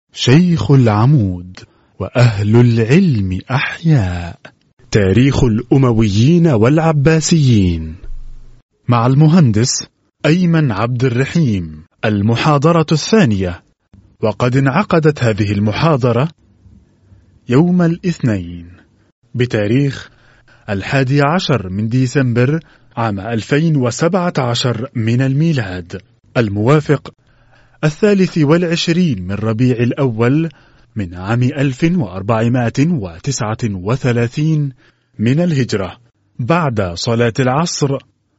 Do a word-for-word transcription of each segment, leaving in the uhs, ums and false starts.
شيخ العمود وأهل العلم أحياء. تاريخ الأمويين والعباسيين مع المهندس أيمن عبد الرحيم. المحاضرة الثانية، وقد انعقدت هذه المحاضرة يوم الاثنين بتاريخ الحادي عشر من ديسمبر عام ألفين وسبعة عشر من الميلاد، الموافق الثالث والعشرين من ربيع الأول من عام ألف وأربعمائة وتسعة وثلاثين من الهجرة، بعد صلاة العصر،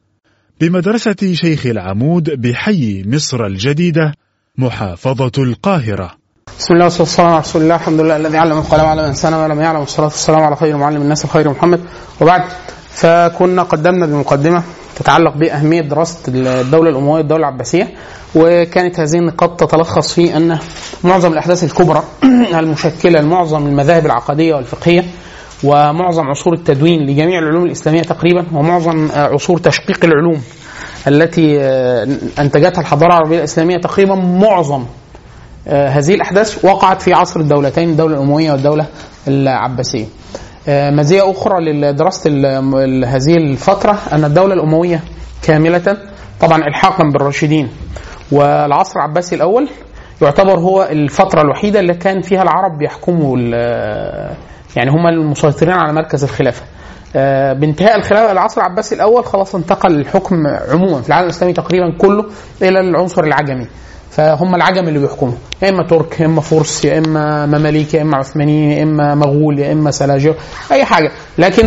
بمدرسة شيخ العمود بحي مصر الجديدة، محافظة القاهرة. بسم الله والصلاة والسلام على رسول الله. الحمد لله الذي علم القلم علم الإنسان ولم يعلم، والصلاة والسلام على خير معلم الناس الخير محمد. وبعد، فكنا قدمنا بمقدمة تتعلق بأهمية دراسة الدولة الأموية والدولة العباسية، وكانت هذه النقاط تتلخص في أن معظم الأحداث الكبرى المشكلة لمعظم المذاهب العقدية والفقهية، ومعظم عصور التدوين لجميع العلوم الإسلامية تقريبا، ومعظم عصور تشقيق العلوم التي أنتجتها الحضارة العربية الإسلامية تقريبا، معظم هذه الأحداث وقعت في عصر الدولتين، الدولة الأموية والدولة العباسية. مزية أخرى لدراسة هذه الفترة أن الدولة الأموية كاملة طبعا الحاقا بالراشدين والعصر العباسي الأول يعتبر هو الفترة الوحيدة اللي كان فيها العرب بيحكموا، يعني هم المسيطرين على مركز الخلافة. بانتهاء الخلافة العصر العباسي الأول خلاص انتقل الحكم عموما في العالم الإسلامي تقريبا كله إلى العنصر العجمي، فهم العجم اللي بيحكموا، يا إما ترك، يا إما فرس، يا إما مماليك، يا إما عثمانيين، يا إما مغول، يا إما سلاجقة، أي حاجة. لكن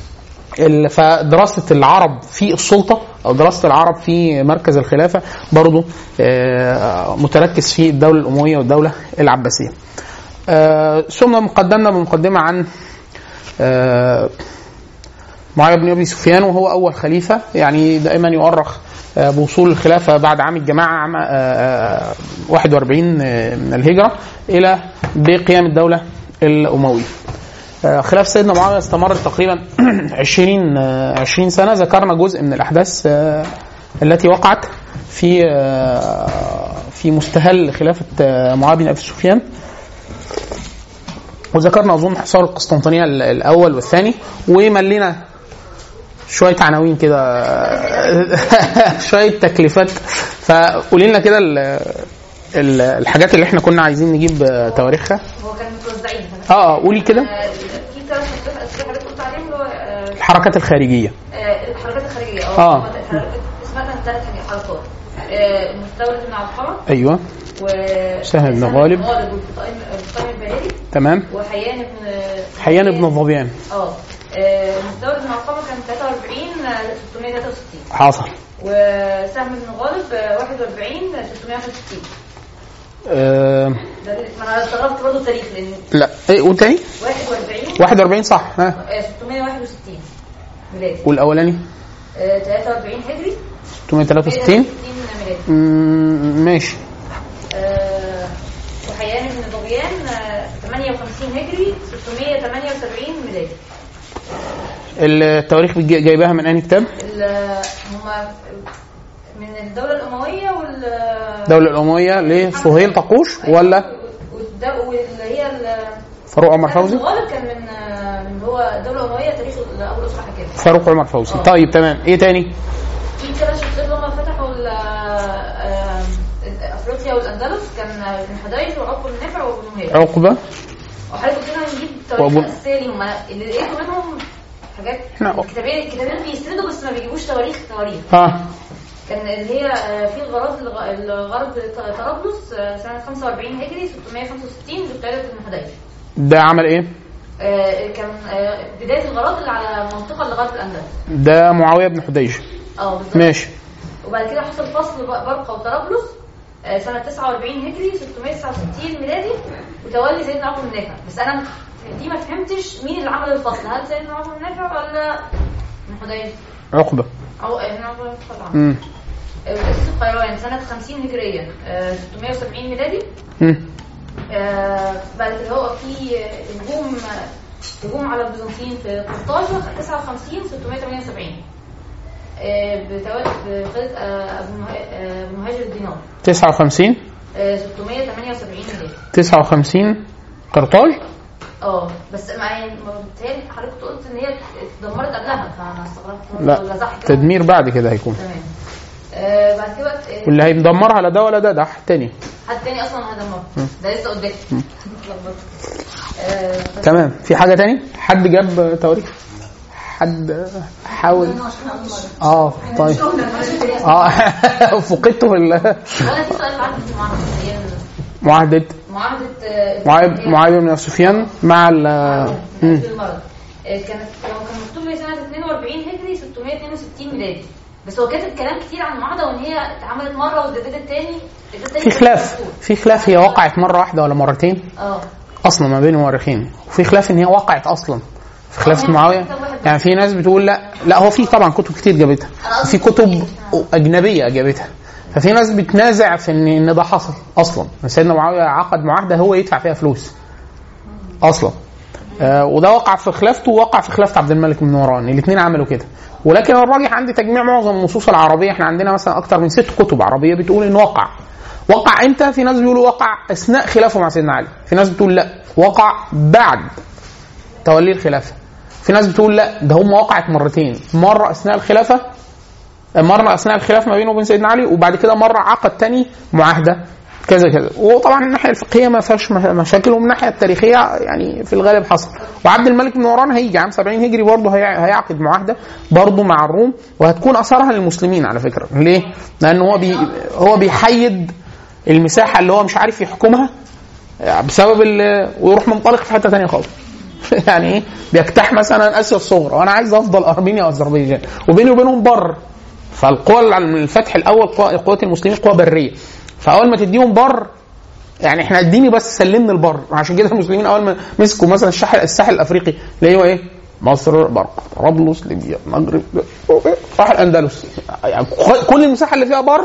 فدراسة العرب في السلطة أو دراسة العرب في مركز الخلافة برضو متركز في الدولة الأموية والدولة العباسية. ثم قدمنا بمقدمة عن معاوية بن أبي سفيان، وهو أول خليفة، يعني دائما يؤرخ بوصول الخلافة بعد عام الجماعة عام واحد وأربعين من الهجرة إلى بقيام الدولة الأموية. خلاف سيدنا معاوية استمر تقريبا عشرين عشرين سنة. ذكرنا جزء من الأحداث التي وقعت في في مستهل خلافة معاوية بن أبي سفيان، وذكرنا أظن حصار القسطنطينية الأول والثاني، وملينا شوية عناوين كده شوية تكليفات. فقولي لنا كده الحاجات اللي احنا كنا عايزين نجيب تواريخها. هو كان متوزعين. اه قولي كده. في ثلاث حاجات قلت عليهم، الحركات الخارجية. الحركات الخارجية اه اسمها ثلاث حركات. مستورد بن علقمة، ايوه، وسهم بن غالب، والفطائم البلالي، تمام، وحيان بن حيان بن الظبيان. اه مستورد بن علقمة كان ثلاثة وأربعين ستمائة وثلاثة وستين حاصل، وسهم بن غالب واحد وأربعين ستمائة وواحد وستين. أه ده انا استغربت برضه التاريخ لان لا ايه قول تاني. واحد وأربعين واحد وأربعين صح. ها ستمائة وواحد وستين ميلادي، والاولاني أه ثلاثة وأربعين هجري ستمائة وثلاثة وستين ميلادي. ماشي. أه وحيان بن ظبيان أه ثمانية وخمسين هجري ستمائة وثمانية وسبعين ميلادي. التواريخ جايباها من أي كتاب؟ هم من الدولة الأموية وال الدولة الأموية لسهيل طقوش ولا واللي هي فاروق عمر فوزي؟ الغالب كان من من هو الدولة الأموية تاريخ أبو الأسرة حكيم فاروق عمر فوزي. أوه. طيب تمام. إيه تاني؟ في كده شخصيات لما فتحوا أفريقيا والأندلس كان ابن حديث وعقبة بن نافع وابن مهير. عقبة وحضرتك قلنا نجيب تواريخ الأساسية هم اللي لقيته منهم حاجات الكتابين الكتابين بيسردوا بس ما بيجيبوش تواريخ تواريخ اه كان اللي هي في الغرض الغرض طرابلس سنة خمسة وأربعين هجري ستمائة وخمسة وستين بقيادة ابن حديث. ده عمل ايه؟ آه كان آه بداية الغرض اللي على منطقة لغاية الأندلس. ده معاوية بن حديث. اه ماشي. وبعد كده حصل فصل برقة وطرابلس آه سنة تسعة وأربعين هجري ستمائة وتسعة وستين ميلادي، وتولي سيدنا عقبة بن نافع. بس أنا دي ما فهمتش مين اللي عمل الفصل، هل سيدنا عقبة بن نافع ولا ابن حديث؟ عقبة. أو ابن عقبة طبعا. امم وتأسيس القيروان سنة خمسين هجرية آه ستمائة وسبعين ميلادي. امم آه بعد كده هو في هجوم هجوم على البيزنطيين في قرطاج تسعة وخمسين ستمائة وثمانية وسبعين آه بقيادة ابو مهاجر الدينار. تسعة وخمسين ستمية وتمانية وسبعين ميلادي. تسعة وخمسين قرطاج. اه بس ما بتهيألي حضرتك قلت ان هي اتدمرت قبلها فانا استغربت. لا تدمير بعد كده هيكون. تمام. آه بعد كده آه واللي هيدمرها لا ده ولا ده ده حد تاني. حد تاني اصلا هيدمرها. ده لسه قدامي. آه تمام. في حاجه تاني؟ حد جاب تواريخ؟ حد حاول. اه طيب. اه فقدته في ال ولا في سؤال بعد معاهده معاهده معاهده معاهده بن سفيان مع ال المرض. كانت كان مكتوب سنه اتنين واربعين هجري ستمية واتنين وستين ميلادي، بس هو كاتب كلام كتير عن المعاهده وان هي اتعملت مره واتجددت تاني. في خلاف في خلاف هي وقعت مره واحده ولا مرتين اه اصلا ما بين المؤرخين، وفي خلاف ان هي وقعت اصلا في خلافه معاويه. يعني في ناس بتقول لا لا هو في طبعا كتب كتير جابتها وفي كتب اجنبيه جابتها، ففي ناس بتنازع في ان ان ده حصل اصلا. سيدنا معاويه عقد معاهده هو يدفع فيها فلوس اصلا. آه وده وقع في خلافته ووقع في خلافه عبد الملك بن مروان، الاثنين عملوا كده. ولكن الراجح عندي تجميع معظم النصوص العربيه، احنا عندنا مثلا اكتر من ست كتب عربيه بتقول ان وقع. وقع امتى؟ في ناس بيقولوا وقع اثناء خلافه مع سيدنا علي، في ناس بتقول لا وقع بعد تولي الخلافه، في ناس بتقول لا ده هم وقعت مرتين، مره اثناء الخلافه مره اثناء الخلاف ما بينه وبين سيدنا علي، وبعد كده مره عقد تاني معاهده كذا كذا. وطبعا من الناحيه الفقهيه ما فيهاش مشاكل، ومن الناحيه التاريخيه يعني في الغالب حصل. وعبد الملك بن مروان هيجي عام سبعين هجري برضه هيعقد معاهده برضه مع الروم، وهتكون اثرها للمسلمين على فكره. ليه؟ لانه هو بي هو بيحيد المساحه اللي هو مش عارف يحكمها بسبب ويروح منطلق في حته ثانيه خالص. يعني ايه؟ بيجتاح مثلا اسيا الصغرى وانا عايز افضل ارمينيا واذربيجان وبيني وبينهم بر، فالقوى الفتح الاول قوات المسلمين قوى بريه، فاول ما تديهم بر يعني احنا اديني بس سلمنا البر. عشان كده المسلمين اول ما مسكوا مثلا الساحل الساحل الافريقي اللي هو ايه مصر برق طرابلس ليبيا المغرب راح الاندلس، يعني كل المساحه اللي فيها بر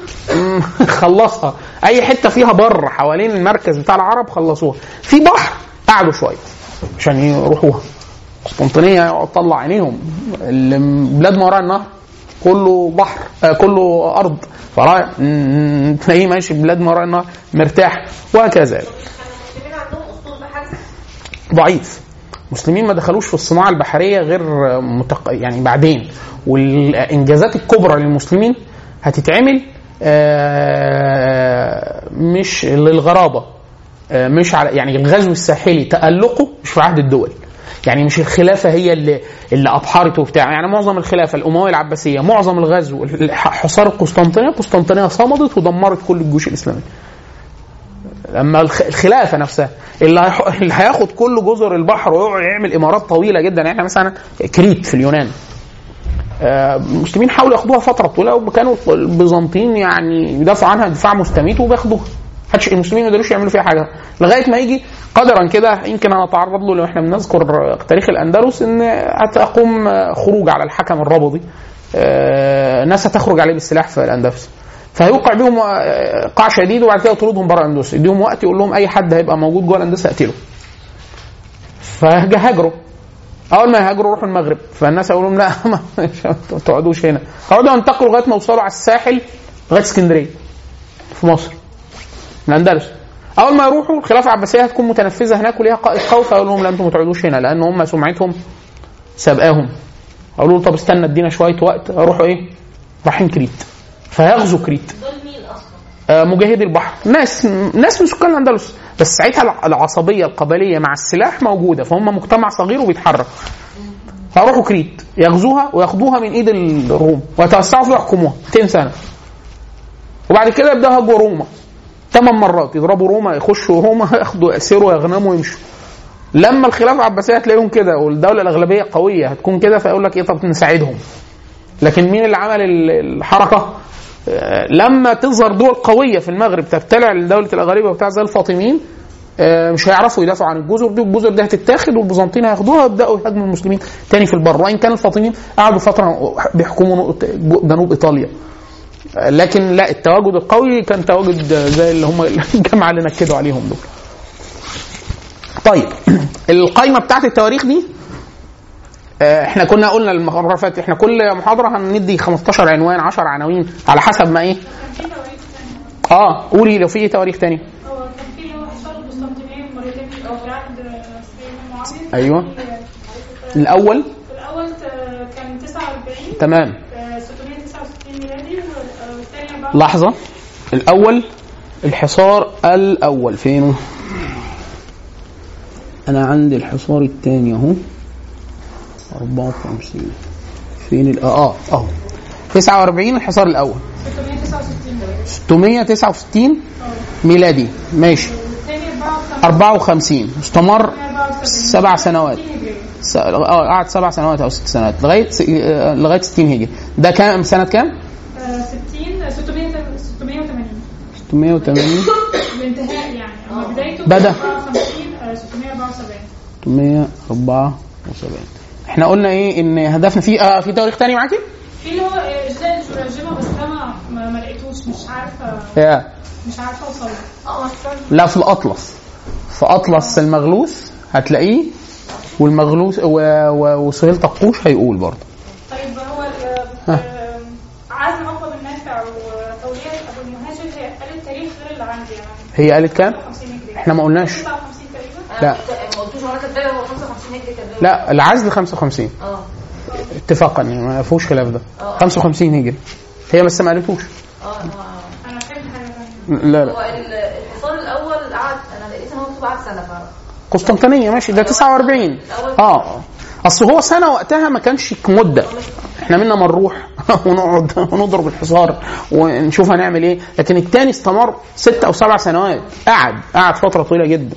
خلصها. اي حته فيها بر حوالين المركز بتاع العرب خلصوها. في بحر قعدوا شويه عشان يروحوها. قسطنطينيه طلع عينيهم، البلاد ما وراء النهر كله بحر آه كله ارض، فراح تلاقيه ماشي بلاد ما وراء النهر مرتاح وهكذا. ضعيف. المسلمين ما دخلوش في الصناعه البحريه غير متق... يعني بعدين، والانجازات الكبرى للمسلمين هتتعمل آه مش للغرابه، آه مش على يعني الغزو الساحلي تألقه مش في عهد الدول، يعني مش الخلافه هي اللي اللي ابحرته وبتاع. يعني معظم الخلافه الامويه العباسيه معظم الغزو حصار القسطنطينيه، القسطنطينيه صمدت ودمرت كل الجيوش الاسلاميه. اما الخلافه نفسها اللي اللي هياخد كل جزر البحر ويقعد يعمل امارات طويله جدا، يعني احنا مثلا كريت في اليونان المسلمين حاولوا ياخدوها فتره طويله، وكانوا البيزنطيين يعني يدافعوا عنها دفاع مستميت وبياخدوها. حدش المسلمين ما قدروش يعملوا فيها حاجه لغايه ما يجي قدرا كده. يمكن انا اتعرض له لو احنا بنذكر تاريخ الاندلس ان هتقوم خروج على الحكم الربضي، ناس هتخرج عليه بالسلاح في الاندلس، فهيوقع بهم قاع شديد وبعد كده يطردهم بره الاندلس، يديهم وقت يقول لهم اي حد هيبقى موجود جوه الاندلس اقتله. فهاجروا، اول ما يهاجروا يروحوا المغرب، فالناس يقولوا لهم لا ما تقعدوش هنا، هقعدوا ينتقلوا لغايه ما يوصلوا على الساحل لغايه اسكندريه في مصر من الاندلس. اول ما يروحوا الخلافه العباسيه هتكون متنفذه هناك وليها قائد قوي، فيقول لهم لا انتم ما تقعدوش هنا لان هم سمعتهم سابقاهم. قالوا له طب استنى ادينا شويه وقت، اروحوا ايه رايحين كريت، فيغزو كريت. آه مجاهدي البحر، ناس ناس من سكان الاندلس، بس ساعتها العصبيه القبليه مع السلاح موجوده، فهم مجتمع صغير وبيتحرك. فيروحوا كريت يغزوها وياخدوها من ايد الروم ويتوسعوا فيها يحكموها مئتين سنه، وبعد كده يبداوا هجوا روما ثمان مرات، يضربوا روما يخشوا روما ياخدوا اسيروا يغنموا ويمشوا. لما الخلافه العباسيه هتلاقيهم كده والدوله الاغلبيه قويه هتكون كده، فيقول لك ايه طب نساعدهم. لكن مين اللي عمل الحركه؟ لما تظهر دول قويه في المغرب تبتلع لدوله الاغالبه وبتاع زي الفاطميين، مش هيعرفوا يدافعوا عن الجزر دي، والجزر دي هتتاخد والبيزنطيين هياخدوها ويبداوا يهاجموا المسلمين تاني في البر. وان كان الفاطميين قعدوا فتره بيحكموا جنوب ايطاليا، لكن لا التواجد القوي كان تواجد زي اللي هم الجماعه اللي نكدوا عليهم دول. طيب القائمه بتاعت التواريخ دي احنا كنا قلنا المره اللي فاتت احنا كل محاضره هندي خمستاشر عنوان عشر عناوين على حسب ما ايه اه قولي لو في تواريخ تاني. هو كان في اللي هو حصار القسطنطينية مرتين او في عهد سيدنا معاوية. ايوه الاول الاول كان تسعة وأربعين تمام ستمائة وتسعة وستين ميلادي، والثاني بقى لحظه. الاول الحصار الاول فين؟ انا عندي الحصار الثاني اهو أربعة وخمسين فين؟ اه اه تسعة وأربعين الحصار الاول ستمائة وتسعة وستين ميلادي ماشي. أربعة وخمسين استمر سبع سنوات اه قعد سبع سنوات او ست سنوات لغايه لغايه ستين هجري. ده كام سنه كام؟ ستين ستمائة وثمانين ستمائة وثمانين الانتهاء يعني اما بدايته بدا أربعة وخمسين ستمائة وأربعة وسبعين ستمائة وأربعة وسبعين. احنا قلنا ايه ان هدفنا في آه في تاريخ تاني معاكي في اللي هو اجزاء الجورجيما، بس ده ما ما لقيتوش، مش عارفه yeah. مش عارفه اوصل اه لا في الاطلس، في اطلس المغلوث هتلاقيه، والمغلوث وسهيل طقوش هيقول برضه. طيب هو عزم عقبه بن نافع وتوليه ابو المهاجر هي قالت تاريخ غير اللي عندي يعني. هي قالت كام؟ احنا ما قلناش. تسعة وخمسين تقريبا. لا ما قلتوش انا كاتبه هو خمسة وخمسين هجري كاتبه. لا العزل خمسة وخمسين اه اتفاقا يعني ما فيهوش خلاف ده. أوه. خمسة وخمسين هجري هي بس ما قالتوش. اه انا فهمت حاجه ثانيه. لا لا هو الحصار الاول قعد انا لقيت ان هو مكتوب قعد سنه ف قسطنطينية ماشي ده تسعة وأربعين. اه اصل هو سنه وقتها ما كانش مده، احنا منا ما نروح ونقعد ونضرب الحصار ونشوف هنعمل ايه، لكن الثاني استمر ست او سبع سنوات، قعد قعد فتره طويله جدا.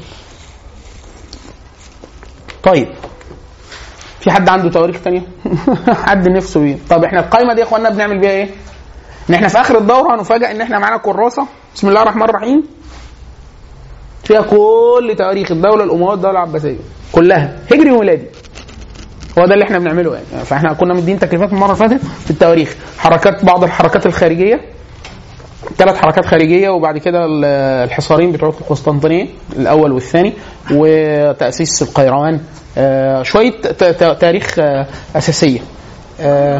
طيب في حد عنده تواريخ تانية؟ حد نفسه بيه؟ طب احنا القائمه دي يا اخوانا بنعمل بيها ايه؟ ان احنا في اخر الدوره هنفاجئ ان احنا معانا كراسه بسم الله الرحمن الرحيم فيها كل تواريخ الدوله الامويه والدوله العباسيه كلها هجري وميلادي. هو ده اللي احنا بنعمله يعني. فاحنا كنا مدين تكليفات المره اللي فاتت في التواريخ، حركات بعض الحركات الخارجيه، ثلاث حركات خارجيه، وبعد كده الحصارين بتوع القسطنطينيه الاول والثاني، وتاسيس القيروان، آه شويه تاريخ آه اساسيه. آه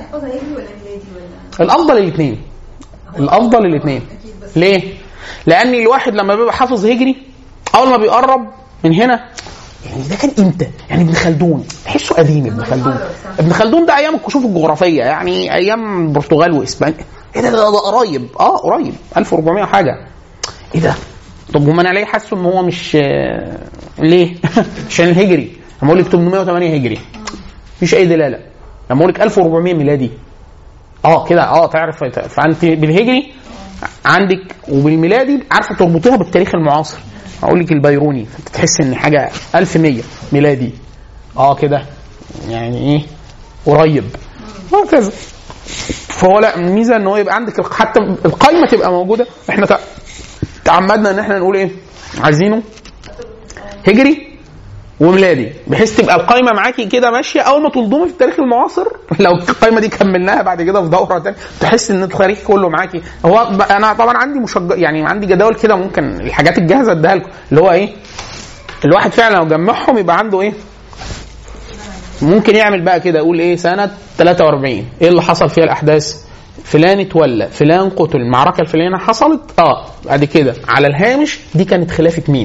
الافضل الاثنين، الافضل الاثنين. ليه؟ لان الواحد لما بيبقى حافظ هجري اول ما بيقرب من هنا يعني ده كان امتى؟ يعني ابن خلدون تحسه قديم. ابن خلدون ابن خلدون ده ايام الكشوف الجغرافيه، يعني ايام البرتغال واسبانيا. ايه ده ده قريب اه قريب ألف وأربعمائة حاجه. ايه ده؟ طب وما انا ليه حاسه ان هو مش ليه؟ عشان الهجري. لما اقول لك ثمانمائة وثمانية هجري مفيش اي دلاله. لما اقول لك ألف وأربعمائة ميلادي اه كده اه تعرف. فانت بالهجري عندك وبالميلادي عارفه تربطيها بالتاريخ المعاصر. اقول لك البيروني تحس ان حاجه ألف ومية ميلادي اه كده يعني ايه قريب وهكذا. فهو لا الميزه ان هو يبقى عندك حتى القائمه تبقى موجوده. احنا تعمدنا ان احنا نقول ايه عايزينه هجري وميلادي بحيث تبقى القائمه معاكي كده ماشيه. اول ما تلضمي في التاريخ المعاصر لو القائمه دي كملناها بعد كده في دوره ثانيه تحس ان التاريخ كله معاكي. هو انا طبعا عندي مشجع يعني عندي جداول كده ممكن الحاجات الجاهزه اديها لكم اللي هو ايه الواحد فعلا لو جمعهم يبقى عنده ايه ممكن يعمل بقى كده يقول ايه سنه ثلاثة وأربعين ايه اللي حصل فيها الاحداث، فلان اتولى، فلان قتل، المعركه الفلانيه حصلت اه بعد كده على الهامش دي كانت خلافه مين.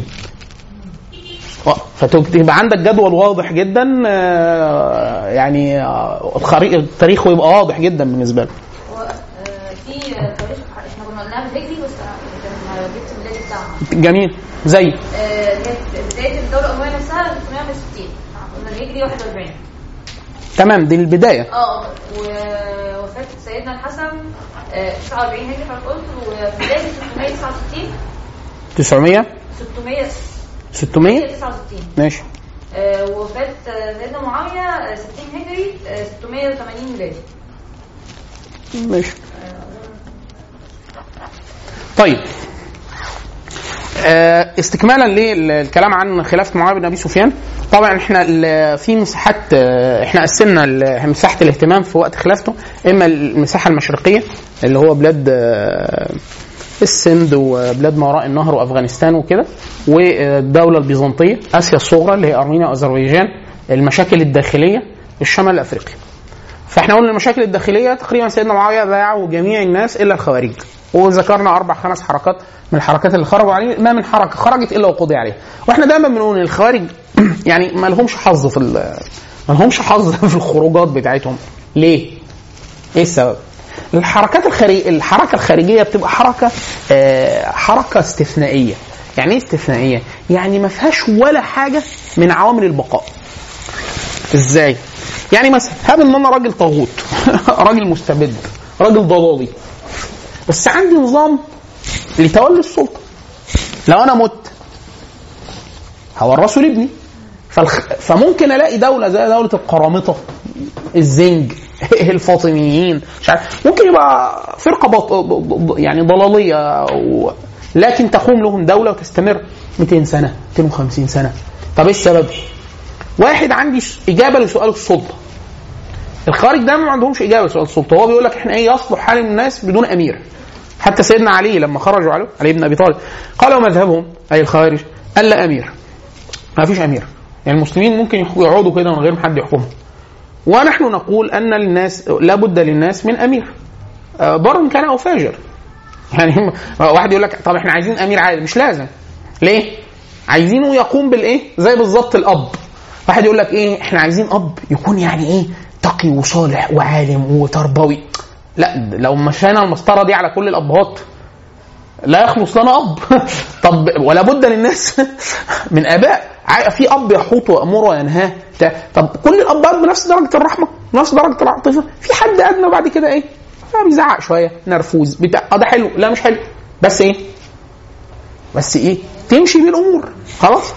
فتبقى عندك جدول واضح جدا يعني التاريخ يبقى واضح جدا بالنسبه لك. في تاريخ احنا كنا قلناها بالهجري بس كان جبت الميلادي بتاعها جميل زي كانت بدايه الدوله الامويه نفسها ثلاثمائة وستين قلنا الهجري واحد وأربعين تمام دي البدايه. اه ووفاه سيدنا الحسن تسعة وأربعين هجري حضرتك قلت وبدايه ستمائة وتسعة وستين تسعمائة ستمائة ستمائة وتسعة وستين ماشي. آه وفاه سيدنا معاويه ستين هجري آه ستمائة وثمانين ميلادي ماشي. طيب آه استكمالا للكلام عن خلافه معاويه بن ابي سفيان. طبعا احنا في مساحات احنا قسمنا مساحه الاهتمام في وقت خلافته اما المساحه المشرقيه اللي هو بلاد آه السند وبلاد ما وراء النهر وافغانستان وكده، والدوله البيزنطيه اسيا الصغرى اللي هي ارمينيا واذربيجان، المشاكل الداخليه الشمال الافريقي. فاحنا قلنا المشاكل الداخليه تقريبا سيدنا معاويه باعوا جميع الناس الا الخوارج وذكرنا اربع خمس حركات من الحركات اللي خرجوا عليه، ما من حركه خرجت الا وقضي عليها. واحنا دايما بنقول ان الخوارج يعني ما لهمش حظ في ما لهمش حظ في الخروجات بتاعتهم. ليه؟ ايه السبب؟ الحركات الخارجيه الحركه الخارجيه بتبقى حركه آه حركه استثنائيه. يعني ايه استثنائيه؟ يعني ما فيهاش ولا حاجه من عوامل البقاء. ازاي؟ يعني مثلا هذا ان انا راجل طاغوت راجل مستبد راجل ضلالي، بس عندي نظام لتولي السلطه. لو انا مت هورثه لابني، فالخ... فممكن الاقي دوله زي دوله القرامطه، الزنج، الفاطميين، مش عارف، ممكن يبقى فرقه بط... يعني ضلاليه و... لكن تقوم لهم دوله وتستمر مئتين سنه مئتين وخمسين سنه. طب ايه السبب؟ واحد عندي اجابه لسؤال السلطه. الخارج ده ما عندهمش اجابه لسؤال السلطه. هو بيقول لك احنا ايه يصلح حال الناس بدون امير. حتى سيدنا علي لما خرجوا عليه علي بن ابي طالب قالوا مذهبهم اي الخوارج الا امير، ما فيش امير. يعني المسلمين ممكن يقعدوا كده من غير ما حد يحكمهم، ونحن نقول ان للناس لابد للناس من امير بر كان او فاجر. يعني واحد يقول لك طب احنا عايزين امير عادل، مش لازم. ليه؟ عايزينه يقوم بالايه؟ زي بالظبط الاب. واحد يقول لك ايه احنا عايزين اب يكون يعني ايه تقي وصالح وعالم وتربوي. لا، لو مشينا المسطره دي على كل الابهات لا يخلص لنا اب. طب ولا بد للناس من اباء. في اب يحوط ويامر وينهى. طب كل الابات بنفس درجه الرحمه نفس درجه العاطفه؟ في حد ادنى بعد كده ايه بيزعق شويه نرفوز بتاع ده حلو لا مش حلو، بس ايه بس ايه تمشي بالامور خلاص.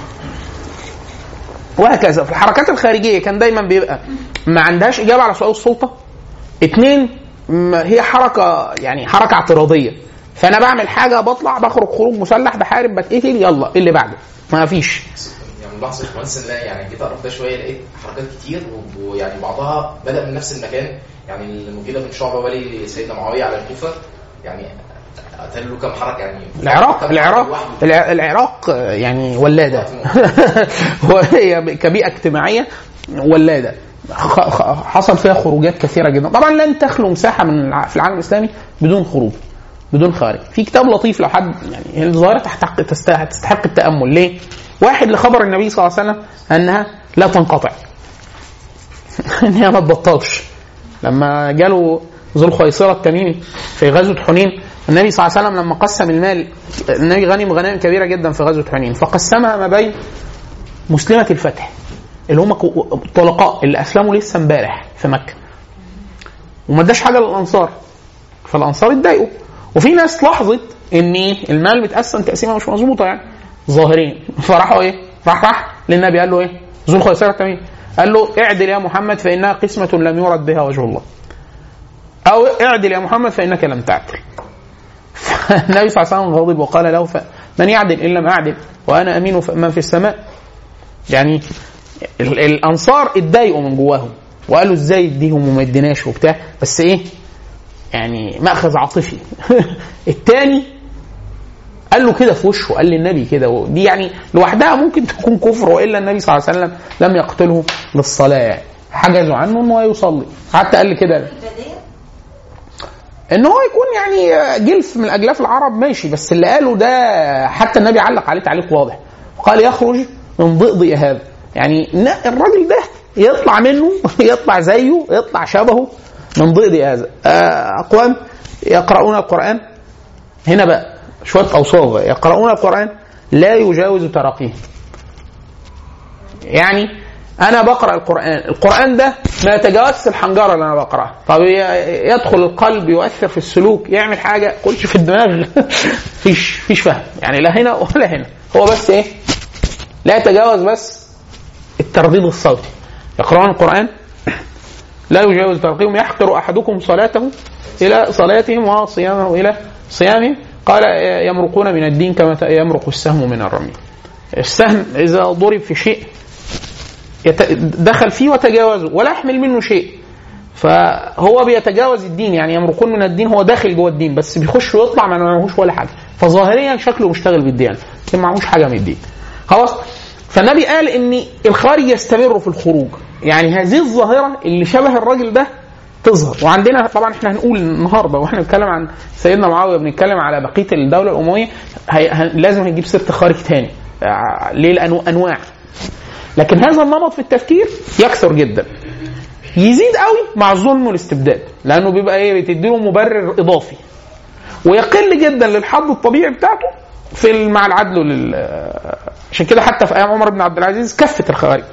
وهكذا في الحركات الخارجيه كان دايما بيبقى ما عندهاش اجابه على سؤال السلطه. اتنين، هي حركه يعني حركه اعتراضيه، فانا بعمل حاجه بطلع بخرج خروج مسلح بحارب بتقتل يلا اللي بعده ما فيش. يعني ملاحظه كمان لا يعني جيت اقرب ده شويه لقيت حركات كتير ويعني بعضها بدا من نفس المكان. يعني المغيرة بن شعبة ولي سيدنا معاويه على الكوفه يعني قتل له كم حركه. يعني العراق العراق العراق يعني ولاده وهي كبيئه اجتماعيه ولاده حصل فيها خروجات كثيره جدا. طبعا لن تخلو مساحه من في العالم الاسلامي بدون خروج بدون خارج. في كتاب لطيف لو حد يعني الظاهره تحتق تستحق التامل. ليه؟ واحد لخبر النبي صلى الله عليه وسلم انها لا تنقطع انها ما تبطلش. لما جاله ذو الخيصره التميمي في غزوه حنين، النبي صلى الله عليه وسلم لما قسم المال، النبي غنم غنائم كبيره جدا في غزوه حنين، فقسمها ما بين مسلمه الفتح اللي هم الطلقاء اللي اسلموا لسه امبارح في مكه، وما اداش حاجه للانصار، فالانصار اتضايقوا. وفي ناس لاحظت ان المال متقسم تقسيمه مش مظبوطه يعني ظاهرين، فراحوا ايه راح راح للنبي قال له ايه ذو الخيصره التميمي قال له اعدل يا محمد فانها قسمه لم يرد بها وجه الله، او اعدل يا محمد فانك لم تعدل. النبي صلى الله عليه وسلم غضب وقال له من يعدل ان لم اعدل وانا امين من في السماء. يعني الانصار اتضايقوا من جواهم وقالوا ازاي يديهم وما يديناش وبتاع، بس ايه يعني مأخذ عاطفي. الثاني قال له كده في وشه، قال للنبي كده، دي يعني لوحدها ممكن تكون كفر، والا النبي صلى الله عليه وسلم لم يقتله للصلاه، حجزوا عنه انه يصلي. حتى قال لي كده ان هو يكون يعني جلف من اجلاف العرب ماشي، بس اللي قاله ده حتى النبي علق عليه تعليق واضح وقال يخرج من ضئضئ هذا، يعني الراجل ده يطلع منه يطلع زيه يطلع شبهه من ضئضئ هذا. اقوام يقرؤون القرآن، هنا بقى شويه اوصاف، يقرؤون القرآن لا يجاوز تراقيه. يعني انا بقرأ القرآن، القرآن ده ما يتجاوزش الحنجره اللي انا بقراها. طب يدخل القلب يؤثر في السلوك يعمل حاجه كلش في الدماغ فيش فيش فهم يعني لا هنا ولا هنا، هو بس ايه لا يتجاوز بس الترديد الصوتي. يقرؤون القرآن لا يجاوز ترقيهم، يحقر احدكم صلاته الى صلاتهم وصيامه الى صيامهم. قال يمرقون من الدين كما يمرق السهم من الرمي. السهم اذا ضرب في شيء دخل فيه وتجاوزه ولا يحمل منه شيء، فهو بيتجاوز الدين. يعني يمرقون من الدين هو داخل جوه الدين بس بيخش ويطلع ما معهوش ولا حاجه، فظاهريا شكله مشتغل بالدين لكن ما معهوش حاجه من الدين خلاص. فالنبي قال ان الخارج يستمر في الخروج. يعني هذه الظاهره اللي شبه الراجل ده تظهر. وعندنا طبعا احنا هنقول النهارده واحنا بنتكلم عن سيدنا معاويه بنتكلم على بقيه الدوله الامويه لازم هنجيب سيره خوارج ثاني. ليه؟ لانه انواع. لكن هذا النمط في التفكير يكثر جدا، يزيد قوي مع الظلم والاستبداد، لانه بيبقى ايه؟ بتديله مبرر اضافي، ويقل جدا للحظ الطبيعي بتاعته في مع العدل ولل... عشان كده حتى في ايام عمر بن عبد العزيز كفت الخوارج،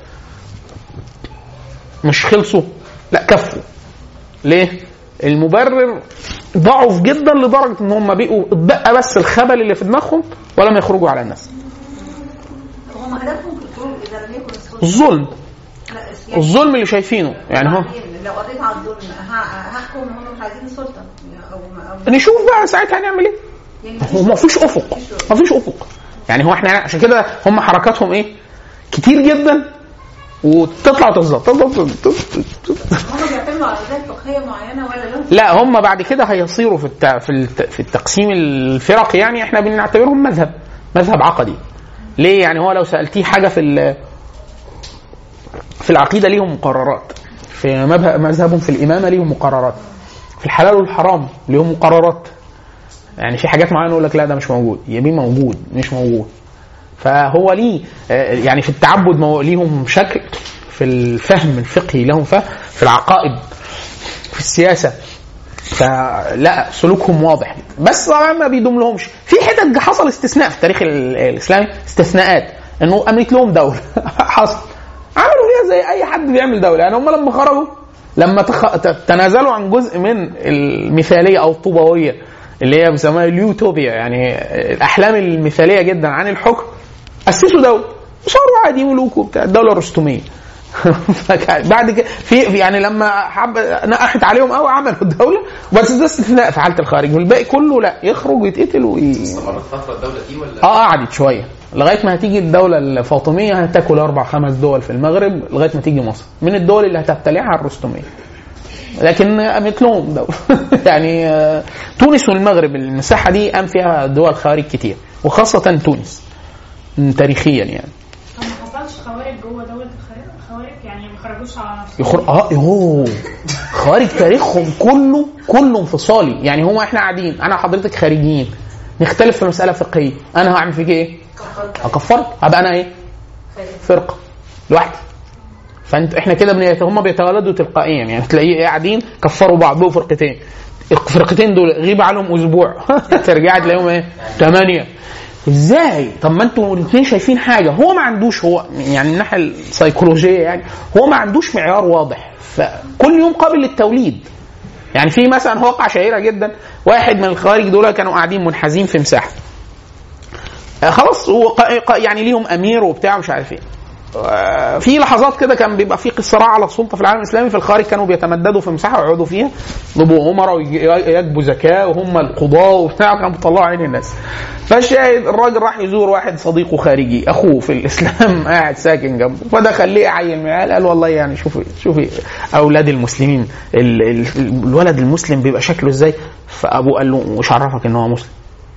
مش خلصوا، لا كفوا. ليه؟ المبرر ضعف جدا لدرجه ان هم بقوا اتبقى بس الخبل اللي في دماغهم ولم يخرجوا على الناس. هم هدفهم في الخروج اذا لم يكن الظلم، الظلم اللي شايفينه يعني. هو لو قضيت على الظلم هحكم هم مش عايزين السلطه او نشوف بقى ساعتها هنعمل ايه. يعني هو ما فيش افق، ما فيش افق يعني. هو احنا عشان كده هم حركاتهم ايه؟ كتير جدا وتطلع تظبط. هم بيعتمدوا على ذات فقهيه معينه ولا لا؟ لا، هم بعد كده هيصيروا في الت... في في التقسيم الفرق يعني. احنا بنعتبرهم مذهب، مذهب عقدي. ليه؟ يعني هو لو سالتيه حاجه في ال... في العقيده ليهم مقررات، في مذهبهم في الامامه ليهم مقررات، في الحلال والحرام ليهم مقررات. يعني في حاجات معينه يقول لك لا ده مش موجود، يبقى موجود مش موجود. فهو ليه يعني في التعبد ليهم شكل، في الفهم الفقهي لهم فهم، في العقائد، في السياسه، فلا سلوكهم واضح. بس طبعا ما بيدوم لهمش. في حتت حصل استثناء في التاريخ الاسلامي، استثناءات انه امنت لهم دوله حصل عملوا فيها زي اي حد بيعمل دوله. يعني هم لما خرجوا، لما تخ... تنازلوا عن جزء من المثاليه او الطوبويه اللي هي بيسموها اليوتوبيا، يعني الاحلام المثاليه جدا عن الحكم، اسسوا دوله وصاروا عادي ملوك وبتاع، الدوله الرستميه. بعد كده في يعني لما حب نقحت عليهم قوي عملوا الدوله، بس ده استثناء في حاله الخارج، والباقي كله لا يخرج ويتقتل وي... استمرت فتره الدوله دي ولا اه قعدت شويه لغايه ما هتيجي الدوله الفاطميه، هتاكل اربع خمس دول في المغرب لغايه ما تيجي مصر، من الدول اللي هتبتلعها الرستميه. لكن مثلهم دول يعني تونس والمغرب المساحه دي قام فيها دول خارج كتير، وخاصه تونس تاريخيا يعني. ما حصلش خوارج جوه دوله الخوارج يعني، ما خرجوش على يخر... اه يوه خوارج تاريخهم كله كله انفصالي. يعني هو احنا قاعدين انا وحضرتك خارجيين نختلف في مساله فقهيه، انا هعمل فيك ايه؟ اكفرك، ابقى انا ايه؟ فرقه لوحدي. فانت احنا كده بن... هم بيتولدوا تلقائيا يعني، تلاقيه قاعدين كفروا بعض فرقتين، الفرقتين دول غيب عنهم اسبوع ترجع تلاقيهم ايه؟ ثمانية. ازاي؟ طب ما انتوا الاثنين شايفين حاجه، هو ما عندوش، هو يعني من الناحيه السيكولوجيه يعني هو ما عندوش معيار واضح، فكل يوم قابل للتوليد. يعني في مثلا واقعه شهيره جدا، واحد من الخوارج دول كانوا قاعدين منحازين في مساحه، خلاص هو يعني ليهم امير وبتاع مش عارف ايه. في لحظات كده كان بيبقى في صراع على السلطه في العالم الاسلامي، في الخارج كانوا بيتمددوا في مساحه ويقعدوا فيها يبقوا امراء ويجبوا زكاه وهم القضاه وبتاع، كانوا بيطلعوا عين الناس. فالشاهد الراجل راح يزور واحد صديقه خارجي اخوه في الاسلام قاعد ساكن جنبه، فدخل ليه عيل معاه قال والله يعني شوفي شوفي اولاد المسلمين، ال ال الولد المسلم بيبقى شكله ازاي. فابوه قال له مش عرفك ان هو مسلم؟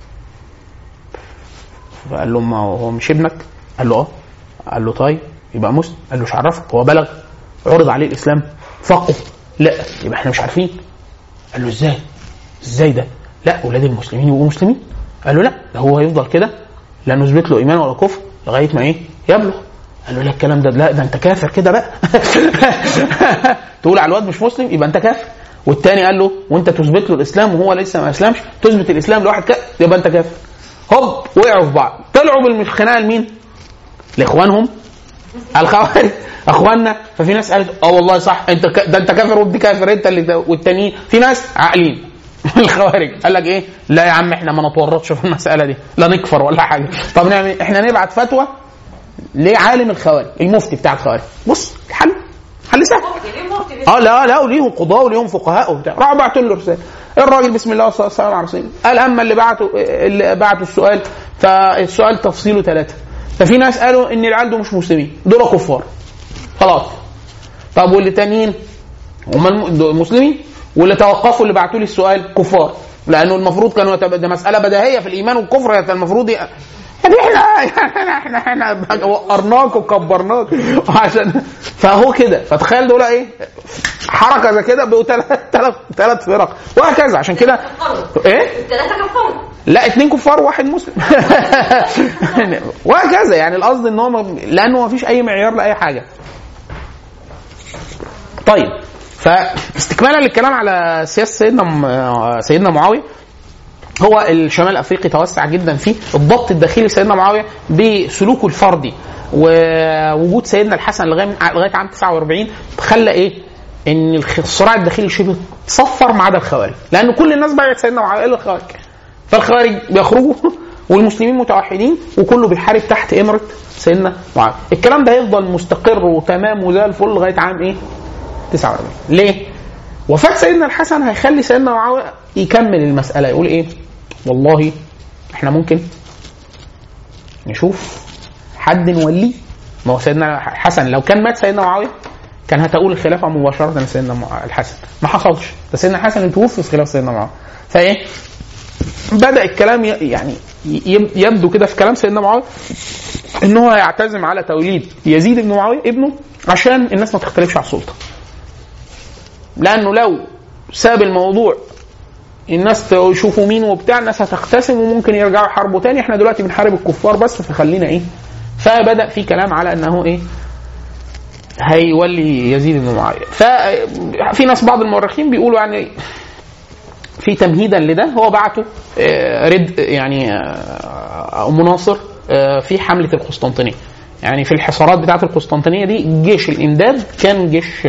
فقال له ما هو مش ابنك؟ قال له اه. قال له طيب يبقى مسلم. قال له مش عرفك؟ هو بلغ عرض عليه الاسلام فقه؟ لا. يبقى احنا مش عارفين. قال له ازاي ازاي ده؟ لا اولاد المسلمين يبقوا مسلمين. قال له لا ده هو هيفضل كده لا نثبت له ايمان ولا كفر لغايه ما ايه يبلغ. قال له لا الكلام ده لا ده انت كافر كده بقى تقول على الواد مش مسلم يبقى انت كافر. والتاني قال له وانت تثبت له الاسلام وهو لسه ما اسلمش، تثبت الاسلام لواحد كده يبقى انت كافر. هوب وقعوا في بعض، طلعوا بالخناقه لمين؟ لاخوانهم الخوارج اخواننا. ففي ناس قالت اه والله صح انت ك... ده انت كافر وابن كافر انت اللي، والتانيين في ناس عاقلين الخوارج قال لك ايه لا يا عم احنا ما نتورطش في المساله دي، لا نكفر ولا حاجه. طب نعمل احنا نبعت فتوى لعالم الخوارج المفتي بتاع الخوارج. بص الحل حل سهل. اه لا لا وليهم قضاء وليهم فقهاء وبتاع. راحوا بعتوا له رساله، الراجل بسم الله والصلاه والسلام على رسول الله قال اما اللي بعتوا اللي بعتوا السؤال، فالسؤال تفصيله ثلاثه. ففي ناس قالوا ان العيال دول مش مسلمين دول كفار خلاص. طب واللي تانيين هم المسلمين، واللي توقفوا اللي بعتوا لي السؤال كفار، لانه المفروض كانوا ده مساله بديهيه في الايمان والكفر، المفروض يعني احنا احنا احنا وقرناك وكبرناك عشان فهو كده. فتخيل دول ايه حركه زي كده بقوا ثلاث ثلاث فرق وهكذا. عشان كده ايه الثلاثه كفار، لا اتنين كفار وواحد مسلم وهكذا. يعني القصد ان هو لانه ما فيش اي معيار لاي حاجه. طيب فاستكمالا للكلام على سياسه سيدنا سيدنا معاويه، هو الشمال الافريقي توسع جدا فيه الضبط الداخلي سيدنا معاويه بسلوكه الفردي، ووجود سيدنا الحسن لغايه لغايه عام تسعة وأربعين خلى ايه ان الصراع الداخلي شبه صفر ما عدا الخوارج، لان كل الناس بايعت سيدنا معاويه الا الخوارج. فالخوارج بيخرجوا والمسلمين متوحدين وكله بيحارب تحت امره سيدنا معاويه. الكلام ده هيفضل مستقر وتمام وزي الفل لغايه عام ايه تسعة وأربعين. ليه؟ وفاه سيدنا الحسن هيخلي سيدنا معاويه يكمل المساله، يقول ايه والله احنا ممكن نشوف حد نوليه. ما هو سيدنا الحسن لو كان مات سيدنا معاويه كان هتقول الخلافه مباشره لسيدنا الحسن، ما حصلش. ده سيدنا الحسن توفي في خلافه سيدنا معاويه. فايه بدا الكلام يعني يبدو كده في كلام سيدنا معاويه ان هو يعتزم على توليد يزيد بن معاويه ابنه عشان الناس ما تختلفش على السلطه، لانه لو ساب الموضوع الناس يشوفوا مين وبتاع الناس هتقتسم وممكن يرجعوا يحاربوا تاني. احنا دلوقتي بنحارب الكفار بس، فخلينا ايه. فبدا في كلام على انه ايه هيولي يزيد بن معاويه. ففي ناس بعض المؤرخين بيقولوا يعني في تمهيدا لده هو بعته رد يعني ام ناصر في حمله القسطنطينيه، يعني في الحصارات بتاعه القسطنطينيه دي جيش الامداد كان جيش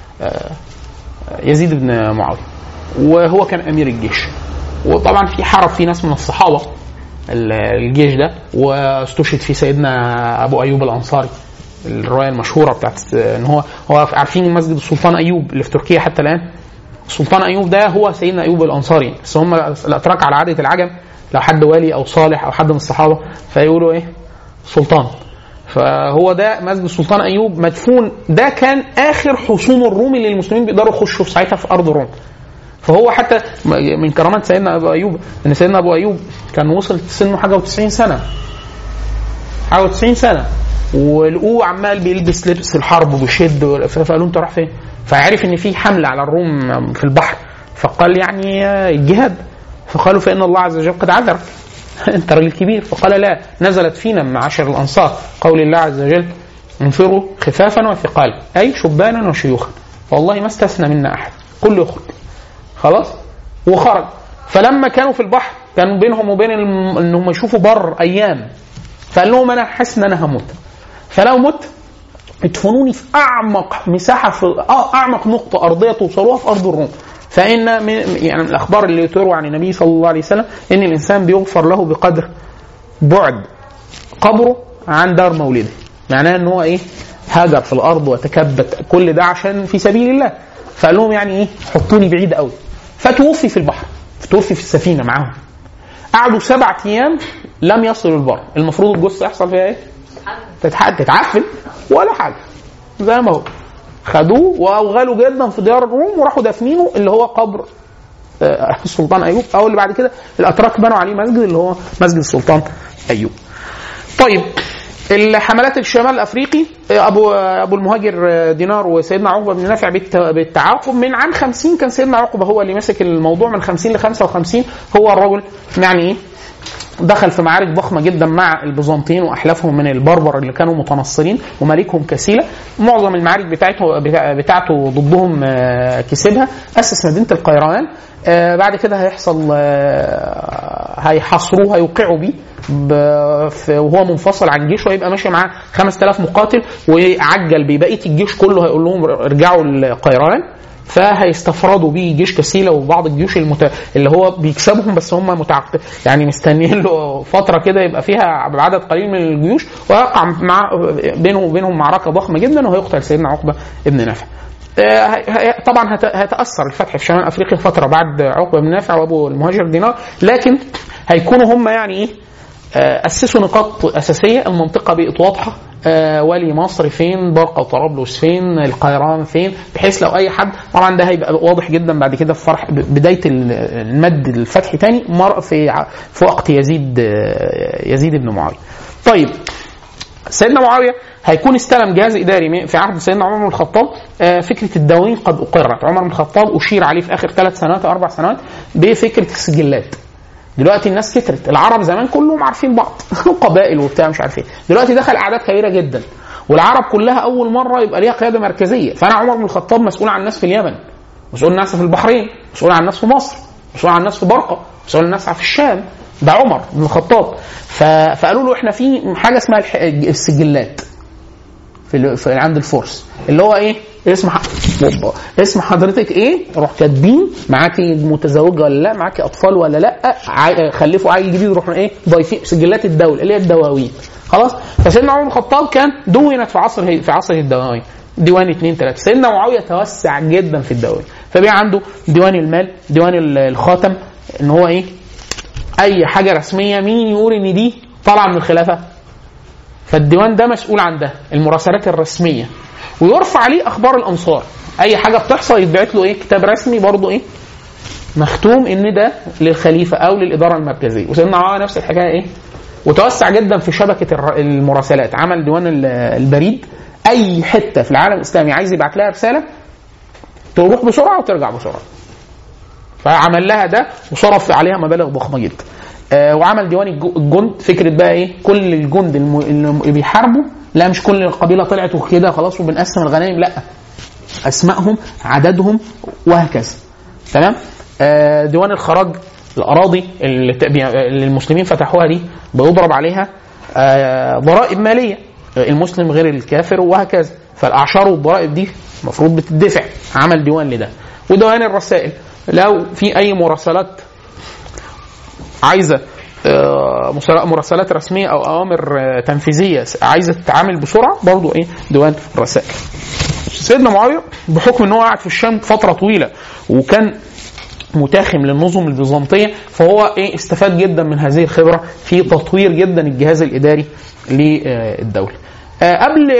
يزيد بن معاويه وهو كان امير الجيش. وطبعا في حرب في ناس من الصحابه الجيش ده، واستشهد فيه سيدنا ابو ايوب الانصاري. الروايه المشهوره بتاعت ان هو هو عارفين مسجد السلطان ايوب اللي في تركيا حتى الان، السلطان ايوب ده هو سيدنا ايوب الانصاري، بس هم الاتراك على عاده العجم لو حد والي او صالح او حد من الصحابه فيقولوا ايه سلطان. فهو ده مسجد السلطان ايوب مدفون، ده كان اخر حصون الروم اللي المسلمين بيقدروا يخشوا في ساعتها في ارض الروم. فهو حتى من كرامات سيدنا ابو ايوب ان سيدنا ابو ايوب كان وصل سنه حاجه وتسعين سنه حاجه وتسعين سنه، ولقوه عمال بيلبس لبس الحرب وبيشد، فقالوا انت رايح فين؟ فعرف ان في حمله على الروم في البحر، فقال يعني الجهاد. فقالوا فان الله عز وجل قد عذرك انت راجل كبير. فقال لا، نزلت فينا معاشر الانصار قول الله عز وجل انفروا خفافا وثقالا، اي شبانا وشيوخا، والله ما استثنى منا احد، كل يخرج. خلاص وخرج. فلما كانوا في البحر كان بينهم وبين انهم يشوفوا بر ايام، فقال لهم انا حاسس ان انا هموت، فلو مت ادفنوني في اعمق مساحه في اعمق نقطه ارضيه توصلوها في ارض الروم. فان من يعني الاخبار اللي تروى عن النبي صلى الله عليه وسلم ان الانسان بيغفر له بقدر بعد قبره عن دار مولده، معناه ان هو ايه هاجر في الارض وتكبت كل ده عشان في سبيل الله. فقال لهم يعني ايه حطوني بعيد قوي. فتوفي في البحر، توفي في السفينه معاهم. قعدوا سبعة ايام لم يصلوا البر. المفروض الجثه يحصل فيها ايه؟ تتعفن ولا حاجه زي ما هو. خدوه واوغلوا جدا في ديار الروم وراحوا دفنينه اللي هو قبر السلطان ايوب، او اللي بعد كده الاتراك بنوا عليه مسجد اللي هو مسجد السلطان ايوب. طيب الحملات الشمال الافريقي ابو ابو المهاجر دينار وسيدنا عقبه بن نافع بالتعاقب من عام خمسين كان سيدنا عقبه هو اللي مسك الموضوع. من خمسين ل خمسة وخمسين هو الرجل يعني ايه دخل في معارك ضخمه جدا مع البيزنطيين واحلافهم من البربر اللي كانوا متنصرين وملكهم كسيله. معظم المعارك بتاعته بتاعته ضدهم كسبها. اسس مدينه القيروان. بعد كده هيحصل هيحاصروه هيوقعوا بيه وهو منفصل عن الجيش ويبقى ماشي معاه خمسة آلاف مقاتل ويعجل ببقيه الجيش كله هيقول لهم ارجعوا القيروان. فهيستفردوا بيه جيش كسيله وبعض الجيوش المت... اللي هو بيكسبهم بس هم متعقد يعني مستنيين له فتره كده يبقى فيها عدد قليل من الجيوش ويقع مع بينه وبينهم معركه ضخمه جدا وهيقتل سيدنا عقبه ابن نافع. طبعا هتأثر الفتح في شمال افريقيا فتره بعد عقبه بن نافع وابو المهاجر دينار، لكن هيكونوا هم يعني ايه اسسوا نقاط اساسيه. المنطقه بقت واضحه، والي مصر فين، برقه وطرابلس فين، القيران فين، بحيث لو اي حد طبعا ده هيبقى واضح جدا بعد كده في فرح بدايه المد الفتح تاني مر في في وقت يزيد يزيد بن معاويه. طيب سيدنا معاويه هيكون استلم جهاز اداري في عهد سيدنا عمر بن الخطاب. فكره الدواوين قد اقرت، عمر بن الخطاب اشير عليه في اخر ثلاث سنوات او اربع سنوات بفكره السجلات. دلوقتي الناس كترت، العرب زمان كلهم عارفين بعض قبائل وبتاع مش عارف ايه، دلوقتي دخل اعداد كبيره جدا والعرب كلها اول مره يبقى ليها قياده مركزيه. فانا عمر بن الخطاب مسؤول عن الناس في اليمن، مسؤول عن الناس في البحرين، مسؤول عن الناس في مصر، مسؤول عن الناس في برقه، مسؤول عن الناس في الشام. ده عمر بن الخطاب. فقالوا له احنا في حاجه اسمها السجلات في, في عند الفرس، اللي هو ايه؟ اسم ح... اسم حضرتك ايه؟ روح كاتبين معاكي متزوجه ولا لا، معاكي اطفال ولا لا، ع... خلفوا عيل جديد، روح ايه ضايفين سجلات الدوله اللي هي الدواوين. خلاص. فسيدنا عمر بن الخطاب كان دونت في عصر في عصر الدواوين ديوان اثنين ثلاثه. سيدنا معاويه توسع جدا في الدواوين، فبقى عنده ديوان المال، ديوان الخاتم، ان هو ايه؟ اي حاجه رسميه مين يقول ان دي طالعه من الخلافه، فالديوان ده مسؤول عن ده، المراسلات الرسميه، ويرفع عليه اخبار الامصار. اي حاجه بتحصل يتبعت له ايه؟ كتاب رسمي برضه ايه؟ مختوم ان ده للخليفه او للاداره المركزيه. وسيدنا معاويه نفس الحكايه ايه؟ وتوسع جدا في شبكه المراسلات، عمل ديوان البريد. اي حته في العالم الاسلامي عايز يبعت لها رساله تروح بسرعه وترجع بسرعه، فعمل لها ده وصرف عليها مبالغ ضخمه جدا. آه وعمل ديوان الجند. فكره بقى ايه؟ كل الجند اللي بيحاربوا، لا مش كل القبيله طلعت وكده خلاص وبنقسم الغنائم، لا، اسمائهم، عددهم، وهكذا. تمام. آه ديوان الخراج، الاراضي اللي المسلمين فتحوها دي بيضرب عليها آه ضرائب ماليه، المسلم غير الكافر وهكذا، فالاعشار والضرائب دي المفروض بتدفع. عمل ديوان لده. وديوان الرسائل، لو في اي مراسلات عايزه مراسلات رسميه او اوامر تنفيذيه عايزه تتعامل بسرعه، برضو ايه؟ ديوان الرسائل. سيدنا معاويه بحكم ان هو قاعد في الشام فتره طويله وكان متاخم للنظم البيزنطيه، فهو ايه؟ استفاد جدا من هذه الخبره في تطوير جدا الجهاز الاداري للدوله. قبل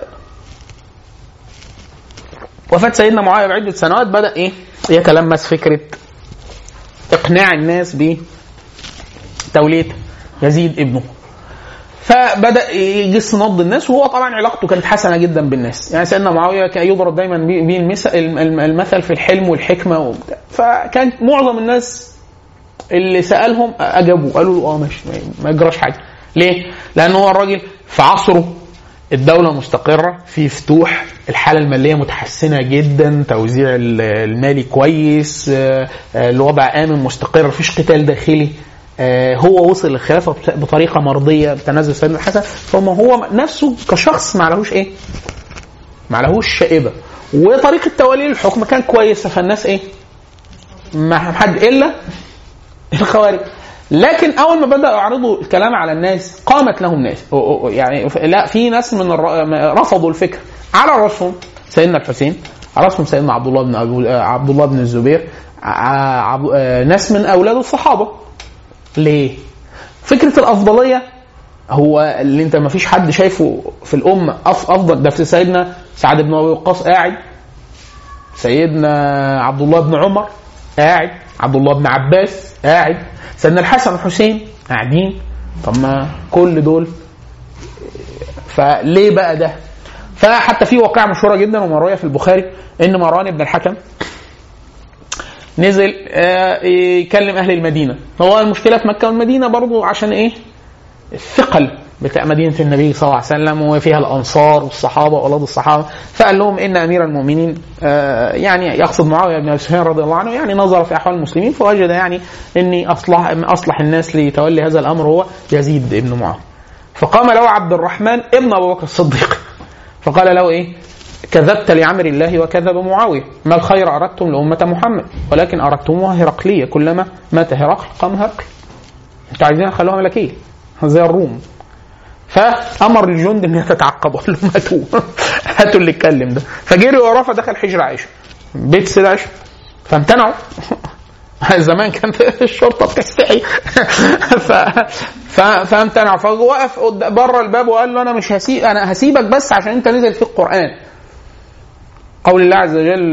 وفاه سيدنا معاويه بعده سنوات بدا ايه؟ يتلمس فكره اقناع الناس بتوليه يزيد ابنه، فبدا يجس نبض الناس. وهو طبعا علاقته كانت حسنه جدا بالناس، يعني سيدنا معاويه كان يضرب دايما به المثل في الحلم والحكمه وبتاع. فكان معظم الناس اللي سالهم اجابوا، قالوا له اه ماشي ما يجراش حاجه. ليه؟ لان هو الراجل في عصره الدولة مستقرة، في فتوح، الحالة المالية متحسنة جدا، توزيع المالي كويس، الوضع آمن مستقر، مفيش قتال داخلي. هو وصل للخلافة بطريقة مرضية بتنازل سيدنا الحسن، فما هو نفسه كشخص ما لهوش ايه؟ ما لهوش شائبة، وطريقة تولي الحكم كان كويسة، فالناس ايه؟ ما حد إلا الخوارج. لكن اول ما بداوا يعرضوا الكلام على الناس قامت لهم ناس، يعني لا في ناس من رفضوا الفكر، على راسهم سيدنا الحسين، على راسهم سيدنا عبد الله بن أبو عبد الله بن الزبير، ناس من اولاد الصحابه. ليه؟ فكره الافضليه هو اللي انت ما فيش حد شايفه في الامه افضل. ده في سيدنا سعد بن ابي وقاص قاعد، سيدنا عبد الله بن عمر قاعد، عبد الله بن عباس قاعد، سيدنا الحسن والحسين قاعدين. طب ما كل دول، فليه بقى ده؟ فحتى في واقعة مشهورة جدا ومروية في البخاري ان مروان بن الحكم نزل يكلم اهل المدينة. هو المشكلة في مكة والمدينة برضو عشان ايه؟ الثقل بتاع مدينة النبي صلى الله عليه وسلم، وفيها الأنصار والصحابة وأولاد الصحابة. فقال لهم إن أمير المؤمنين يعني يقصد معاوية بن أبي سفيان رضي الله عنه، يعني نظر في أحوال المسلمين فوجد يعني إني أصلح أصلح الناس لتولي هذا الأمر هو يزيد ابن معاوية. فقام له عبد الرحمن ابن أبو بكر الصديق فقال له إيه؟ كذبت لعمر الله وكذب معاوية، ما الخير أردتم لأمة محمد ولكن أردتموها هرقلية، كلما مات هرقل قام هرقل. أنتوا عايزين خلوها ملكية زي الروم. فأمر الجند ان يتعقبوا، قال لهم هاتوا هاتوا اللي اتكلم ده. فجري وراه فدخل حجر عائشة بيت سيدة عائشة، فامتنعوا. زمان كان الشرطة بتستحي ف... ف... فامتنعوا. فوقف بره الباب وقال له انا مش هسيب، انا هسيبك بس عشان انت نزل في القرآن قول الله عز وجل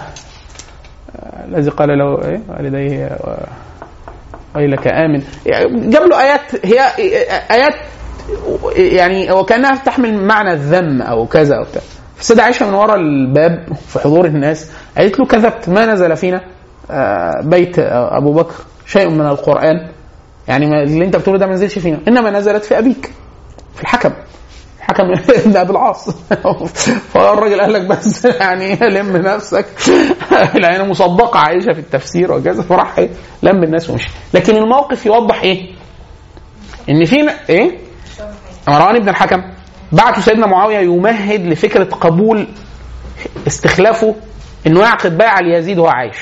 الذي قال له ايه والديه ويلك آمن. جاب له آيات، هي آيات يعني وكانها تحمل معنى الذم او كذا او بتاع. السيدة عائشة من وراء الباب في حضور الناس قالت له كذبت، ما نزل فينا بيت ابو بكر شيء من القرآن، يعني اللي انت بتقوله ده ما نزلش فينا، انما نزلت في ابيك في الحكم حكم ابن ابي العاص. فالراجل قال لك بس يعني لم نفسك، العين مصدقه عائشه في التفسير وكذا، فراح ايه لم الناس ومشي. لكن الموقف يوضح ايه؟ ان في ايه مروان بن الحكم بعته سيدنا معاويه يمهد لفكره قبول استخلافه انه يعقد بيعه ليزيد وهو عايش.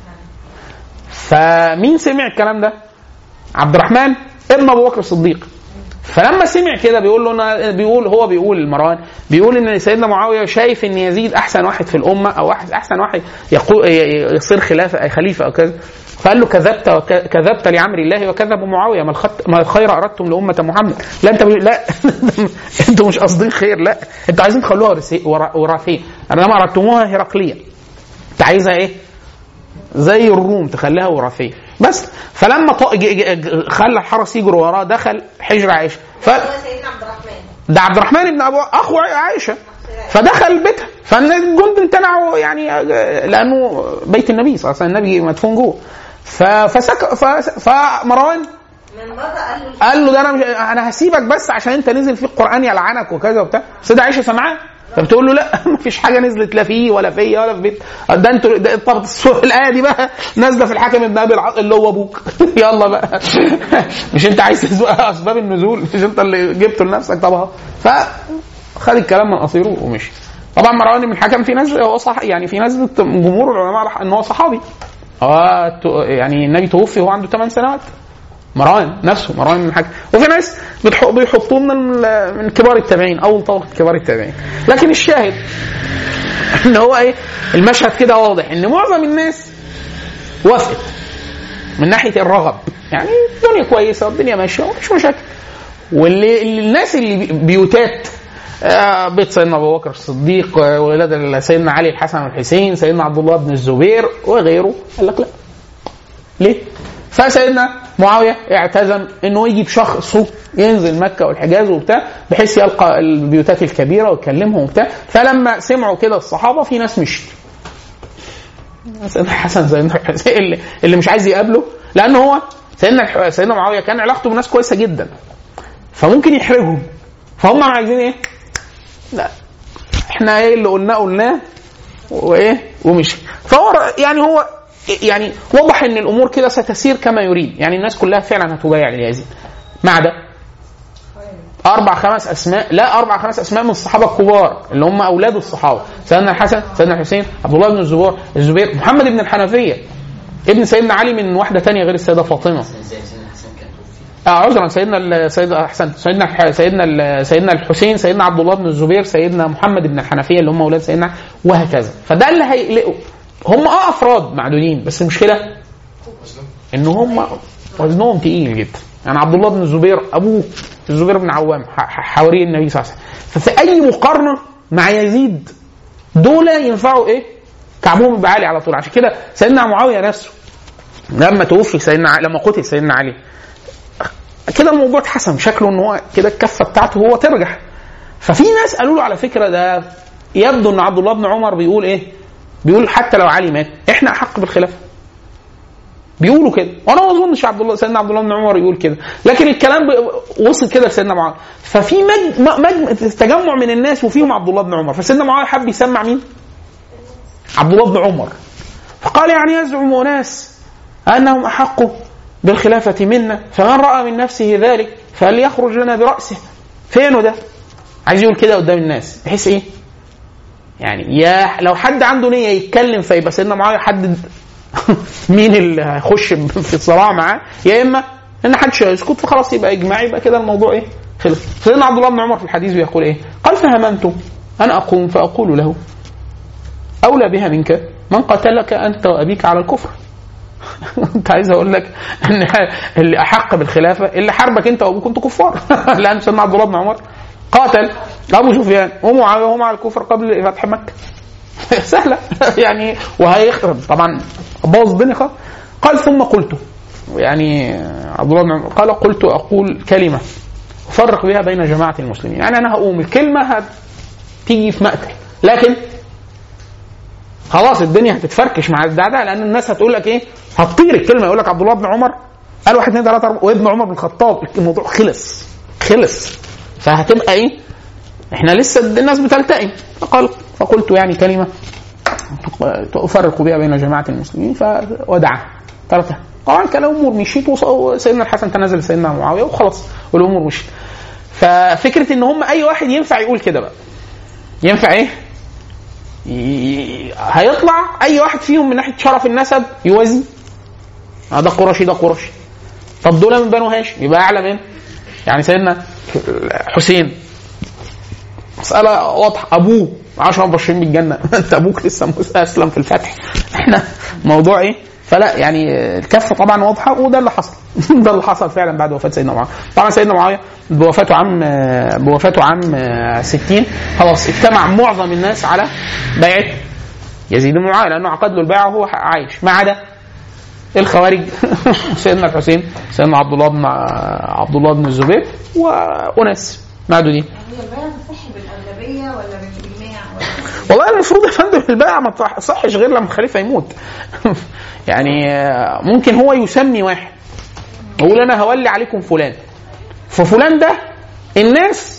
فمين سمع الكلام ده؟ عبد الرحمن ابن ابو بكر الصديق. فلما سمع كده بيقول له أنا بيقول هو بيقول مروان بيقول ان سيدنا معاويه شايف ان يزيد احسن واحد في الامه او واحد احسن واحد يقول يصير خلافه اي خليفه او كذا. فقال له كذبت كذبت لعمر الله وكذب معاويه، ما الخط ما الخير اردتم لامه محمد. لا انت لا انتوا مش قاصدين خير، لا انتوا عايزين تخلوها وراثيه، انما اردتموها هرقليه، انت عايزها ايه زي الروم تخليها وراثيه بس. فلما خلى الحرس يجروا وراه دخل حجر عائشه. ف ده عبد الرحمن ابن ابو اخو عائشه، فدخل بيتها، فالجند امتنعوا يعني لانه بيت النبي صلى الله عليه وسلم، النبي مدفون جوه. فسك فمروان قال له ده انا انا هسيبك بس عشان انت نزل فيه القران يلعنك وكذا وبتاع. السيده عائشه سمعاه فبتقول له لا مفيش حاجه نزلت لا فيه ولا فيا ولا في بيت ده انتوا ده طب الايه دي بقى نازله في الحاكم ابن ابي العاص اللي هو ابوك. يلا بقى مش انت عايز تسوق اسباب النزول، مش انت اللي جبته لنفسك طبعا. فخد الكلام من قصيره ومشي. طبعا مروان بن الحكم في ناس هو صح يعني في ناس جمهور العلماء ان هو صحابي، اه يعني النبي توفي وهو عنده ثمان سنوات مروان نفسه مروان بن الحكم. وفي ناس بيحطوه من من كبار التابعين اول طبقه كبار التابعين. لكن الشاهد ان هو ايه المشهد كده واضح ان معظم الناس وافقت من ناحيه الرغب، يعني الدنيا كويسه والدنيا ماشيه ومش مشاكل. واللي الناس اللي بيوتات آه بيت سيدنا ابو بكر الصديق وولاد سيدنا علي الحسن والحسين سيدنا عبد الله بن الزبير وغيره قال لك لا ليه. فسيدنا معاويه اعتزم انه يجي بشخصه ينزل مكه والحجاز وبتاع بحيث يلقى البيوتات الكبيره ويكلمهم وبتاع. فلما سمعوا كده الصحابه في ناس مشت، سيدنا الحسن سيدنا الحسين اللي, اللي مش عايز يقابله لانه هو سيدنا سيدنا معاويه كان علاقته بالناس كويسه جدا فممكن يحرجهم، فهم عايزين ايه لا احنا ايه اللي قلناه قلناه وايه ومشي. فهو يعني هو يعني وضح ان الامور كده ستسير كما يريد، يعني الناس كلها فعلا هتبايع ليزيد ما عدا اربع خمس اسماء، لا اربع خمس اسماء من الصحابه الكبار اللي هم اولاد الصحابه سيدنا الحسن سيدنا الحسين عبد الله بن الزبير الزبير محمد بن الحنفيه ابن سيدنا علي من واحده تانية غير السيده فاطمه. اه عذرا سيدنا سيدنا احسن سيدنا سيدنا سيدنا الحسين سيدنا عبد الله بن الزبير سيدنا محمد بن الحنفيه اللي هم اولاد سيدنا وهكذا. فده اللي هيقلقوا هم اه افراد معدودين بس المشكله ان هم وزنهم تقيل جدا. يعني عبد الله بن الزبير ابوه الزبير بن عوام حواري النبي صلى الله عليه وسلم، ففي اي مقارنه مع يزيد دول ينفعوا ايه كعبهم بعالي على طول. عشان كده سيدنا معاويه نفسه لما توفي سيدنا لما قتل سيدنا علي كده الموضوع اتحسن شكله ان هو كده الكفه بتاعته هو ترجح. ففي ناس قالوا له على فكره ده يبدو ان عبد الله بن عمر بيقول ايه بيقول حتى لو علي مات احنا احق بالخلافه، بيقولوا كده. وانا ما اظنش عبد الله سيدنا عبد الله بن عمر يقول كده، لكن الكلام وصل كده لسيدنا معاويه. ففي مج... مج... تجمع من الناس وفيهم عبد الله بن عمر، فسيدنا معاويه حب يسمع مين عبد الله بن عمر، فقال يعني يزعم ناس انهم احق بالخلافه منا فمن راى من نفسه ذلك فليخرج لنا براسه. فينه ده عايز يقول كده قدام الناس بحيث ايه يعني يا لو حد عنده نيه يتكلم فيبقى سيدنا معاويه حدد مين اللي هيخش في الصراع معاه، يا اما ان حدش يسكت فخلاص يبقى اجماع يبقى كده الموضوع ايه خلص. سيدنا عبد الله بن عمر في الحديث بيقول ايه قال فهممت انا اقوم فاقول له اولى بها منك من قتلك انت وابيك على الكفر. انت عايز اقول لك ان اللي احق بالخلافه اللي حاربك انت وابوك كنتوا كفار. لان سيدنا عبد الله بن عمر قاتل ابو سفيان ومعاويه وهم على الكفر قبل فتح مكه. سهله يعني وهيخرب طبعا باظ الدنيا خالص. قال ثم قلت يعني عبد الله بن عمر قال قلت اقول كلمه افرق بها بين جماعه المسلمين. يعني انا هقوم الكلمه هتيجي في مقتل، لكن خلاص الدنيا هتتفركش مع الدعداء، لان الناس هتقول لك ايه، هتطير الكلمه، يقول لك عبد الله بن عمر قال واحد اثنين ثلاثه وابن عمر بن الخطاب، الموضوع خلص خلص. فهتبقى ايه، احنا لسه الناس بتلتئم. فقال فقلت يعني كلمه افرق بها بين جماعه المسلمين فودعها تركها. طبعا كان الامور مشيت وسيدنا الحسن تنازل سيدنا معاويه وخلاص والامور مشيت. ففكره ان هم اي واحد ينفع يقول كده بقى، ينفع ايه، هيطلع اي واحد فيهم من ناحيه شرف النسب يوازي، ده قرشي ده قرشي. طب دول من بنو هاشم يبقى اعلى من، يعني سيدنا حسين مساله واضحه، ابوه عشرة مبشرين بالجنه انت ابوك لسه اسلم في الفتح، احنا موضوع ايه. فلا يعني الكفه طبعا واضحه، وده اللي حصل ده اللي حصل فعلا بعد وفاه سيدنا معاويه. طبعا سيدنا معاويه بوفاته عام بوفاته عام ستين خلاص اجتمع معظم الناس على بيعه يزيد بن معاويه، لانه عقد له البيعه وهو عايش، ما عدا الخوارج سيدنا الحسين سيدنا عبد الله بن عبد الله بن الزبير واناس معدودين. هي البيعه تصح بالاغلبيه ولا بالاجماع؟ والله المفروض يا فندم البيعه ما تصحش غير لما الخليفه يموت يعني ممكن هو يسمي واحد يقول انا هولي عليكم فلان، ففلان ده الناس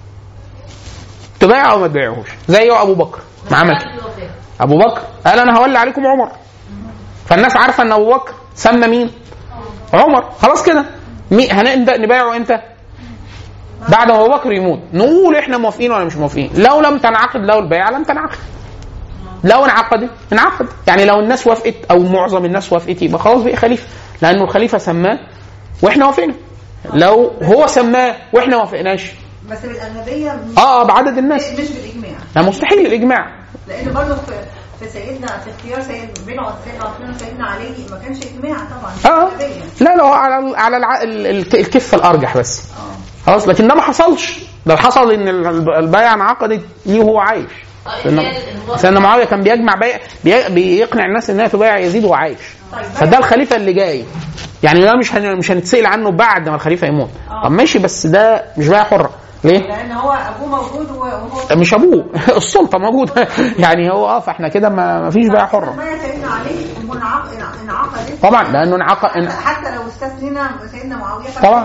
تبايعه وما تبايعهوش، زي ابو بكر ما عمل ابو بكر قال انا هولي عليكم عمر، فالناس عارفه ان ابو بكر سمى مين عمر، خلاص كده هنبدا نبايعه امتى؟ بعد ما ابو بكر يموت نقول احنا موافقين ولا مش موافقين. لو لم تنعقد لو البيعه لم تنعقد، لو انعقدت انعقد، يعني لو الناس وافقت او معظم الناس وافقت يبقى خلاص بقى خليفه، لانه الخليفه سماه واحنا وافقنا. لو هو سماه واحنا وافقناش بس بالاغلبيه اه بعدد الناس مش بالاجماع، لا مستحيل الاجماع، لان برضه في في سيدنا في اختيار سيد بين سيدنا عثمان وسيدنا علي ما كانش اجماع طبعا اه لا لا على على الع... الكفه الارجح بس اه خلاص، لكن ده ما حصلش. ده حصل ان البيعه انعقدت ليه وهو عايش. سيدنا معاويه كان بيجمع بيع بي... بيقنع الناس انها تبايع يزيد وهو عايش، فده الخليفه اللي جاي، يعني ده مش هن... مش هنتسال عنه بعد ما الخليفه يموت. طب ماشي، بس ده مش بيعه حره ليه؟ لان هو ابوه موجود وهو مش ابوه السلطه موجوده يعني هو اه فاحنا كده ما فيش بيعه حره. سيدنا علي انعقد طبعا لانه انعقد حتى لو استثنينا سيدنا معاويه طبعا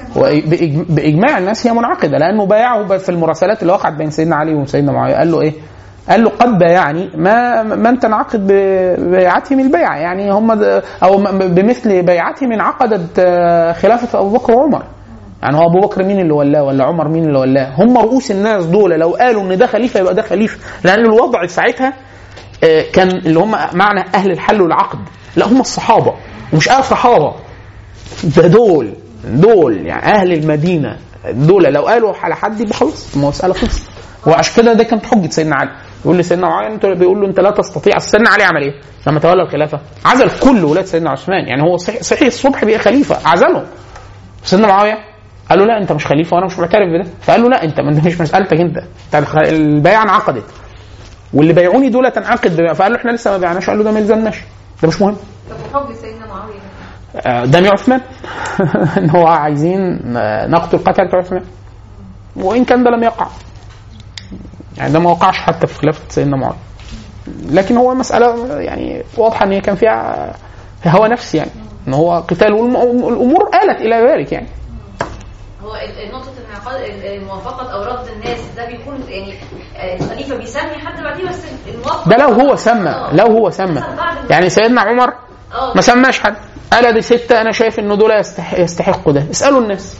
باجماع الناس هي منعقده، لانه بايعه في المراسلات اللي وقعت بين سيدنا علي وسيدنا معاويه قال له ايه؟ قال له قد بايعني ما من تنعقد ببيعتهم البيعه، يعني هم او بمثل بيعتهم انعقدت خلافه ابو بكر وعمر. يعني هو ابو بكر مين اللي ولاه ولا عمر مين اللي ولاه؟ هم رؤوس الناس دول، لو قالوا ان ده خليفه يبقى ده خليفه، لان الوضع ساعتها كان اللي هم معنى اهل الحل والعقد، لا هم الصحابه ومش اهل صحابه، ده دول دول يعني اهل المدينه دول، لو قالوا على حد يبقى خلاص المساله خلصت. وعشان كده ده كانت حجه سيدنا علي، يقول لي سيدنا معاويه انت بيقول له انت لا تستطيع. سيدنا علي عمل ايه لما تولى الخلافه؟ عزل كل ولاد سيدنا عثمان، يعني هو صحيح, صحيح الصبح بقى خليفه عزلهم. سيدنا معاويه قال له لا انت مش خليفه وانا مش معترف بده، فقال له لا انت مش مسالتك، انت البيعه انعقدت واللي بايعوني دول تنعقد بيع. فقال له احنا لسه ما بيعناش، قال له ده ما يلزمناش، ده مش مهم. طب حب سيدنا معاويه ده عثمان ان هو عايزين نقتل قتله عثمان، وان كان ده لم يقع، يعني ده ما وقعش حتى في خلافه سيدنا معاويه، لكن هو مساله يعني واضحه ان هي كان فيها هوى نفسي، يعني ان هو قتال والامور آلت الى ذلك. يعني هو نقطه انعقاد الموافقه او رفض الناس ده بيكون يعني الخليفه بيسمي حد بعديه، بس الموافقه ده لو هو سمى لو هو سمى يعني سيدنا عمر ما سماش حد، قال دي ستة انا شايف انه دول يستحقوا ده، اسالوا الناس.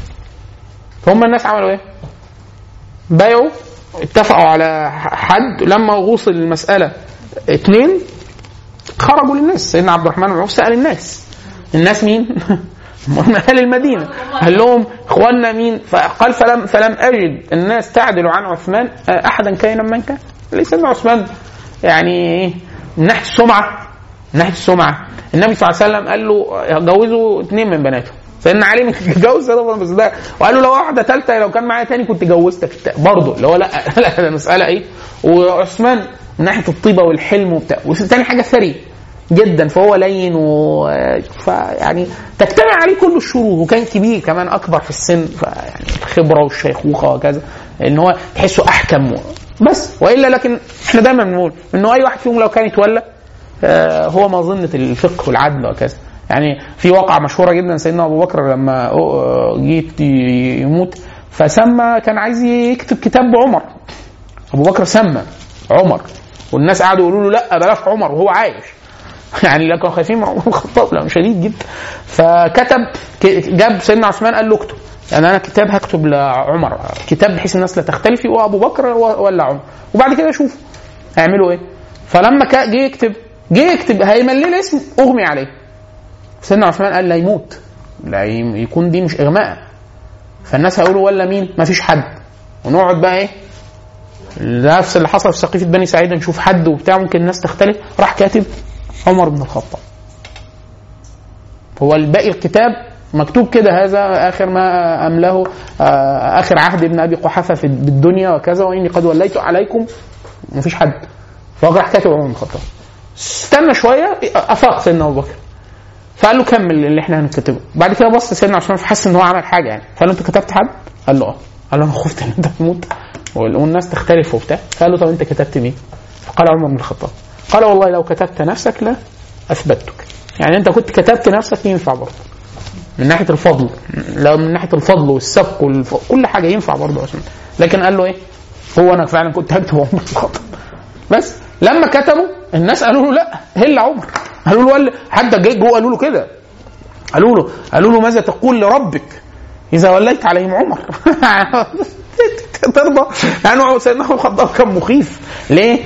فهم الناس عملوا ايه؟ بايعوا، اتفقوا على حد، لما وصل المساله اثنين خرجوا للناس. سيدنا عبد الرحمن بن عوف سال الناس، الناس مين؟ اهل المدينه، قال لهم اخواننا مين؟ فقال فلم فلم اجد الناس تعدل عن عثمان احدا كائنا من كان. ليس سيدنا عثمان يعني من ناحيه السمعه من ناحيه السمعه النبي صلى الله عليه وسلم قال له جوزوا اثنين من بناته، سيدنا علي متجوز بس ده، وقال له لو واحده ثالثه لو كان معايا ثاني كنت جوزتك برضه، اللي هو لا لا المساله ايه. وعثمان من ناحيه الطيبه والحلم وبتاع. وثاني حاجه ثري، جدا، فهو لين و فيعني تجتمع عليه كل الشروط، وكان كبير كمان اكبر في السن، فيعني الخبره والشيخوخه وكذا، ان هو تحسه احكم بس. والا لكن احنا دايما بنقول انه اي واحد فيهم لو كان يتولى هو مظنه الفقه والعدل وكذا. يعني في واقعه مشهوره جدا، سيدنا ابو بكر لما جيت يموت فسمى، كان عايز يكتب كتاب بعمر، ابو بكر سمى عمر، والناس قعدوا يقولوا له لا بلاش عمر وهو عايش، يعني لا كانوا خايفين من عمر الخطاب، لا شديد جدا. فكتب، جاب سيدنا عثمان قال له اكتب، يعني انا كتاب هكتب لعمر، كتاب بحيث الناس لا تختلف هو ابو بكر ولا عمر، وبعد كده شوفوا هيعملوا ايه. فلما جه يكتب جه يكتب هيملي الاسم اغمي عليه، سيدنا عثمان قال لا يموت، لا يكون دي مش اغماء، فالناس هيقولوا ولا مين، ما فيش حد، ونقعد بقى ايه نفس اللي حصل في سقيفة بني سعيد، نشوف حد وبتاع ممكن الناس تختلف، راح كاتب عمر بن الخطاب. هو الباقي الكتاب مكتوب كده، هذا آخر ما أمله آخر عهد ابن أبي قحافة في الدنيا وكذا، وإني قد وليت عليكم، ما فيش حد، فراح كاتب عمر بن الخطاب. استنى شوية أفاق سيدنا أبو بكر، فقال له كمل اللي احنا هنكتبه. بعد كده بص سيدنا عثمان فحس ان هو عمل حاجه، يعني فقال له انت كتبت حد؟ قال له اه. قال له انا خفت ان انت تموت والناس تختلف وبتاع. قال له طب انت كتبت مين؟ فقال عمر بن الخطاب. قال والله لو كتبت نفسك لا اثبتك، يعني انت كنت كتبت نفسك ينفع برضه من ناحيه الفضل، لو من ناحيه الفضل والسبق والف... كل حاجه ينفع برضه عثمان. لكن قال له ايه؟ هو انا فعلا كنت هكتب عمر بن الخطاب. بس لما كتبوا الناس قالوا له لا هل عمر، قالوا له حتى جه جوه قالوا له كده، قالوا له قالوا له ماذا تقول لربك اذا وليت عليهم عمر؟ ترضى؟ يعني سيدنا عمر الخطاب كان مخيف ليه؟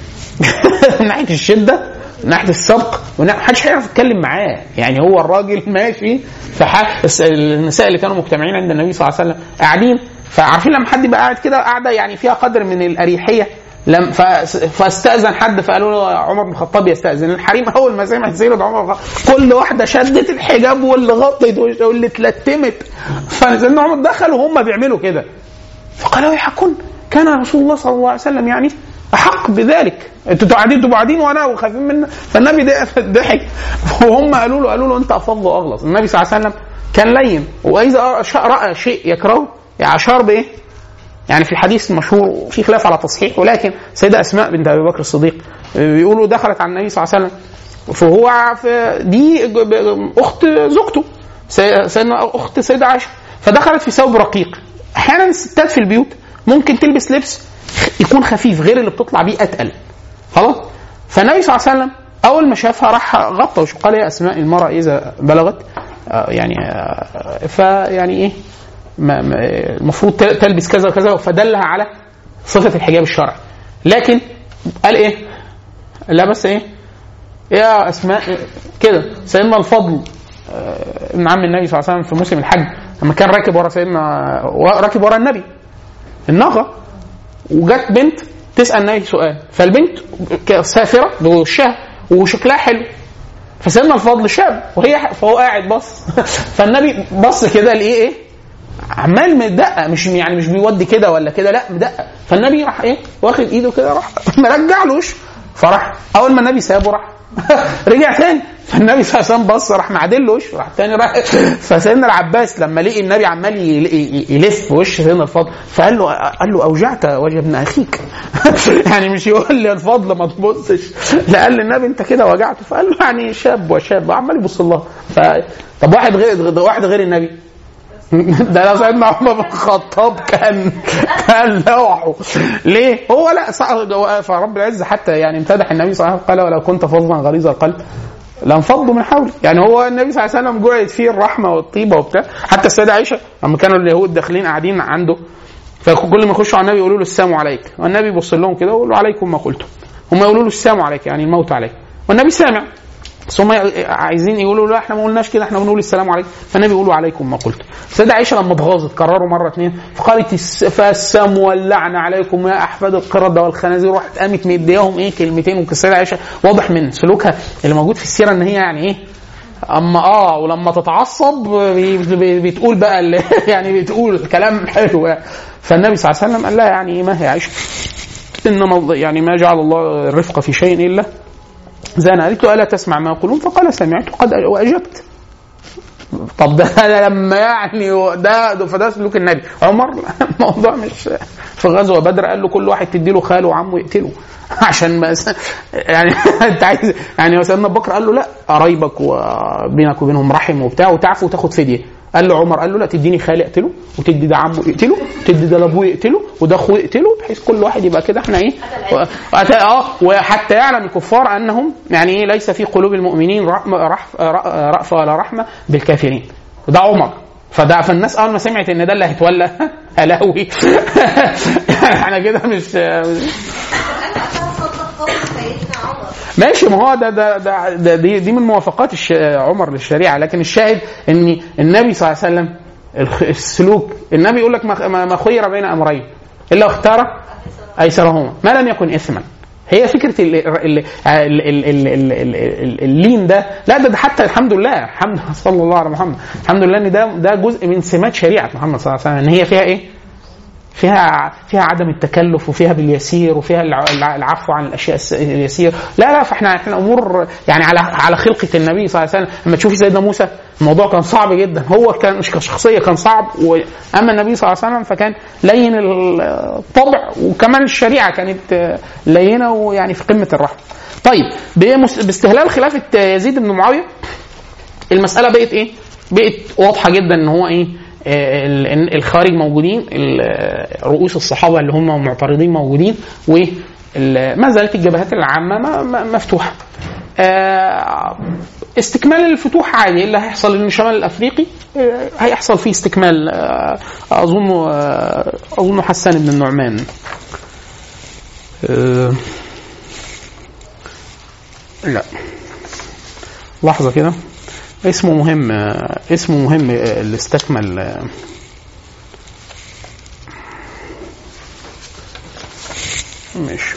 من ناحيه الشده، من ناحيه السبق، محدش هيعرف يتكلم معاه، يعني هو الراجل ماشي في حال. النساء اللي كانوا مجتمعين عند النبي صلى الله عليه وسلم قاعدين، فعارفين لما حد يبقى قاعد كده قاعده يعني فيها قدر من الاريحيه، لم فاستأذن حد فقالوا له عمر بن الخطاب يستأذن. الحريم اول ما سمعت سيرة عمر بن الخطاب كل واحده شدت الحجاب واللي غطت واللي اتلتمت، فسيدنا عمر دخل وهم بيعملوا كده، فقالوا يحكون كان رسول الله صلى الله عليه وسلم يعني احق بذلك، انتوا قاعدين انتوا قاعدين وانا وخايفين منا. فالنبي ضحك وهم قالوا له قالوا له انت افضل واغلظ. النبي صلى الله عليه وسلم كان لين، واذا راى شيء يكرهه يعني اشار بايه، يعني في الحديث المشهور في خلاف على تصحيح، ولكن سيدة أسماء بنت أبي بكر الصديق بيقولوا دخلت على النبي صلى الله عليه وسلم، فهو في دي أخت زوجته سيدنا أخت سيدة عائشة، فدخلت في ثوب رقيق. أحيانا الستات في البيوت ممكن تلبس لبس يكون خفيف غير اللي بتطلع بيه أتقل، خلاص. فالنبي صلى الله عليه وسلم أول ما شافها راح غطى وش قال يا أسماء المرأة إذا بلغت يعني فيعني إيه المفروض تلبس كذا وكذا، فدلها على صفة الحجاب الشرعي. لكن قال ايه؟ لا بس ايه يا اسماء كده. سيدنا الفضل ابن عم النبي صلى الله عليه وسلم في موسم الحج لما كان راكب ورا سيدنا راكب ورا النبي الناقة، وجت بنت تسأل النبي سؤال، فالبنت سافرة بوشها وشكلها حلو، فسيدنا الفضل شاب وهي فهو قاعد بص فالنبي بص كده لقيه ايه عمال مدقق، مش يعني مش بيودي كده ولا كده، لا مدقق. فالنبي راح ايه واخد ايده كده راح مرجع له وش، فراح اول ما النبي سابه راح رجع تاني، فالنبي صلى الله عليه وسلم بص راح معدل له وش، راح تاني راح. فسيدنا العباس لما لقي النبي عمال يلف وش سيدنا الفضل فقال له قال له اوجعت وجه ابن اخيك يعني مش يقول لي الفضل ما تبصش، لا قال للنبي انت كده وجعته، فقال له يعني شاب وشاب عمال يبص الله. ف طب واحد غير واحد غير النبي ده لو سيدنا عمر بن الخطاب كان كان لوحه ليه هو لا فرب العزة حتى يعني امتدح النبي صلى الله عليه وسلم قال ولو كنت فظا غليظ القلب لانفضوا من حولك. يعني هو النبي صلى الله عليه وسلم جعلت فيه الرحمه والطيبه وبتاع. حتى السيده عائشه لما كانوا اليهود داخلين قاعدين عنده فكل ما يخشوا على النبي يقولوا له السلام عليك، والنبي يبص لهم كده ويقول له عليكم ما قلتم، هم يقولوا له السلام عليك يعني الموت عليك، والنبي سامع، بس هم عايزين يقولوا لا احنا ما قلناش كده احنا بنقول السلام عليكم، فالنبي يقولوا عليكم ما قلت. السيده عائشه لما اتغاظت كرروا مره اثنين فقالت فالسم واللعنه عليكم يا احفاد القرده والخنازير، راحت قامت مديهم ايه كلمتين. والسيده عائشه واضح من سلوكها اللي موجود في السيره ان هي يعني ايه اما اه ولما تتعصب بتقول بقى اللي يعني بتقول كلام حلو يعني. فالنبي صلى الله عليه وسلم قال لها يعني ما هي عائشه انما يعني ما جعل الله الرفق في شيء الا زينب قالت له الا تسمع ما يقولون؟ فقال سمعت قد واجبت. طب ده لما يعني ده, ده فده سلوك النبي. عمر الموضوع مش في غزوه بدر قال له كل واحد تدي له خاله وعمه يقتله عشان ما يعني انت عايز يعني. سيدنا ابو بكر قال له لا، قرايبك وبينك وبينهم رحم وبتاع وتعفو وتاخد فديه. قال له عمر قال له لا، تديني خالي اقتله وتدي ده عمه يقتله وتدي ده لابوه يقتله وده اخوه يقتله، بحيث كل واحد يبقى كده احنا ايه اه وحتى يعلم الكفار انهم يعني ايه ليس في قلوب المؤمنين رأفة ولا رحمه بالكافرين. ده عمر. فده فالناس اول ما سمعت ان ده اللي هيتولى الاوي احنا كده مش ماشي. ما هو ده ده, ده, ده دي, دي من موافقات عمر للشريعه. لكن الشاهد ان النبي صلى الله عليه وسلم السلوك، النبي يقول لك ما خير بين امرين الا اختار ايسرهما ما لم يكن اثما. هي فكره اللين ده لا ده, ده حتى الحمد لله الحمد صلى الله على محمد الحمد لله ان ده ده جزء من سمات شريعه محمد صلى الله عليه وسلم، ان هي فيها ايه؟ فيها فيها عدم التكلف وفيها باليسير وفيها العفو عن الاشياء اليسير. لا لا فاحنا احنا امور يعني على على خلقه النبي صلى الله عليه وسلم. لما تشوفي سيدنا موسى الموضوع كان صعب جدا، هو كان مش كشخصيه كان صعب، واما النبي صلى الله عليه وسلم فكان لين الطبع وكمان الشريعه كانت لينه ويعني في قمه الرحمه. طيب باستهلال خلافه يزيد بن معاويه المساله بقت ايه؟ بقت واضحه جدا ان هو ايه؟ الخارج موجودين، رؤوس الصحابه اللي هم معترضين موجودين، وما زالت الجبهات العامه مفتوحه. استكمال الفتوح عادي. اللي هيحصل ان الشمال الافريقي هيحصل فيه استكمال. اظن اظن حسان بن النعمان لا لحظه كده اسمه مهم اسمه مهم اللي استكمل ماشي.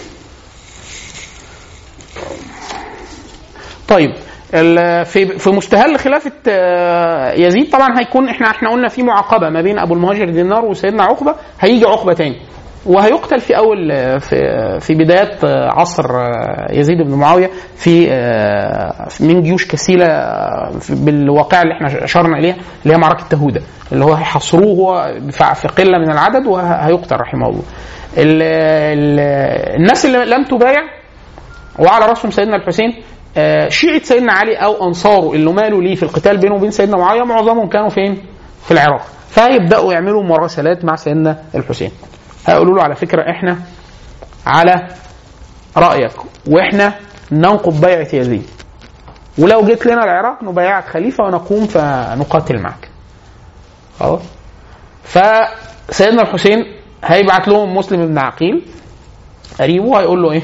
طيب في في مستهل خلافه يزيد طبعا هيكون احنا احنا قلنا في معاقبه ما بين ابو المهاجر دينار وسيدنا عقبه. هيجي عقبه تاني وهيقتل في اول في في بدايات عصر يزيد بن معاويه في من جيوش كسيله بالواقع اللي احنا اشرنا اليها اللي هي معركه تهوده، اللي هو هيحصروه هو في قله من العدد وهيقتل رحمه الله. الناس اللي لم تبايع وعلى راسهم سيدنا الحسين شيعة سيدنا علي او انصاره اللي مالوا ليه في القتال بينه وبين سيدنا معاويه معظمهم كانوا فين؟ في العراق. فيبداوا يعملوا مراسلات مع سيدنا الحسين، هيقولوا له على فكرة احنا على رأيك واحنا ننقض بيعة يزيد، ولو جيت لنا العراق نبايعك خليفة ونقوم فنقاتل معك. خلاص. فسيدنا الحسين هيبعت لهم مسلم بن عقيل قريبه، هيقول له ايه؟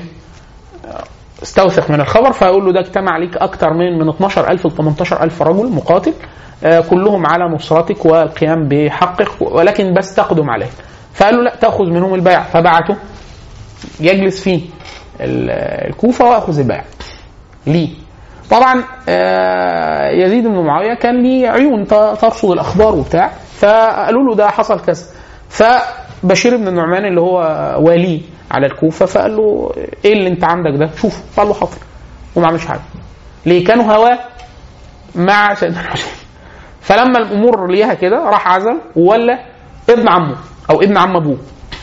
استوثق من الخبر. فيقول له ده اجتمع عليك اكتر من من اثناشر ألف ل ثمانية عشر ألف رجل مقاتل كلهم على نصرتك والقيام بحقك، ولكن بس تقدم عليه. فقالوا لا تأخذ منهم البيع. فبعته يجلس في الكوفة وأخذ البيع ليه. طبعا يزيد بن معاوية كان ليه عيون ترصد الأخبار وبتاع، فقالوا له ده حصل كذا. فبشير بن النعمان اللي هو والي على الكوفة فقال له ايه اللي انت عندك ده شوف. قال له حاضر وما عملش حاجة. ليه؟ كانوا هواه مع سيدنا الحسين. فلما الأمور ليها كده راح عزل ولا ابن عمه او ابن عم ابوه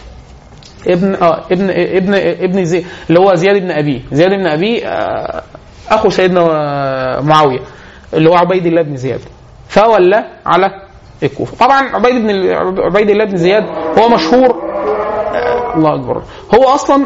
ابن اه ابن ابن ابن زي اللي هو زياد بن ابيه. زياد بن ابيه آه اخو سيدنا معاويه اللي هو عبيد الله بن زياد. فولى على الكوفه. طبعا عبيد بن عبيد الله بن زياد هو مشهور آه الله اكبر. هو اصلا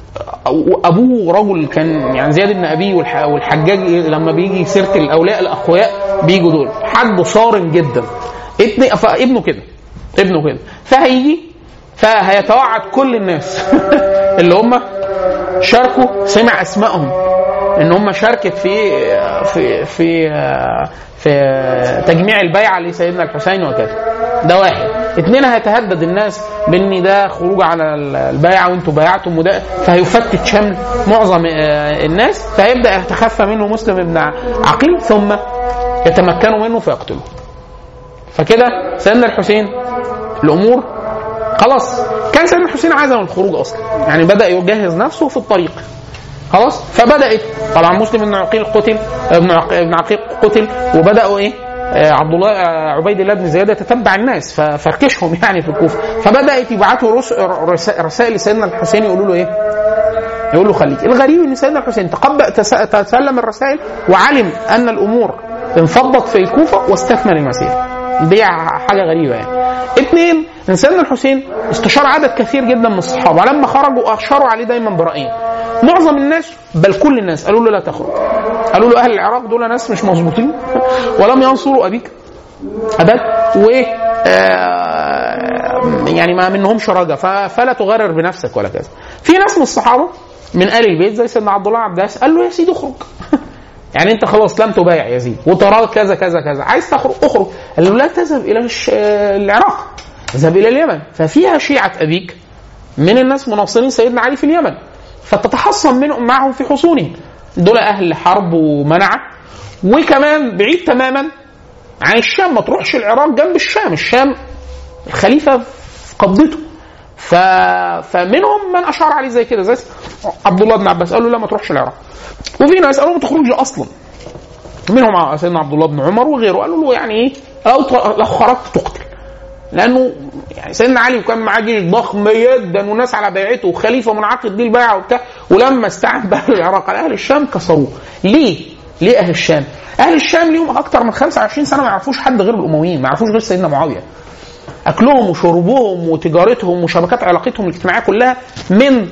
ابوه رجل كان يعني زياد بن ابيه والحجاج لما بيجي سيره الاولياء الاقوياء بيجوا دول حد صارم جدا. ابنه كده ابنه كده فهيجي فهيتوعد كل الناس اللي هم شاركوا سمع اسمائهم ان هم شاركت في في في في تجميع البيعه لسيدنا الحسين وكذا. ده واحد. اثنين هيتهدد الناس بان ده خروج على البيعه وانتم بايعتم وده، فهيفتت شمل معظم الناس. فيبدا يتخفى منه مسلم بن عقيل ثم يتمكنوا منه فيقتلوه. فكده سيدنا الحسين الامور خلاص. كان سيدنا الحسين عايز الخروج اصلا، يعني بدا يجهز نفسه في الطريق خلاص. فبدات طبعا مسلم بن عقيل قتل، ابن ابن عقيل قتل، وبداوا ايه عبد الله عبيد الله بن زياد يتتبع الناس ففركشهم يعني في الكوفه. فبدات يبعثوا رسائل لسيدنا الحسين يقولوا له ايه؟ يقول له خليك. الغريب ان سيدنا الحسين تقبل تسلم الرسائل وعلم ان الامور انفضت في الكوفه واستكمل المسيره. دي حاجه غريبه يعني. اثنين، ان سيدنا الحسين استشار عدد كثير جدا من الصحابه، لما خرجوا اشاروا عليه دايما برايين. معظم الناس بل كل الناس قالوا له لا تخرج، قالوا له اهل العراق دول ناس مش مظبوطين ولم ينصروا ابيك ابد، و يعني ما منهمش رجا فلا تغرر بنفسك ولا كذا. في ناس من الصحابه من آل البيت زي سيدنا عبد الله عباس قال له يا سيدي اخرج يعني انت خلاص لم تبايع يزيد وترى كذا كذا كذا، عايز تخرج اخرج. قال له لا تذهب الى العراق، اذهب الى اليمن ففيها شيعه ابيك من الناس مناصرين سيدنا علي في اليمن، فتتحصن منهم معهم في حصونهم، دول اهل حرب ومنعه. وكمان بعيد تماما عن الشام، ما تروحش العراق جنب الشام، الشام الخليفه في قبضته. ف... فمنهم من اشار عليه زي كده زي عبد الله بن عباس قال له لا ما تروحش العراق. وفي ناس قالوا ما تخرجش اصلا، منهم سيدنا عبد الله بن عمر وغيره قالوا له يعني ايه لو خرجت تقتل، لانه يعني سيدنا علي وكان معاه جيش ضخم جدا وناس على بيعته وخليفه منعقد بيه البيعه وبتاع، ولما استعان باهل العراق على اهل الشام كسروه. ليه؟ ليه اهل الشام؟ اهل الشام ليهم اكتر من خمسة وعشرين سنه ما يعرفوش حد غير الامويين، ما يعرفوش غير سيدنا معاويه. اكلهم وشربهم وتجارتهم وشبكات علاقتهم الاجتماعيه كلها من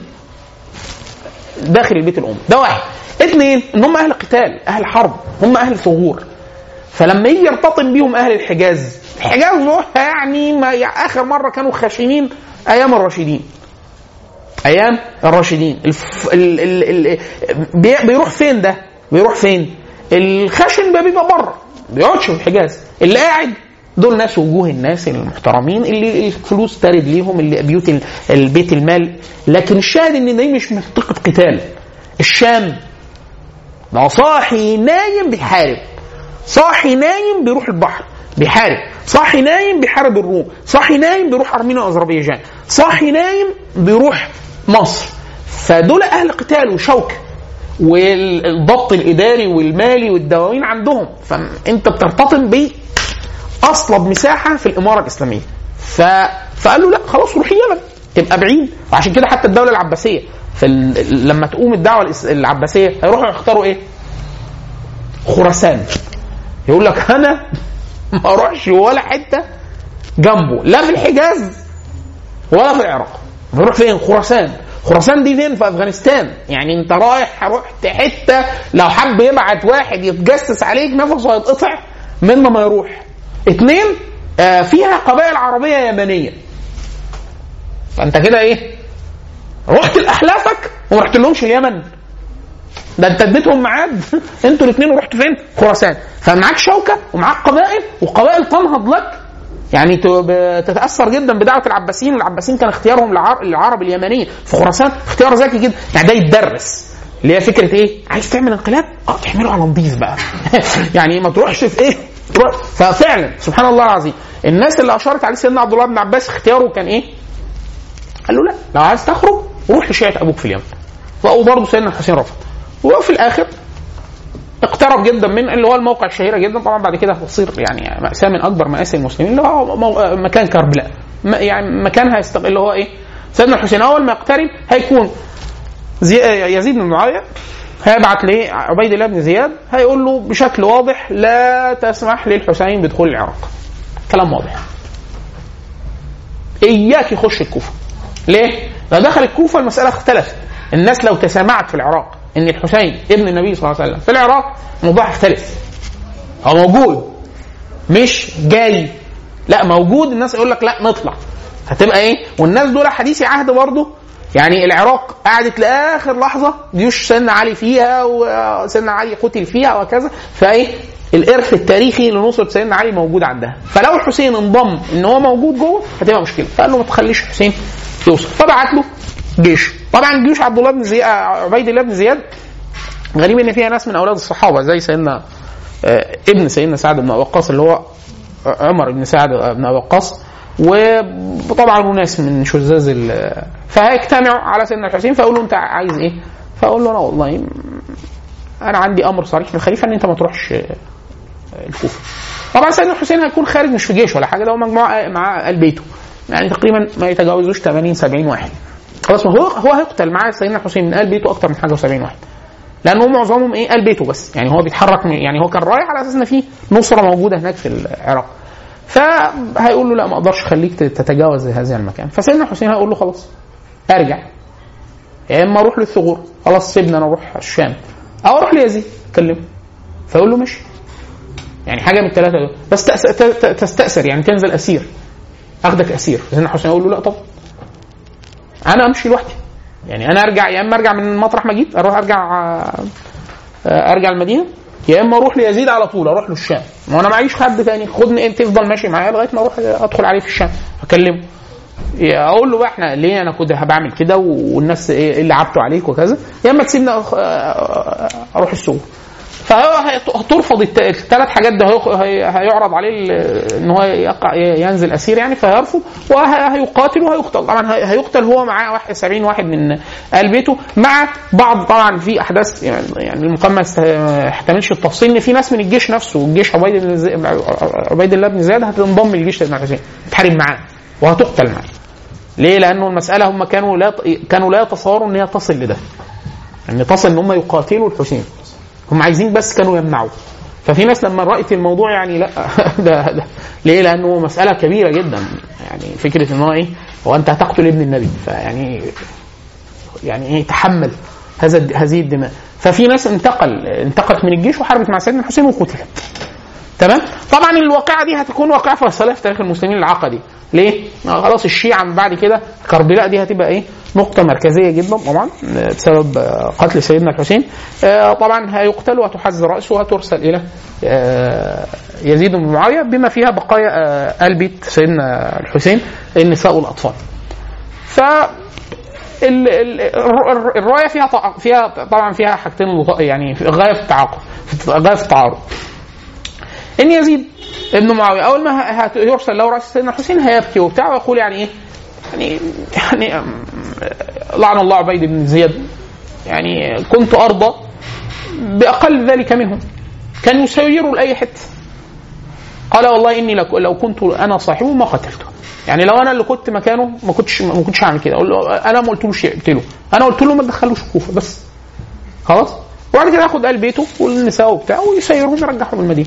داخل البيت الام. ده واحد. اثنين، ان هم اهل قتال، اهل حرب، هم اهل ثغور. فلما يجي يرتطم بيهم اهل الحجاز، الحجاز يعني ما يعني اخر مره كانوا خشنين ايام الراشدين، ايام الراشدين الف... ال... ال... ال... بي... بيروح فين ده؟ بيروح فين؟ الخشن بيبقى بره، بيقعدش في الحجاز. اللي قاعد دول ناس وجوه الناس المحترمين اللي الفلوس ترد ليهم، اللي بيوت البيت المال. لكن الشاهد ان دي مش منطقه قتال. الشام ده صاحي نايم بيحارب، صاحي نايم بيروح البحر بيحارب، صاحي نايم بيحارب الروم، صاحي نايم بيروح أرمينيا وأذربيجان، صاحي نايم بيروح مصر. فدول أهل قتال وشوك، والضبط الإداري والمالي والدواوين عندهم. فأنت بترتطم بيه أصلب مساحة في الإمارة الإسلامية. ف... فقالوا لا خلاص روح اليمن تبقى بعيد. وعشان كده حتى الدولة العباسية ال... لما تقوم الدعوة العباسية هيروحوا يختاروا إيه؟ خراسان. يقول لك أنا ما أروحش ولا حتة جنبه، لا في الحجاز ولا في العراق. بيروح فين؟ خراسان. خراسان دي فين؟ في أفغانستان. يعني أنت رايح رحت حتة لو حب يبعت واحد يتجسس عليك نفسه هيتقطع منه ما يروح. اتنين، آه فيها قبائل عربية يمنية. فأنت كده إيه؟ رحت لأحلافك وما رحت لهمش اليمن، ده انت اديتهم ميعاد انتوا الاثنين ورحتوا فين؟ خراسان. فمعاك شوكه ومعاك قبائل، وقبائل تنهض لك يعني تتاثر جدا بدعوه العباسيين. والعباسيين كان اختيارهم للعرب اليمنيه في خراسان اختيار ذكي جدا. يعني ده يتدرس اللي هي فكره ايه؟ عايز تعمل انقلاب؟ اه تعمله على نضيف بقى يعني ما تروحش في ايه؟ تروح. ففعلا سبحان الله العظيم الناس اللي اشارت عليه سيدنا عبد الله بن عباس اختياره كان ايه؟ قال له لا، لو عايز تخرج روح لشيعه ابوك في اليمن. وبرضه سيدنا الحسين رفض. وفي الاخر اقترب جدا من اللي هو الموقع الشهير جدا طبعا بعد كده هتصير يعني مأساة من اكبر مآسي المسلمين، اللي هو مكان كربلاء. يعني مكانها يستغل اللي هو ايه؟ سيدنا الحسين اول ما يقترب هيكون يزيد بن معاويه هيبعت لعبيد الله بن زياد هيقول له بشكل واضح لا تسمح للحسين بدخول العراق. كلام واضح. اياك يخش الكوفه. ليه؟ لو دخل الكوفه المساله اختلفت. الناس لو تسامعت في العراق ان الحسين ابن النبي صلى الله عليه وسلم في العراق الموضوع اختلف. هو موجود مش جاي، لا موجود. الناس يقول لك لا نطلع، هتبقى ايه؟ والناس دول حديثي عهد برضه. يعني العراق قعدت لاخر لحظه جيوش سيدنا علي فيها وسيدنا علي قتل فيها وكذا، فايه الارث التاريخي لنصره سيدنا علي موجود عندها. فلو الحسين انضم ان هو موجود جوه هتبقى مشكله. فقال له ما تخليش الحسين يوصل. فبعت له جيش. طبعا جيوش عبد الله بن زياد عبيد الله بن زياد غريب ان فيها ناس من اولاد الصحابه زي سيدنا ابن سيدنا سعد بن وقاص اللي هو عمر بن سعد بن وقاص، وطبعا ناس من شذاذ. فهيجتمعوا على سيدنا الحسين فيقولوا انت عايز ايه؟ فاقول له انا والله انا عندي امر صريح من الخليفه ان انت ما تروحش الكوفه. طبعا سيدنا الحسين هيكون خارج مش في جيش ولا حاجه، ده هو مجموعه مع آل بيته يعني تقريبا ما يتجاوزوش ثمانين سبعين واحد خلاص. هو هو هيقتل مع سيدنا الحسين من آل بيته اكتر من حاجه وسبعين واحد، لانه معظمهم ايه آل بيته بس، يعني هو بيتحرك يعني هو كان رايح على اساس ان في نصره موجوده هناك في العراق، فهيقول له لا ما اقدرش خليك تتجاوز هذا المكان. فسيدنا الحسين هيقول له خلاص ارجع، يا اما اروح للثغور خلاص سيبنا انا اروح الشام، او اروح ليزيد اكلمه. فيقول له مش يعني حاجه من الثلاثه دول، بس تستأثر يعني تنزل اسير، اخدك اسير. سيدنا الحسين يقول له لا طب انا امشي لوحدي، يعني انا ارجع يا اما ارجع من مطرح ما جيت اروح ارجع ارجع المدينه، يا اما اروح ليزيد على طول اروح له الشام، وانا معيش حد تاني خدني انت تفضل ماشي معايا لغايه ما اروح ادخل عليه في الشام اكلمه. اقول له بقى احنا ليه انا كنت بعمل كده والناس ايه اللي عبتوا عليك وكذا، يا اما تسيبنا اروح السوق. فهترفض الثلاث حاجات ده، هيعرض عليه ان هو ينزل اسير يعني، فيرفض وهيقاتل وهيقتل. طبعا هيقتل هو معاه سبعين واحد من آل بيته، مع بعض طبعا في احداث يعني المقام ما يحتملش التفصيل ان في ناس من الجيش نفسه، الجيش عبيد بن عبيد الله بن زياد هتنضم للجيش سيدنا الحسين تحارب معاه وهتقتل معاه. ليه؟ لانه المساله هم كانوا لا كانوا لا يتصوروا ان هي تصل لده، ان تصل ان هم يقاتلوا الحسين، هم عايزين بس كانوا يمنعوا. ففي ناس لما رأيت الموضوع يعني لا ده, ده ليه؟ لانه مساله كبيره جدا، يعني فكره ان هو ايه هو انت هتقتل ابن النبي، فيعني يعني ايه تحمل هذا هذه الدماء. ففي ناس انتقل انتقلت من الجيش وحاربت مع سيدنا الحسين وقتلت. تمام. طبعا الواقعه دي هتكون واقعه فيصليه في تاريخ المسلمين العقدي. ليه؟ خلاص الشيعة من بعد كده كربلاء دي هتبقى ايه نقطة مركزية جدا طبعا بسبب قتل سيدنا الحسين. طبعا هيقتل وتحز رأسه وترسل إلى يزيد بن معاوية بما فيها بقايا آل بيت سيدنا الحسين النساء والأطفال. ف الرواية فيها فيها طبعا فيها حاجتين يعني غاية في التعاقب غاية في التعارض. إن يزيد ابن معاوية أول ما يرسل له رأس سيدنا الحسين هيبكي وبتاع ويقول يعني إيه يعني يعني لعن الله عبيد بن زياد، يعني كنت أرضى بأقل ذلك منهم، كان يسيروا لأي حتة. قال والله إني لو كنت أنا صاحبه ما قتلته، يعني لو أنا اللي كنت مكانه ما كنتش ما كنتش هعمل كده. أنا ما قلتلوش يقتله، أنا قلت له ما تدخلوش الكوفة بس خلاص، وبعد كده ياخد آل بيته والنساء وبتاعه ويسيرهم يرجعهم المدينة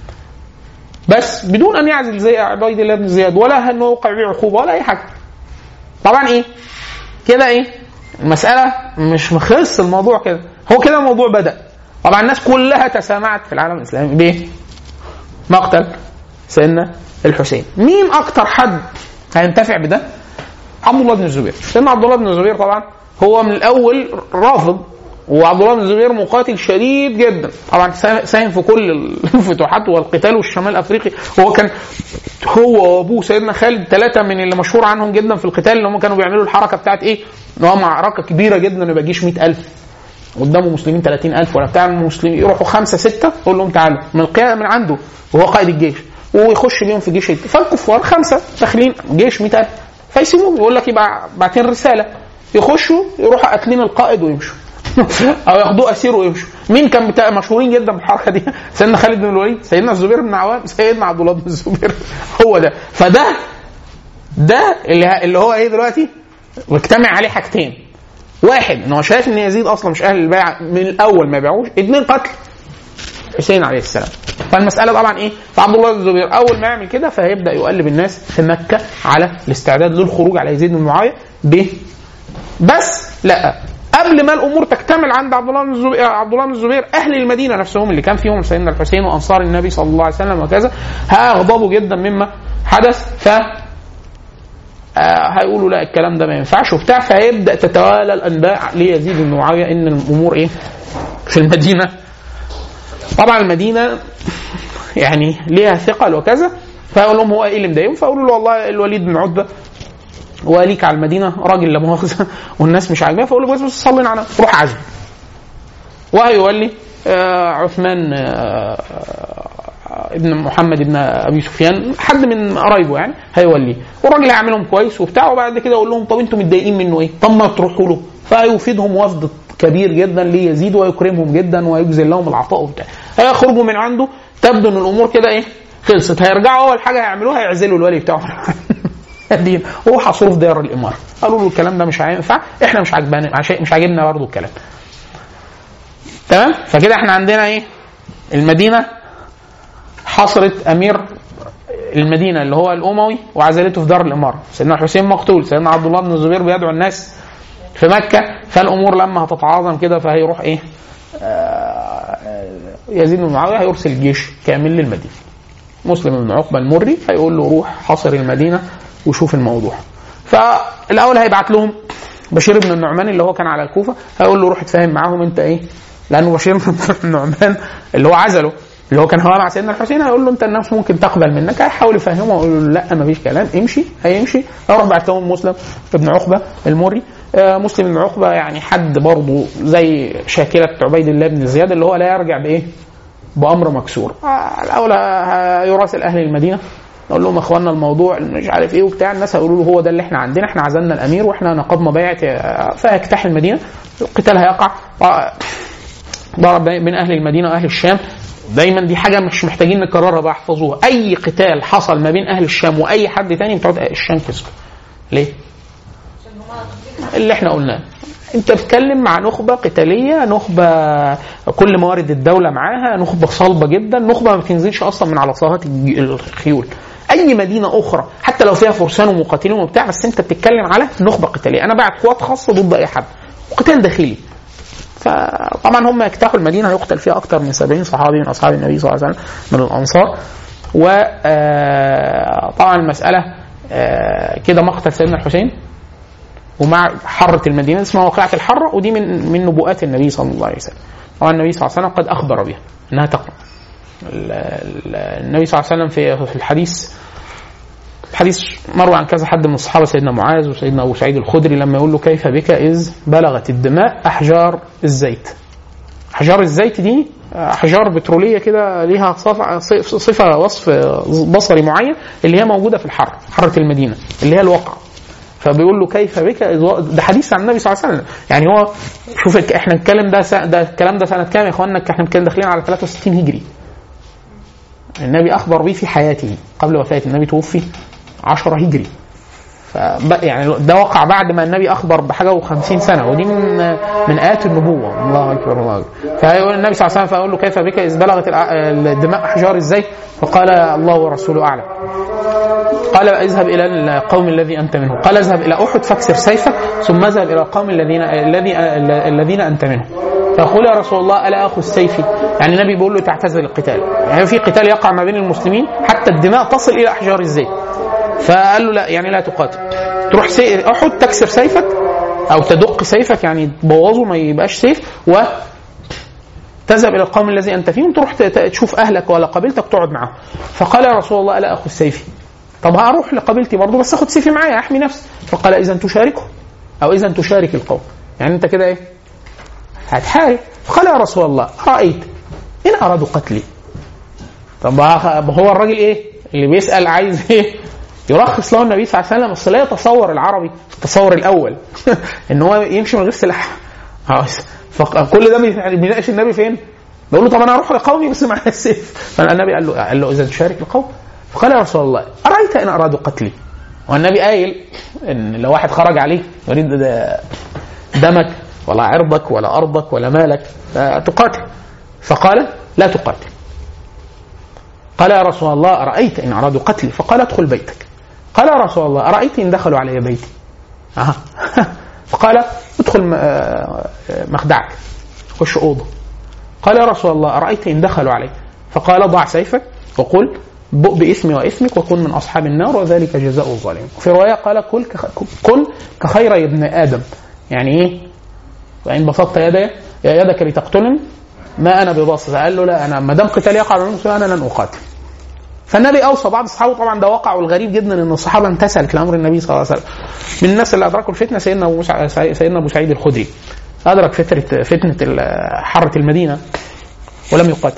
بس بدون أن يعزل زي عبيد الله بن زياد ولا أنه يوقع به عقوبة ولا أي حاجة. طبعا إيه كده إيه المسألة مش مخلص الموضوع كده، هو كده الموضوع بدأ. طبعا الناس كلها تسامعت في العالم الإسلامي بيه مقتل سيدنا الحسين. مين أكتر حد هينتفع بده؟ عبد الله بن الزبير. سيدنا عبد الله بن الزبير طبعا هو من الأول رافض، وعبد الله بن الزبير مقاتل شديد جدا طبعا، ساهم في كل الفتوحات والقتال والشمال افريقي. هو كان هو وابوه سيدنا خالد ثلاثه من اللي مشهور عنهم جدا في القتال، اللي هم كانوا بيعملوا الحركه بتاعت ايه ان هو معركه كبيره جدا يبقى جيش مئة ألف قدامه مسلمين ثلاثين ألف ولا بتاع المسلمين، يروحوا خمسه سته يقول لهم تعالوا من القياده من عنده وهو قائد الجيش، ويخش بيهم في جيش، فالكفار خمسه داخلين جيش مئة ألف فيسيبوهم، يقول لك يبقى بعتين رساله يخشوا يروحوا قاتلين القائد ويمشوا او ياخدوه اسير ويمشوا. مين كان بتاع مشهورين جدا بالحركه دي؟ سيدنا خالد بن الوليد، سيدنا الزبير بن عوام، سيدنا عبد الله بن الزبير. هو ده. فده ده اللي اللي هو ايه دلوقتي واجتمع عليه حاجتين: واحد ان هو شايف ان يزيد اصلا مش اهل البيعه من الاول ما يبيعوش، اثنين قتل حسين عليه السلام. فالمساله طبعا ايه فعبد الله بن الزبير اول ما يعمل كده فهيبدا يقلب الناس في مكه على الاستعداد للخروج على يزيد بن معاويه ب بس لا قبل ما الامور تكتمل عند عبد الله بن الزبير عبد الله بن الزبير اهل المدينه نفسهم اللي كان فيهم سيدنا الحسين وانصار النبي صلى الله عليه وسلم وكذا هيغضبوا جدا مما حدث، ف هيقولوا لا الكلام ده ما ينفعش وبتاع، فيبدا تتوالى الانباء ليزيد بن معاويه ان الامور ايه في المدينه. طبعا المدينه يعني ليها ثقل وكذا، فيقول لهم هو ايه اللي مضايقهم؟ فيقولوا له والله الوليد بن عتبه وليك على المدينه راجل لا مؤاخذه والناس مش عاجباه، فاقول له بس بس صلينا على روح عزم. وهيولي آه عثمان آه ابن محمد ابن ابي سفيان حد من قرايبه يعني هيولي، والراجل هيعملهم كويس وبتاع، وبعد كده اقول لهم طب انتم متضايقين منه ايه؟ طب ما تروحوا له. فيفيدهم وفد كبير جدا ليزيد ويكرمهم جدا ويجزل لهم العطاء وبتاع. هيخرجوا من عنده تبدو ان الامور كده ايه خلصت. هيرجعوا اول حاجه هيعملوها يعزلوا الولي بتاعهم الدين هو حصروه في دار الاماره. قالوا له الكلام ده مش هينفع، احنا مش عاجبنا مش عاجبنا برضه الكلام. تمام. فكده احنا عندنا ايه؟ المدينه حصرت امير المدينه اللي هو الاموي وعزلته في دار الاماره. سيدنا الحسين مقتول، سيدنا عبد الله بن الزبير بيدعو الناس في مكه. فالامور لما هتتعاظم كده فهيروح ايه؟ آه يزيد بن معاويه هيرسل الجيش كامل للمدينه. مسلم بن عقبه المري هيقول له روح حصر المدينه وشوف الموضوع. فالاول هيبعت لهم بشير بن النعمان اللي هو كان على الكوفه، هيقول له روح اتفاهم معاهم انت ايه، لانه بشير بن النعمان اللي هو عزله اللي هو كان هو مع سيدنا الحسين هيقول له انت الناس ممكن تقبل منك. هيحاول يفهمه ويقول له لا ما فيش كلام امشي. هيمشي هيروح بعت لهم مسلم بن عقبه المري. آه مسلم بن عقبه يعني حد برضه زي شاكله عبيد الله بن زياد اللي هو لا يرجع بايه بامر مكسور. آه الاول يراسل اهل المدينه نقول لهم اخواننا الموضوع مش عارف ايه وبتاع. الناس هيقولوا له هو ده اللي احنا عندنا، احنا عزلنا الامير واحنا نقضنا بيعه. فيجتاح المدينه، القتال هيقع ضرب بين اهل المدينه واهل الشام. دايما دي حاجه مش محتاجين نكررها بقى، احفظوها. اي قتال حصل ما بين اهل الشام واي حد تاني بتوع الشام كسبوا. ليه؟ اللي احنا قلناه. انت بتتكلم مع نخبه قتاليه، نخبه كل موارد الدوله معاها، نخبه صلبه جدا، نخبه ما بتنزلش اصلا من على صهات الخيول. اي مدينه اخرى حتى لو فيها فرسان ومقاتلين وبتاع، بس انت بتتكلم على نخبه قتاليه. انا بعت قوات خاصه ضد اي حد، وقتال داخلي. فطبعا هم يجتاحوا المدينه يقتل فيها اكثر من سبعين صحابي من اصحاب النبي صلى الله عليه وسلم من الانصار. وطبعا المساله كده مقتل سيدنا الحسين ومع حرة المدينة اسمها واقعة الحرة، ودي من من نبوءات النبي صلى الله عليه وسلم. طبعا النبي صلى الله عليه وسلم قد أخبر بها أنها تقع. النبي صلى الله عليه وسلم في الحديث الحديث مروي عن كذا حد من الصحابة، سيدنا معاذ وسيدنا أبو سعيد الخدري، لما يقول له كيف بك إذ بلغت الدماء أحجار الزيت. أحجار الزيت دي أحجار بترولية كده ليها صفة وصف بصري معين اللي هي موجودة في الحر، حرة المدينة اللي هي الوقع. فبيقول له كيف بك، ده حديث عن النبي صلى الله عليه وسلم. يعني هو شوف احنا نتكلم ده س... ده الكلام ده سنه كام يا اخوانا؟ احنا كنا داخلين على ثلاثة وستين هجري. النبي اخبر به في حياته قبل وفاه النبي، توفي عشرة هجري. ف يعني ده وقع بعد ما النبي اخبر بحاجه وخمسين سنه، ودي من من ايات النبوه. الله اكبر الله اكبر. فيقول النبي صلى الله عليه وسلم فيقول له كيف بك اذ بلغت الدماء احجار الزيت، فقال الله ورسوله اعلم. قال اذهب الى القوم الذي انت منه. قال اذهب الى احد فاكسر سيفك، ثم اذهب الى القوم الذين الذي الذين انت منهم. فقال يا رسول الله الا اخذ سيفي؟ يعني النبي بيقول له تعتزل القتال، يعني في قتال يقع ما بين المسلمين حتى الدماء تصل الى احجار الزيت. فقال له لا، يعني لا تقاتل، تروح احد تكسر سيفك او تدق سيفك يعني تبوظه ما يبقاش سيف، و تذهب الى القوم الذي انت فيهم، تروح تشوف اهلك ولا قبيلتك تقعد معهم. فقال يا رسول الله الا اخذ سيفي؟ طب هروح لقبيلتي برضه بس اخد سيفي معايا احمي نفسي. فقال اذا تشاركه او اذا تشارك القوم، يعني انت كده ايه هتحارب. قال يا رسول الله رايت ان ارادوا قتلي. طب هو الراجل ايه اللي بيسال عايز ايه؟ يرخص له النبي صلى الله عليه وسلم. اصل لا يتصور العربي التصور الاول ان هو يمشي من غير سلاح. فكل ده بيناقش النبي فين؟ بيقول له طب انا اروح لقومي بس معايا السيف. فالنبي قال له قال له اذا تشارك القوم. فقال يا رسول الله ارايت ان ارادوا قتلي؟ والنبي قايل ان لو واحد خرج عليه يريد دمك ولا عرضك ولا ارضك ولا مالك تقاتل. فقال لا تقاتل. قال يا رسول الله ارايت ان ارادوا قتلي؟ فقال ادخل بيتك. قال يا رسول الله ارايت ان دخلوا علي بيتي؟ أه. فقال ادخل مخدعك، خش اوضه. قال يا رسول الله ارايت ان دخلوا علي؟ فقال ضع سيفك وقل بؤ باسمي واسمك وكن من اصحاب النار وذلك جزاء الظالمين. في روايه قال كل كن كخير يا ابن ادم، يعني ايه؟ وان بسطت يدي يدك لتقتلني ما انا بباسط. قال له لا، انا ما دام قتال يقع بين المسلمين انا لن اقاتل. فالنبي اوصى بعض اصحابه، طبعا ده وقع والغريب جدا ان الصحابه امتثلت لامر النبي صلى الله عليه وسلم. من الناس اللي ادركوا الفتنه سيدنا ابو سيدنا ابو سعيد الخدري، ادرك فتره فتنه حره المدينه ولم يقاتل،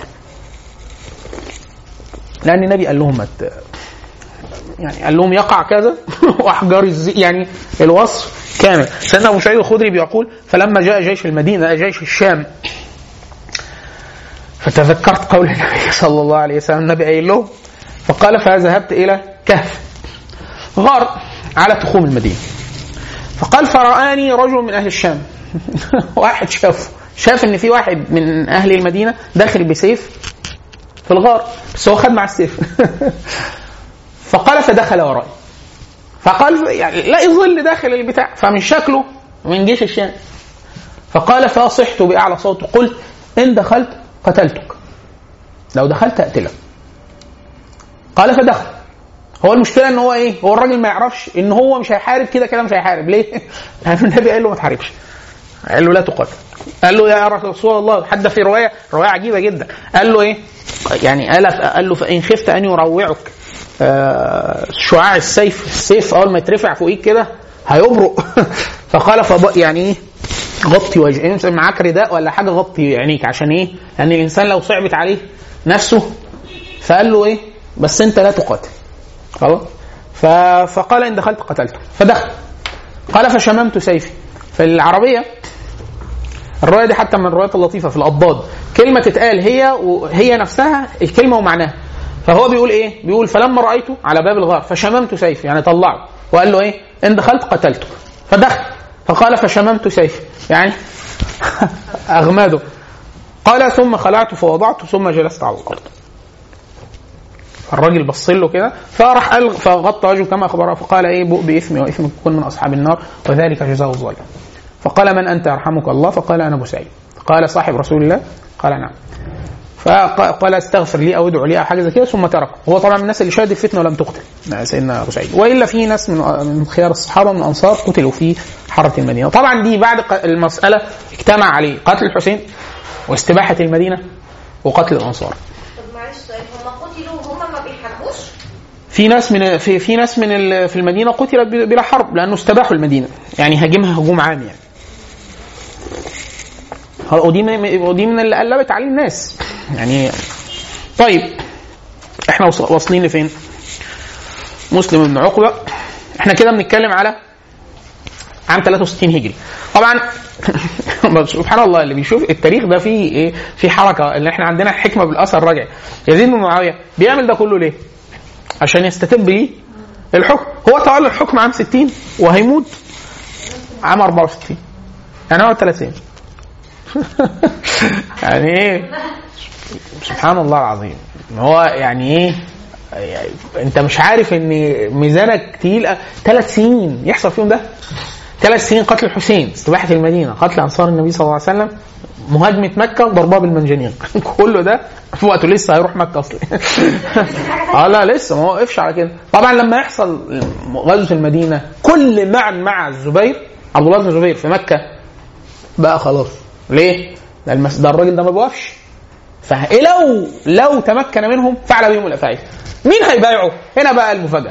لان النبي قال لهم يعني قال لهم يقع كذا واحجار الزيت، يعني الوصف كامل. سيدنا أبو سعيد الخدري بيقول فلما جاء جيش المدينة جيش الشام فتذكرت قول النبي صلى الله عليه وسلم النبي قايل له فقال فذهبت إلى كهف غار على تخوم المدينة فقال فرآني رجل من أهل الشام واحد شافه شاف ان في واحد من أهل المدينة داخل بسيف في الغار بس هو خد مع السيف فقال فدخل ورائي فقال يعني لا ظل داخل البتاع فمن شكله من جيش الشام فقال فصحت بأعلى صوت قلت إن دخلت قتلتك لو دخلت أقتلك. قال فدخل. هو المشكلة ان هو ايه هو الراجل ما يعرفش ان هو مش هيحارب كده كده مش هيحارب ليه لأن النبي قال له ما تحاربش قال له لا تقاتل قال له يا رسول الله حد في رواية رواية عجيبة جدا قال له ايه يعني قال, قال له فإن خفت أن يروعك آه شعاع السيف السيف أول ما يترفع فوقيك كده هيبرق فقال فب يعني ايه غطي وجهك معاك رداء ولا حاجة غطي عينيك عشان ايه لأن يعني الإنسان لو صعبت عليه نفسه فقال له ايه بس انت لا تقاتل خلاص. فقال إن دخلت قتلته فدخل. قال فشممت سيفي. في العربية الرواية دي حتى من الروايات اللطيفة في الأضداد كلمة تتقال هي وهي نفسها الكلمة ومعناها. فهو بيقول إيه بيقول فلما رأيته على باب الغار فشممت سيفي يعني طلعه وقال له إيه إن دخلت قتلته فدخل. فقال فشممت سيفي يعني أغماده. قال ثم خلعت فوضعته ثم جلست على الأرض. الراجل بص له كده فراح قال فغطى وجهه كما أخبره فقال ايه بؤ بإثمي وإثمك كن من أصحاب النار وذلك جزاء الظالم. فقال من أنت يرحمك الله فقال أنا أبو سعيد. قال صاحب رسول الله قال نعم. فقال استغفر لي أو ادعو لي أو حاجة زي كده ثم تركه. هو طبعا من الناس اللي شهد الفتنة ولم تقتل سيدنا أبو سعيد وإلا في ناس من خيار الصحابة من الأنصار قتلوا في حرة المدينة. طبعا دي بعد المسألة اجتمع عليه قتل الحسين واستباحة المدينة وقتل الأنصار. في ناس من في في ناس من في المدينه قتلت بلا حرب لانه استباحوا المدينه يعني هاجمها هجوم عام يعني. ودي ودي من اللي قلبت عليه الناس يعني. طيب احنا واصلين لفين؟ مسلم بن عقبه. احنا كده بنتكلم على عام ثلاثة وستين هجري. طبعا سبحان الله اللي بيشوف التاريخ ده فيه ايه في حركه اللي احنا عندنا حكمه بالاثر الراجع. يزيد بن معاويه بيعمل ده كله ليه؟ عشان يستتب ليه الحكم. هو تولى الحكم عام ستين وهيموت عام أربعة وستين يعني هو ثلاثين يعني ايه سبحان الله العظيم. هو يعني ايه يعني انت مش عارف ان ميزانك تقيل ثلاث سنين يحصل فيهم ده. ثلاث سنين قتل الحسين استباحة المدينة قتل أنصار النبي صلى الله عليه وسلم مهاجمة مكة وضربها بالمنجنيق كله ده في وقته لسه هيروح مكة أصلا اه لا لسه ما وقفش على كده. طبعا لما يحصل غزوة المدينة كل معا مع الزبير عبد الله بن الزبير في مكة بقى خلاص. ليه؟ ده الراجل ده ما بيوقفش. فلو لو تمكن منهم فعل بهم الأفاعيل. مين هيبايعه؟ هنا بقى المفاجأة.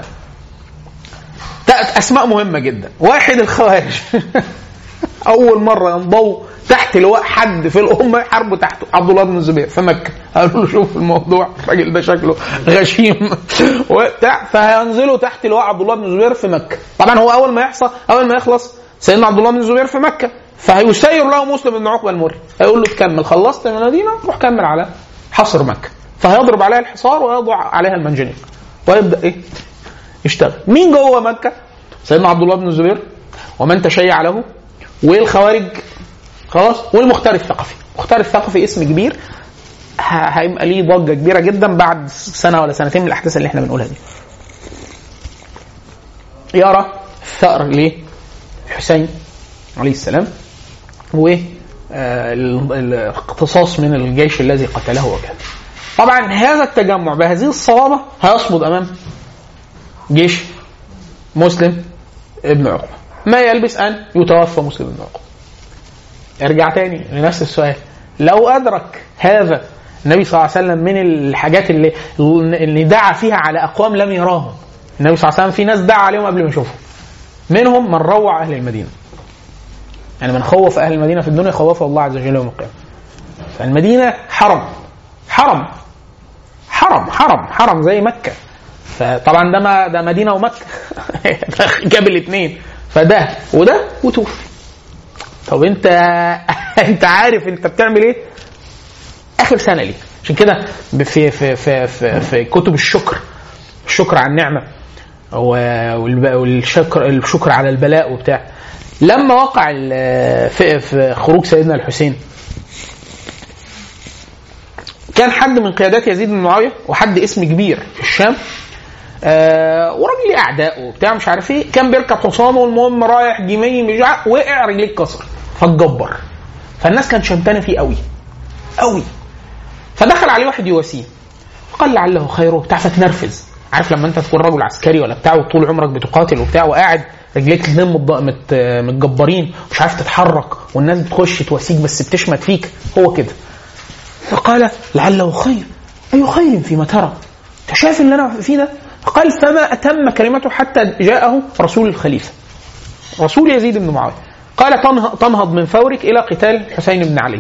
أسماء مهمة جدا. واحد الخوارج أول مرة ينضوا تحت لواء حد في الأمة حربوا تحت عبد الله بن الزبير في مكة. قالوا له شوف الموضوع الراجل ده شكله غشيم وبتاع فهينزلوا تحت لواء عبد الله بن الزبير في مكة. طبعا هو أول ما يحصل أول ما يخلص سيدنا عبد الله بن الزبير في مكة فهيسير له مسلم بن عقبة المري هيقول له تكمل خلصت من المدينة روح كمل على حصر مكة. فهيضرب عليها الحصار ويضع عليها المنجنيق ويبدأ إيه يشتغل. مين جوه مكة؟ سيدنا عبد الله بن الزبير ومن تشيع له والخوارج خلاص والمختار الثقفي. المختار الثقفي اسم كبير هيبقى ليه ضجة كبيرة جدا بعد سنة ولا سنتين من الأحداث اللي احنا بنقولها دي. يرى ثأر ليه الحسين عليه السلام والاقتصاص من الجيش الذي قتله وكذا. طبعا هذا التجمع بهذه الصلابة هيصمد أمام جيش مسلم ابن عقبة. ما يلبس أن يتوفى مسلم ابن عقبة. ارجع تاني لنفس السؤال. لو أدرك هذا النبي صلى الله عليه وسلم من الحاجات اللي, اللي دعا فيها على أقوام لم يراهم النبي صلى الله عليه وسلم. في ناس دعا عليهم قبل ما يشوفهم منهم من روع أهل المدينة يعني من خوف أهل المدينة في الدنيا خوفه الله عز وجل يوم القيامة. فالمدينة حرم حرم حرم حرم حرم زي مكة. فطبعا ده ما ده مدينة ومكة جاب الاثنين. فده وده وتوفي. طب انت انت عارف انت بتعمل ايه اخر سنه ليه. عشان كده في في في في, في كتب الشكر، الشكر على النعمه والشكر الشكر على البلاء وبتاع، لما وقع في, في خروج سيدنا الحسين كان حد من قيادات يزيد بن معاويه وحد اسم كبير في الشام آه وراجل اعداء وبتاع مش عارف ايه، كان بيركب حصانه والمهم رايح جيمي مجع وقع رجليه اتكسر فاتجبر، فالناس كانت شمتانه فيه قوي قوي، فدخل عليه واحد يواسيه قال لعله خيره بتاع، فتنرفز. عارف لما انت تكون رجل عسكري ولا بتاع وطول عمرك بتقاتل وبتاع وقاعد رجليك الاثنين متجبرين مش عارف تتحرك والناس بتخش تواسيك بس بتشمت فيك، هو كده. فقال لعله خير، اي خير فيما ترى، انت شايف اللي انا فيه ده؟ قال فما اتم كلمته حتى جاءه رسول الخليفه رسول يزيد بن معاويه قال تنهض من فورك الى قتال الحسين بن علي.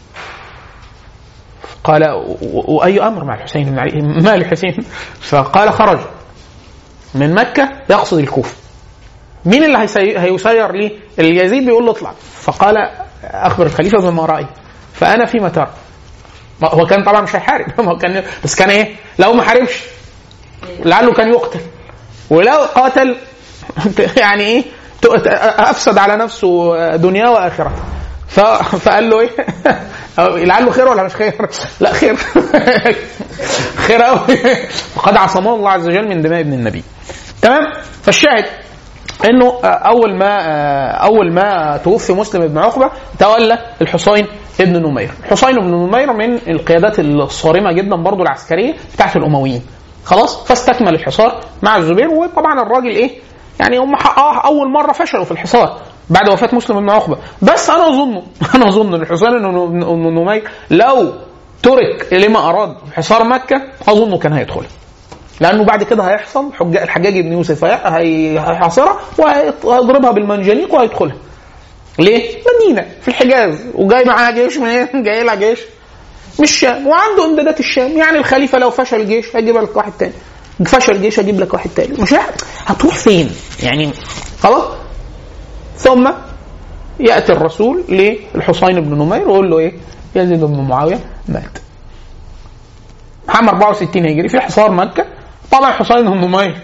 قال واي امر مع الحسين بن علي؟ ما الحسين؟ فقال خرج من مكه يقصد الكوفه. مين اللي هيسير لي؟ اليزيد بيقول له اطلع، فقال اخبر الخليفه بما راي فانا فيما ترى. هو كان طبعا مش هيحارب هو كان بس كان ايه لو ما حاربش لعله كان يقتل، ولو قاتل يعني ايه افسد على نفسه دنيا واخره. فقال له ايه لعله خير ولا مش خير؟ لا خير خير قوي وقد عصمه الله عز وجل من دماء ابن النبي. تمام. فالشاهد انه اول ما اول ما توفي مسلم بن عقبه تولى الحسين ابن نمير. الحسين بن نمير من القيادات الصارمه جدا برضو العسكريه بتاعت الامويين. خلاص فاستكمل الحصار مع الزبير. وطبعا الراجل ايه يعني هم اول مره فشلوا في الحصار بعد وفاه مسلم بن عقبه، بس انا اظن انا اظن ان الحسين بن نمير لو ترك لما اراد حصار مكه اظنه كان هيدخل، لانه بعد كده هيحصل الحجاج بن يوسف هيحاصرها وهيضربها بالمنجنيق وهيدخلها. ليه؟ مدينه في الحجاز وجاي معاها جيش منين؟ جاي لها جيش مش الشام وعنده امدادات الشام، يعني الخليفه لو فشل جيش هيجيب لك واحد تاني، فشل جيش هجيب لك واحد تاني، مش هتروح فين يعني. خلاص. ثم ياتي الرسول للحسين بن نمير ويقول له ايه؟ يزيد بن معاويه مات. عام أربعة وستين هجري في حصار مكه. طبعا حسين بن نمير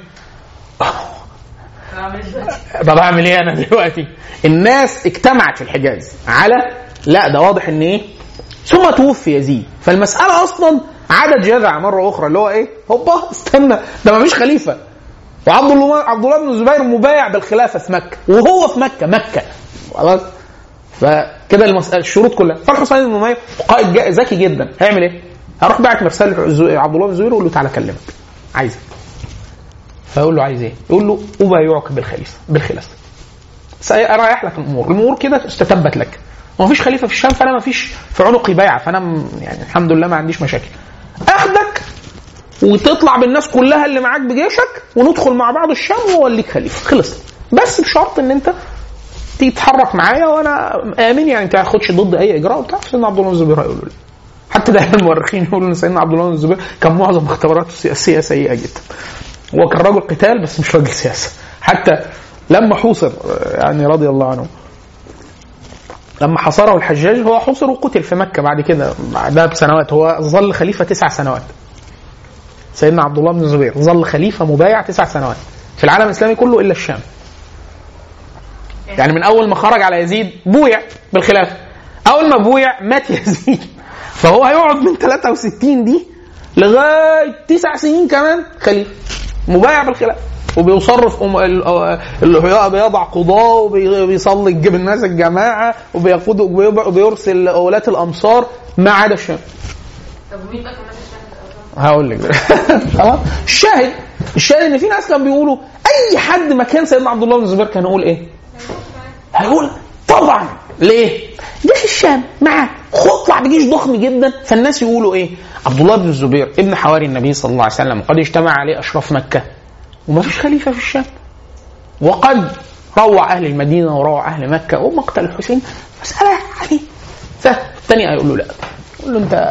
طب اعمل ايه انا دلوقتي؟ الناس اجتمعت في الحجاز على لا ده واضح ان ايه. ثم توفي يزيد، فالمساله اصلا عدد جذع مره اخرى اللي هو ايه؟ هوبا استنى ده ما فيش خليفه، وعبد الله عبد الله بن الزبير مبايع بالخلافه في مكه وهو في مكه مكه خلاص. فكده المساله الشروط كلها. فالحسين بن نمير قائد ذكي جدا هيعمل ايه؟ هروح باعت مرسال عبد الله بن الزبير ويقول له تعالى اكلمك عايز. فيقول له عايز ايه؟ يقول له ابايعك بالخليفه بالخلافه، سأرايح لك الامور الامور كده استتبت لك، وما فيش خليفه في الشام فانا ما فيش في عنقي بيعه، فانا يعني الحمد لله ما عنديش مشاكل، اخدك وتطلع بالناس كلها اللي معاك بجيشك وندخل مع بعض الشام واوليك خليفه. خلص، بس بشرط ان انت تتحرك معايا وانا امين، يعني ما تاخدش ضد اي اجراء وبتاع. سيدنا عبد الله بن الزبير يقول له حتى ده المؤرخين يقولوا ان سيدنا عبد الله بن الزبير كان معظم اختباراته السياسيه سيئه جدا، هو كان رجل قتال بس مش راجل سياسه. حتى لما حوصر يعني رضي الله عنه لما حصره الحجاج هو حوصر وقتل في مكه بعد كده بعدها بسنوات. هو ظل خليفه تسع سنوات. سيدنا عبد الله بن الزبير ظل خليفه مبايع تسع سنوات في العالم الاسلامي كله الا الشام. يعني من اول ما خرج على يزيد بويع بالخلافه، اول ما بويع مات يزيد، فهو هيقعد من ثلاثة وستين دي لغايه تسع سنين كمان خليفه مبايع بالخلافه، وبيصرف اللي بيضع قضاه وبيصلي يجيب الناس الجماعه وبيقود وبيرسل اولات الامصار ما عدا الشام. طب مين بقى كمان الشام؟ هقول لك خلاص. الشاهد الشاهد ان في ناس كانوا بيقولوا اي حد مكان سيدنا عبد الله بن الزبير كان يقول ايه؟ هيقول طبعا ليه؟ جيش الشام معاه خطلع بجيش ضخم جدا. فالناس يقولوا ايه؟ عبد الله بن الزبير ابن حواري النبي صلى الله عليه وسلم قد اجتمع عليه اشراف مكه وما فيش خليفه في الشام، وقد روع اهل المدينه وروع اهل مكه ومقتل الحسين مساله يعني. فالثاني هيقول له لا، يقول له انت.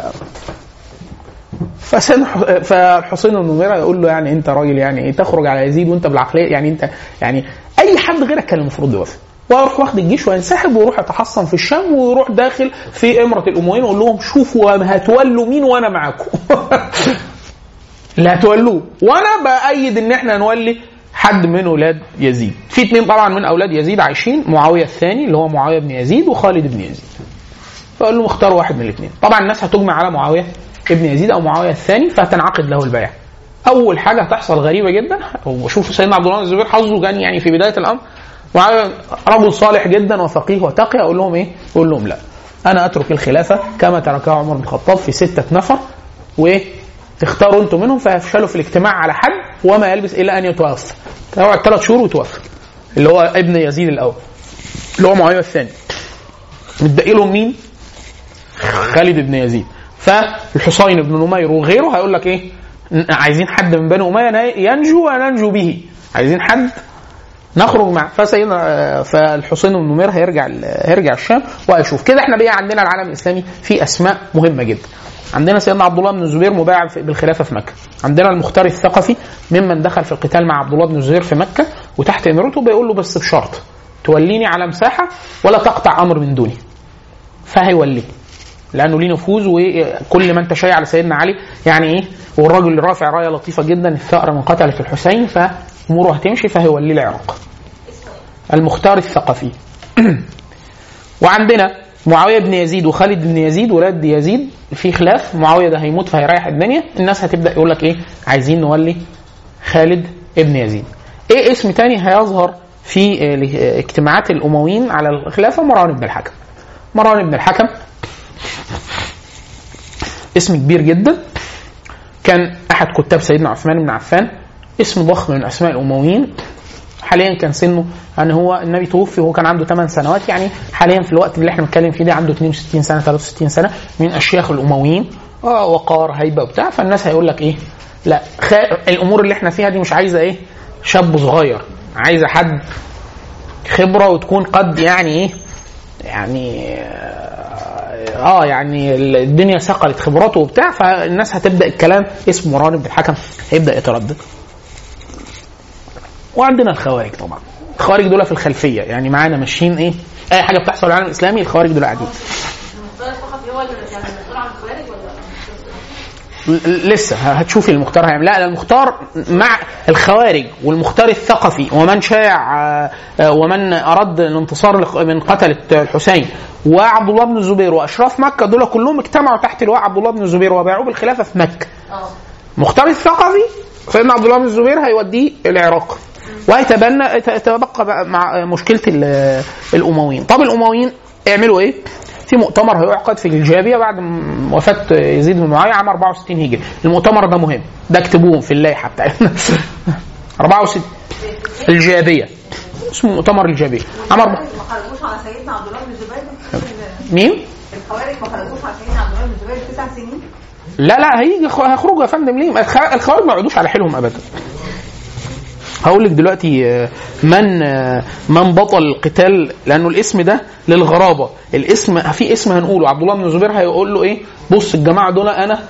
فالحسين بن نمير يقول له يعني انت راجل يعني ايه تخرج على يزيد وانت بالعقليه يعني انت يعني اي حد غيرك كان المفروض يوافق، ويروح واخد الجيش وينسحب ويروح يتحصن في الشام ويروح داخل في امره الامويين ويقول لهم شوفوا هتولوا مين وانا معاكم. اللي هتولوه، وانا بايد ان احنا نولي حد من اولاد يزيد. في اثنين طبعا من اولاد يزيد عايشين، معاويه الثاني اللي هو معاويه بن يزيد وخالد بن يزيد. فقال له اختار واحد من الاثنين. طبعا الناس هتجمع على معاويه ابن يزيد او معاويه الثاني، فهتنعقد له البيعه. اول حاجه هتحصل غريبه جدا، وشوفوا سيدنا عبد الله بن الزبير حظه كان يعني في بدايه الامر معاويه رجل صالح جدا وفقيه وتقي، اقول لهم ايه؟ اقول لهم لا، انا اترك الخلافه كما تركها عمر بن الخطاب في سته نفر، وايه تختاروا انتم منهم، فيفشلوا في الاجتماع على حد وما يلبس الا ان يتوفى. تقعد ثلاث شهور وتوفى، اللي هو ابن يزيد الاول اللي هو معاويه الثاني. متبقي لهم مين؟ خالد بن يزيد. فالحسين بن نمير وغيره هيقول لك ايه؟ عايزين حد من بني اميه ينجو وننجو به، عايزين حد نخرج مع. فسيدنا فالحسين بن نمير هيرجع هيرجع الشام وهيشوف كده. احنا بقى عندنا العالم الاسلامي في اسماء مهمه جدا. عندنا سيدنا عبد الله بن الزبير مبايع بالخلافه في مكه. عندنا المختار الثقفي ممن دخل في القتال مع عبد الله بن الزبير في مكه وتحت امرته، بيقول له بس بشرط توليني على مساحه ولا تقطع امر من دوني. فهيوليه لانه ليه نفوذ، وكل من تشيع على سيدنا علي يعني ايه، والراجل اللي رافع رايه لطيفه جدا، الثأر من قتله الحسين، فاموره هتمشي، فهيوليه العراق. المختار الثقفي. وعندنا معاويه بن يزيد وخالد بن يزيد ولاد يزيد في خلاف. معاويه ده هيموت فهيريح الدنيا، الناس هتبدا يقول لك ايه؟ عايزين نولي خالد ابن يزيد. ايه اسم تاني هيظهر في اجتماعات الامويين على الخلافه؟ مروان بن الحكم. مروان بن الحكم اسم كبير جدا، كان احد كتاب سيدنا عثمان بن عفان، اسم ضخم من اسماء الامويين. حاليا كان سنه ان هو النبي توفي وهو كان عنده ثمان سنوات، يعني حاليا في الوقت اللي احنا بنتكلم فيه ده عنده اثنين وستين سنه ثلاثة وستين سنه، من اشياخ الامويين، اه وقار هيبه وبتاع. فالناس هيقول لك ايه؟ لا، الامور اللي احنا فيها دي مش عايزه ايه شاب صغير، عايزه حد خبره وتكون قد يعني ايه يعني اه يعني الدنيا سقلت خبراته وبتاع. فالناس هتبدا الكلام اسم مروان بن الحكم هيبدا يتردد. وعندنا الخوارج طبعا. الخوارج دول في الخلفيه، يعني معانا ماشيين ايه، اي حاجه بتحصل في العالم الاسلامي الخوارج دول قاعدين. المختار الثقفي هو اللي يعني مسؤول عن الخوارج ل- ولا لسه هتشوفي المختار هيعمل. لا المختار مع الخوارج والمختار الثقفي ومن شاع آه، ومن اراد الانتصار من قتله الحسين وعبد الله بن الزبير واشراف مكه، دول كلهم اجتمعوا تحت لواء عبد الله بن الزبير وبايعوه بالخلافه في مكه. اه مختار الثقفي سيدنا عبد الله بن الزبير هيوديه العراق، وهيتبنى يتبقى بقى مع مشكله الامويين. طب الامويين يعملوا ايه؟ في مؤتمر هيعقد في الجابيه بعد وفاه يزيد بن معاويه عام أربعة وستين هجري. المؤتمر ده مهم، ده اكتبوه في اللائحه بتاعتنا. أربعة وستين الجابيه، اسمه مؤتمر الجابيه. عام ما خرجوش على سيدنا عبد الله بن الزبير. مين؟ الخوارج ما خرجوش على سيدنا عبد الله بن الزبير تسع سنين. لا لا هيجي هيخرجوا يا فندم. ليه؟ الخوارج ما يقعدوش على حيلهم ابدا. هقول لك دلوقتي من من بطل القتال، لانه الاسم ده للغرابه. الاسم في اسم هنقوله عبد الله بن الزبير هيقول له ايه؟ بص الجماعه دول انا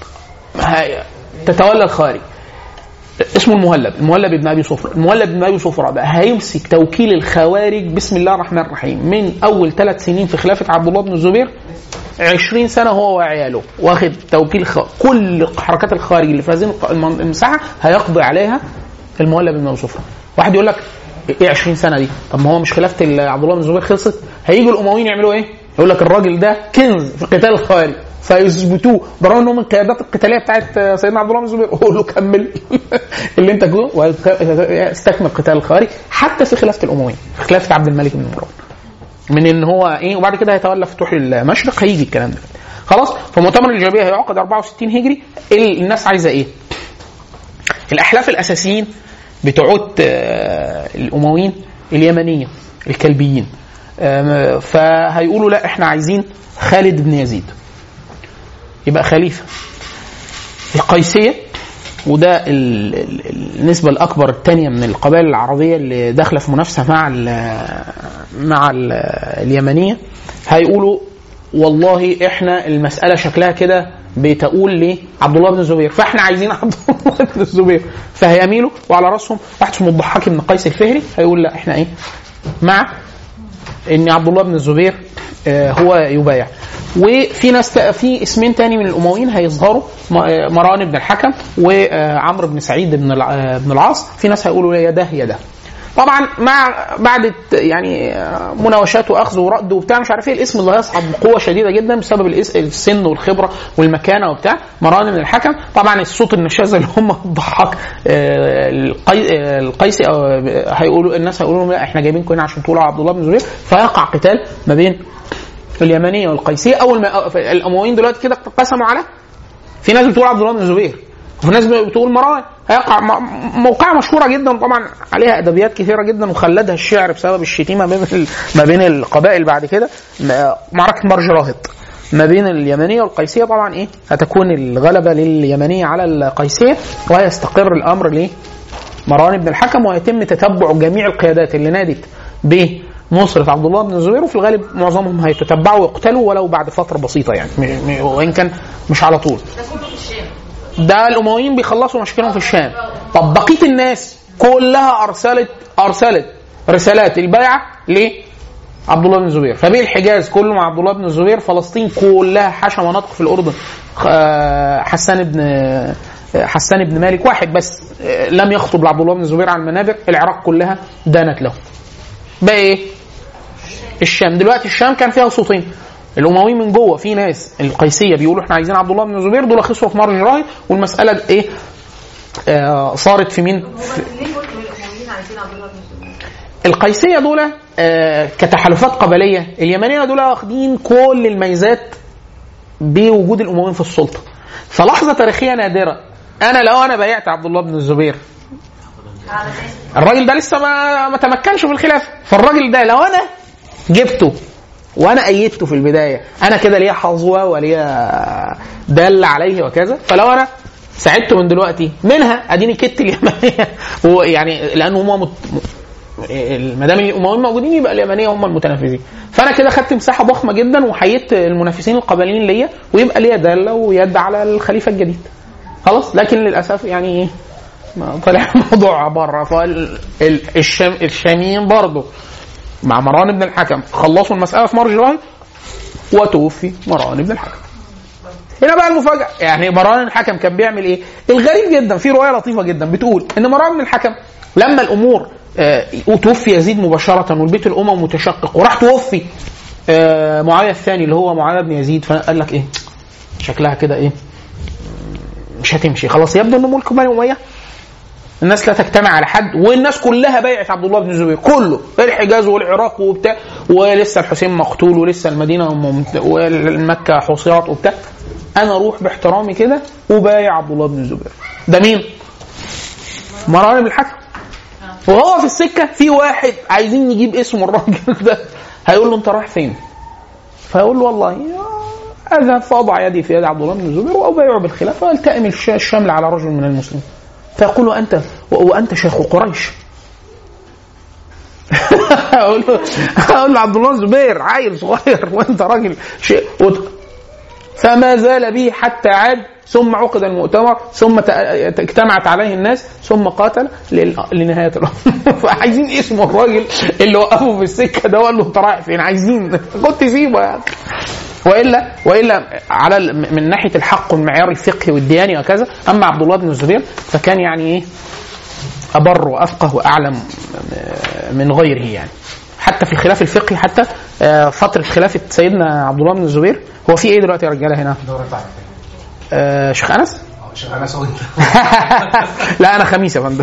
تتولى الخارج. اسمه المهلب، المهلب ابن ابي صفرة. المهلب ابن ابي صفرة بقى هيمسك توكيل الخوارج بسم الله الرحمن الرحيم من اول ثلاث سنين في خلافه عبد الله بن الزبير، عشرين سنه هو وعياله واخد توكيل خ... كل حركات الخارج اللي في هذه المساحه هيقضي عليها المهلب بن ابي صفرة. واحد يقول لك ايه عشرين سنه دي؟ طب ما هو مش خلافه عبد الله بن الزبير خلصت؟ هيجوا الامويين يعملوا ايه؟ يقول لك الراجل ده كنز في قتال الخارج، فيثبتوه برغم انه من القيادات القتاليه بتاعت سيدنا عبد الله بن الزبير. قول له كمل اللي انت جوه واستكمل قتال الخارج حتى في خلافه الامويين، في خلافه عبد الملك بن مروان، من ان هو ايه. وبعد كده هيتولى فتوح المشرق، هيجي الكلام ده خلاص. فمؤتمر الجابيه هيعقد أربعة وستين هجري. الناس عايزه ايه؟ الاحلاف الاساسيين بتوعت الامويين اليمنيه الكلبيين، فهيقولوا لا احنا عايزين خالد بن يزيد يبقى خليفه. القيسيه وده النسبه الاكبر الثانيه من القبائل العربيه اللي داخله في منافسه مع ال مع ال اليمنيه، هيقولوا والله احنا المساله شكلها كده بتقول لعبد الله بن الزبير، فاحنا عايزين عبد الله بن الزبير، فهيميلوا وعلى راسهم واحد اسمه الضحاك بن قيس الفهري هيقول لا احنا ايه مع ان عبد الله بن الزبير آه هو يبايع. وفي ناس في اسمين تاني من الامويين هيظهروا، مروان بن الحكم وعمرو بن سعيد بن بن العاص، في ناس هيقولوا يا ده يا ده. طبعا مع بعد يعني مناوشات واخذ ورد وبتاع مش عارف ايه، الاسم اللي هيصعد بقوه شديده جدا بسبب السن والخبره والمكانه وبتاع مروان بن الحكم. طبعا الصوت النشاز اللي هم الضحاك القيسي هيقولوا الناس هيقولوا لا احنا جايبينكم هنا عشان تقولوا عبد الله بن الزبير، فيقع قتال ما بين اليمنيه والقيسيه. اول ما الامويين دلوقتي كده قسموا على، في ناس بتقول عبد الله بن الزبير وفي ناس بتقول مروان، هيقع موقعة مشهورة جدا طبعا عليها أدبيات كثيرة جدا وخلدها الشعر بسبب الشتيمة ما بين القبائل. بعد كده معركة مرج راهط ما بين اليمنية والقيسية، طبعا إيه هتكون الغلبة لليمنية على القيسية ويستقر الأمر لمروان بن الحكم، ويتم تتبع جميع القيادات اللي نادت بنصرة عبد الله بن الزبير، وفي الغالب معظمهم هيتتبعوا ويقتلوا ولو بعد فترة بسيطة يعني، وإن كان مش على طول. ده الأمويين بيخلصوا مشكلهم في الشام. طب بقية الناس كلها أرسلت أرسلت رسالات البيعة لعبد الله بن الزبير، فبيه الحجاز كله مع عبد الله بن الزبير، فلسطين كلها حاشا مناطق في الأردن حسان بن حسان بن مالك واحد بس لم يخطب لعبد الله بن الزبير على المنابر، العراق كلها دانت له. بقى إيه الشام دلوقتي؟ الشام كان فيها صوتين، الأمويين من جوه في ناس القيسية بيقولوا احنا عايزين عبد الله بن الزبير، دول خسروا في مرج راهي، والمسألة ايه آه صارت في مين؟ في القيسية دول آه كتحالفات قبلية، اليمنية دول واخدين كل الميزات بوجود الأمويين في السلطة. فلحظة تاريخية نادرة، أنا لو أنا بايعت عبد الله بن الزبير، الراجل ده لسه ما ما تمكنش في الخلافة، فالراجل ده لو أنا جبته وانا ايدته في البدايه، انا كده ليا حظوه وليا دل عليه وكذا، فلو انا ساعدته من دلوقتي منها اديني كت اليمنيه، ويعني لان هم مت... ما دام الامويين موجودين يبقى اليمنيه هم المتنافسين، فانا كده خدت مساحه ضخمه جدا وحيدت المنافسين القبليين ليا، ويبقى ليا داله ويد على الخليفه الجديد خلاص. لكن للاسف يعني طلع الموضوع بره، فالشام الشاميين برضه مع مروان بن الحكم خلصوا المسألة في مرج راهي وتوفي مروان بن الحكم. هنا بقى المفاجأة، يعني مروان بن الحكم كان بيعمل ايه؟ الغريب جدا في رواية لطيفة جدا بتقول ان مروان بن الحكم لما الامور اه توفي يزيد مباشرة والبيت الامم متشقق، وراح توفي اه معاوية الثاني اللي هو معاوية بن يزيد، فقال لك ايه شكلها كده ايه مش هتمشي خلاص، يبدو ان ملك بني أمية الناس لا تجتمع على حد، والناس كلها بايعت عبد الله بن الزبير كله، الحجاز والعراق وبتاع، ولسه الحسين مقتول ولسه المدينه والمكه حصيات وبتاع، انا اروح باحترامي كده وبايع عبد الله بن الزبير. ده مين؟ مروان بن الحكم. وهو في السكه في واحد عايزين نجيب اسم الراجل ده، هيقول له انت رايح فين؟ فيقول له والله اذهب فاضع يدي في يد عبد الله بن الزبير وابايعه بالخلافه والتئم الشمل على رجل من المسلمين. فيقول له أنت وأنت شيخ قريش. أقول له أقول له عبد الله الزبير عيل صغير وأنت راجل شيء. فما زال به حتى عاد، ثم عقد المؤتمر، ثم اجتمعت عليه الناس، ثم قاتل لنهاية الأمر. فعايزين اسم الراجل اللي وقفه في السكة ده وقال له أنت رايح فين؟ عايزين كنت سيبه يعني. وإلا وإلا على من ناحية الحق والمعيار الفقهي والدياني وكذا. أما عبد الله بن الزبير فكان يعني إيه أبر وأفقه وأعلم من غيره يعني. حتى في الخلاف الفقهي، حتى فترة خلافة سيدنا عبد الله بن الزبير، هو في إيه دلوقتي يا رجالة هنا؟ آه شيخ أنس؟ شيخ أنس لا أنا خميس يا فندم.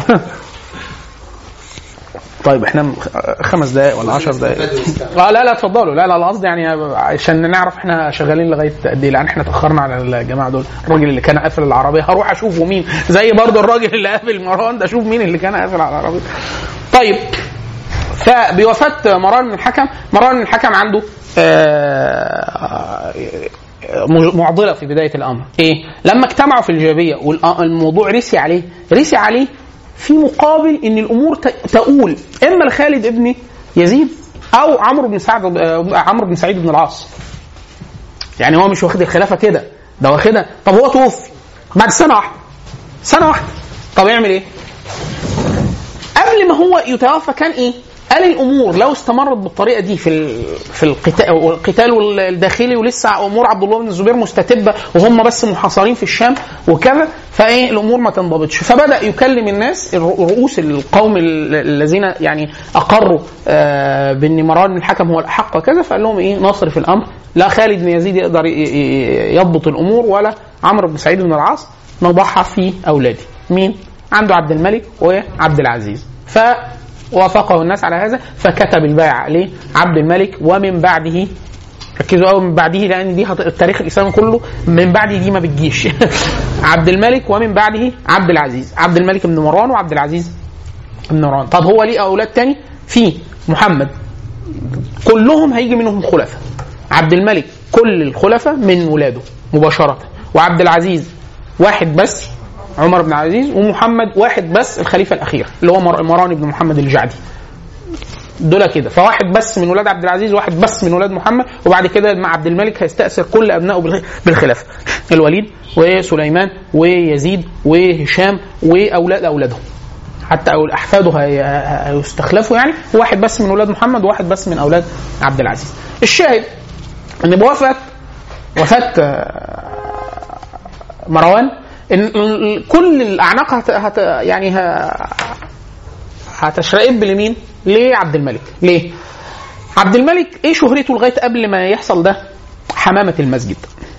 طيب احنا خمس دقائق ولا عشر دقائق؟ اه لا لا اتفضلوا. لا لا القصد يعني عشان نعرف احنا شغالين لغايه قد ايه، لان احنا تاخرنا على الجماعه دول. الراجل اللي كان قافل العربيه هروح اشوفه مين، زي برضو الراجل اللي قافل مروان ده اشوف مين اللي كان قافل على العربيه. طيب فبوفاه مروان بن الحكم، مروان بن الحكم عنده معضله في بدايه الامر. ايه؟ لما اجتمعوا في الجابيه والموضوع رسي عليه رسي عليه في مقابل ان الامور تقول اما لخالد ابن يزيد او عمرو بن سعد عمرو بن سعيد بن العاص. يعني هو مش واخد الخلافه كده، ده واخدها. طب هو توفي بعد سنه واحده سنه واحده طب يعمل ايه؟ قبل ما هو يتوفى كان ايه؟ قال الامور لو استمرت بالطريقه دي في في القتال والقتال الداخلي ولسه امور عبد الله بن الزبير مستتبه وهم بس محاصرين في الشام وكذا، فايه الامور ما تنضبطش. فبدا يكلم الناس رؤوس القوم الذين يعني اقروا آه بان مروان بن الحكم هو الاحق وكذا، فقال لهم ايه؟ نصرف الامر، لا خالد بن يزيد يقدر يضبط الامور ولا عمرو بن سعيد بن العاص، نضحى في اولادي. مين عنده؟ عبد الملك وعبد العزيز. ف وافقه الناس على هذا، فكتب البيعة عليه عبد الملك ومن بعده. ركزوا قوي من بعده لان دي التاريخ الاسلامي كله من بعده دي ما بتجيش. عبد الملك ومن بعده عبد العزيز، عبد الملك بن مروان وعبد العزيز بن مروان. طب هو ليه اولاد تاني؟ في محمد كلهم هيجي منهم خلفاء. عبد الملك كل الخلفاء من ولاده مباشرة، وعبد العزيز واحد بس عمر بن العزيز، ومحمد واحد بس الخليفة الأخير اللي هو مروان بن محمد الجعدي. دول كده، فواحد بس من ولاد عبد العزيز واحد بس من ولاد محمد، وبعد كده مع عبد الملك هيستأثر كل أبنائه بالخلافة، الوليد وسليمان ويزيد وهشام وأولاد أولادهم حتى أحفاده هيستخلفوا يعني، واحد بس من ولاد محمد وواحد بس من أولاد عبد العزيز. الشاهد أن بوفاة وفاة مروان إن كل الأعناق هت... هت... يعني ه... هتشرئب لمين؟ لعبد الملك. ليه؟ عبد الملك إيه شهرته لغاية قبل ما يحصل ده؟ حمامة المسجد.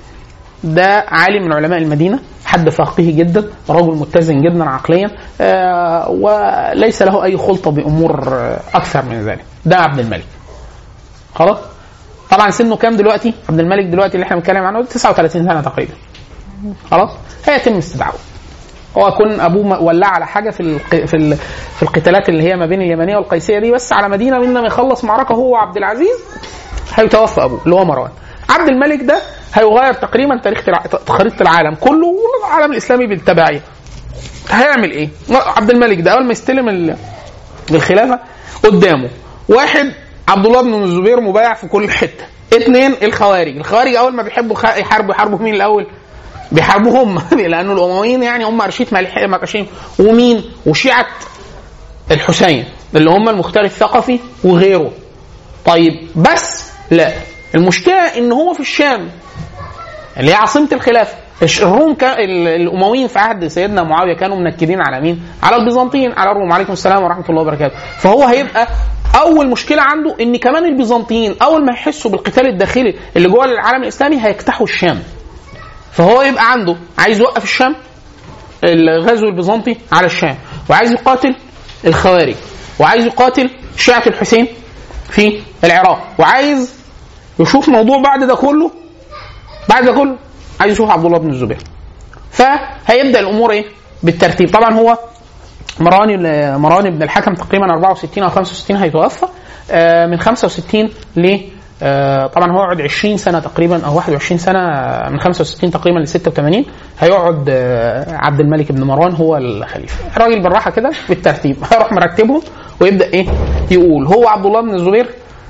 ده عالم من علماء المدينة، حد فقيه جدا، رجل متزن جدا عقليا، آه وليس له أي خلطة بأمور أكثر من ذلك. ده عبد الملك. خلاص؟ طبعا سنه كام دلوقتي؟ عبد الملك دلوقتي اللي احنا بنتكلم عنه تسعة وثلاثين سنة تقريبا. خلاص هيتم استدعائه. هو كون ابوه ولع على حاجه في الق... في ال... في القتالات اللي هي ما بين اليمنيه والقيسيه دي، بس على مدينه من ما يخلص معركه هو وعبد العزيز هيتوفى ابوه اللي هو مروان. عبد الملك ده هيغير تقريبا تاريخ خريطه العالم كله والعالم الاسلامي بالتبعيه. هيعمل ايه؟ عبد الملك ده اول ما يستلم ال... الخلافه قدامه واحد عبد الله بن الزبير مبايع في كل حته، اثنين الخوارج. الخوارج اول ما بيحبوا يحاربوا يحاربوا مين الاول؟ بيحاربوهم لانه الامويين يعني هم ارشيد مالكشين، ومين؟ وشيعه الحسين اللي هم المختار الثقفي وغيره. طيب بس لا، المشكله ان هو في الشام اللي هي عاصمه الخلافه، الروم كان الامويين في عهد سيدنا معاويه كانوا منكدين على مين؟ على البيزنطيين، على الروم. عليكم السلام ورحمه الله وبركاته. فهو هيبقى اول مشكله عنده ان كمان البيزنطيين اول ما يحسوا بالقتال الداخلي اللي جوه العالم الاسلامي هيفتحوا الشام. فهو يبقى عنده عايز يوقف الشام، الغزو البيزنطي على الشام، وعايز يقاتل الخوارج، وعايز يقاتل شيعة الحسين في العراق، وعايز يشوف موضوع بعد ده كله بعد ده كله عايز يشوف عبد الله بن الزبير. فهيبدأ الأمور إيه؟ بالترتيب. طبعا هو مروان مروان بن الحكم تقريبا أربعة وستين أو خمسة وستين هيتوفى، من خمسة وستين ل طبعا هو يقعد عشرين سنة تقريبا أو واحد وعشرين سنة، من خمسة وستين تقريبا ل ستة وثمانين هيقعد عبد الملك بن مروان هو الخليفة. الراجل بالراحة كده بالترتيب هيروح مرتبهم ويبدأ إيه؟ يقول هو عبد الله بن الزبير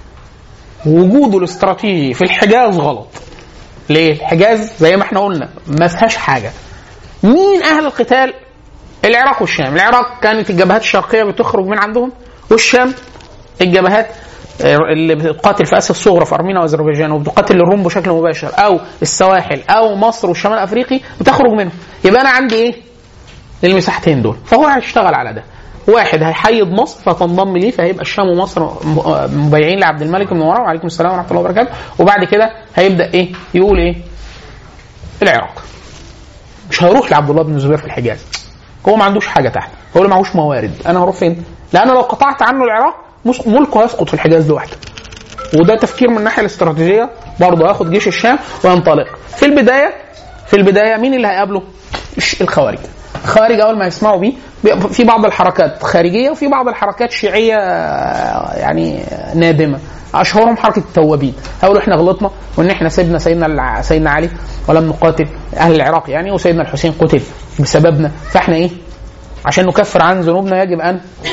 وجوده الاستراتيجي في الحجاز غلط. ليه؟ الحجاز زي ما احنا قلنا ما فيهاش حاجة. مين أهل القتال؟ العراق والشام. العراق كانت الجبهات الشرقية بتخرج من عندهم، والشام الجبهات اللي بتقاتل في آسيا الصغرى في أرمينيا وأذربيجان وبتقاتل الروم بشكل مباشر، أو السواحل أو مصر والشمال الأفريقي بتخرج منهم. يبقى أنا عندي إيه؟ المساحتين دول. فهو هيشتغل على ده. واحد هيحيد مصر فتنضم ليه، فهيبقى الشام ومصر مبايعين لعبد الملك بن مروان وعليكم السلام ورحمة الله وبركاته. وبعد كده هيبدأ إيه؟ يقول إيه؟ العراق. مش هيروح لعبد الله بن الزبير في الحجاز، هو ما عندوش حاجة تحت، هو ما معهوش موارد. أنا هروح فين؟ لأن لو قطعت عنه العراق ملكه هيسقط في الحجاز لوحده. وده تفكير من الناحية الاستراتيجية برضه، هياخد جيش الشام وينطلق. في البداية في البداية مين اللي هيقابله؟ الخوارج. الخوارج أول ما يسمعوا بيه في بعض الحركات خارجية وفي بعض الحركات شيعية يعني نادمة. أشهرهم حركة التوابين، هيقولوا إحنا غلطنا وإن إحنا سيدنا سيدنا سيدنا علي ولم نقاتل أهل العراق يعني، وسيدنا الحسين قتل بسببنا، فإحنا إيه؟ عشان نكفر عن ذنوبنا يجب أن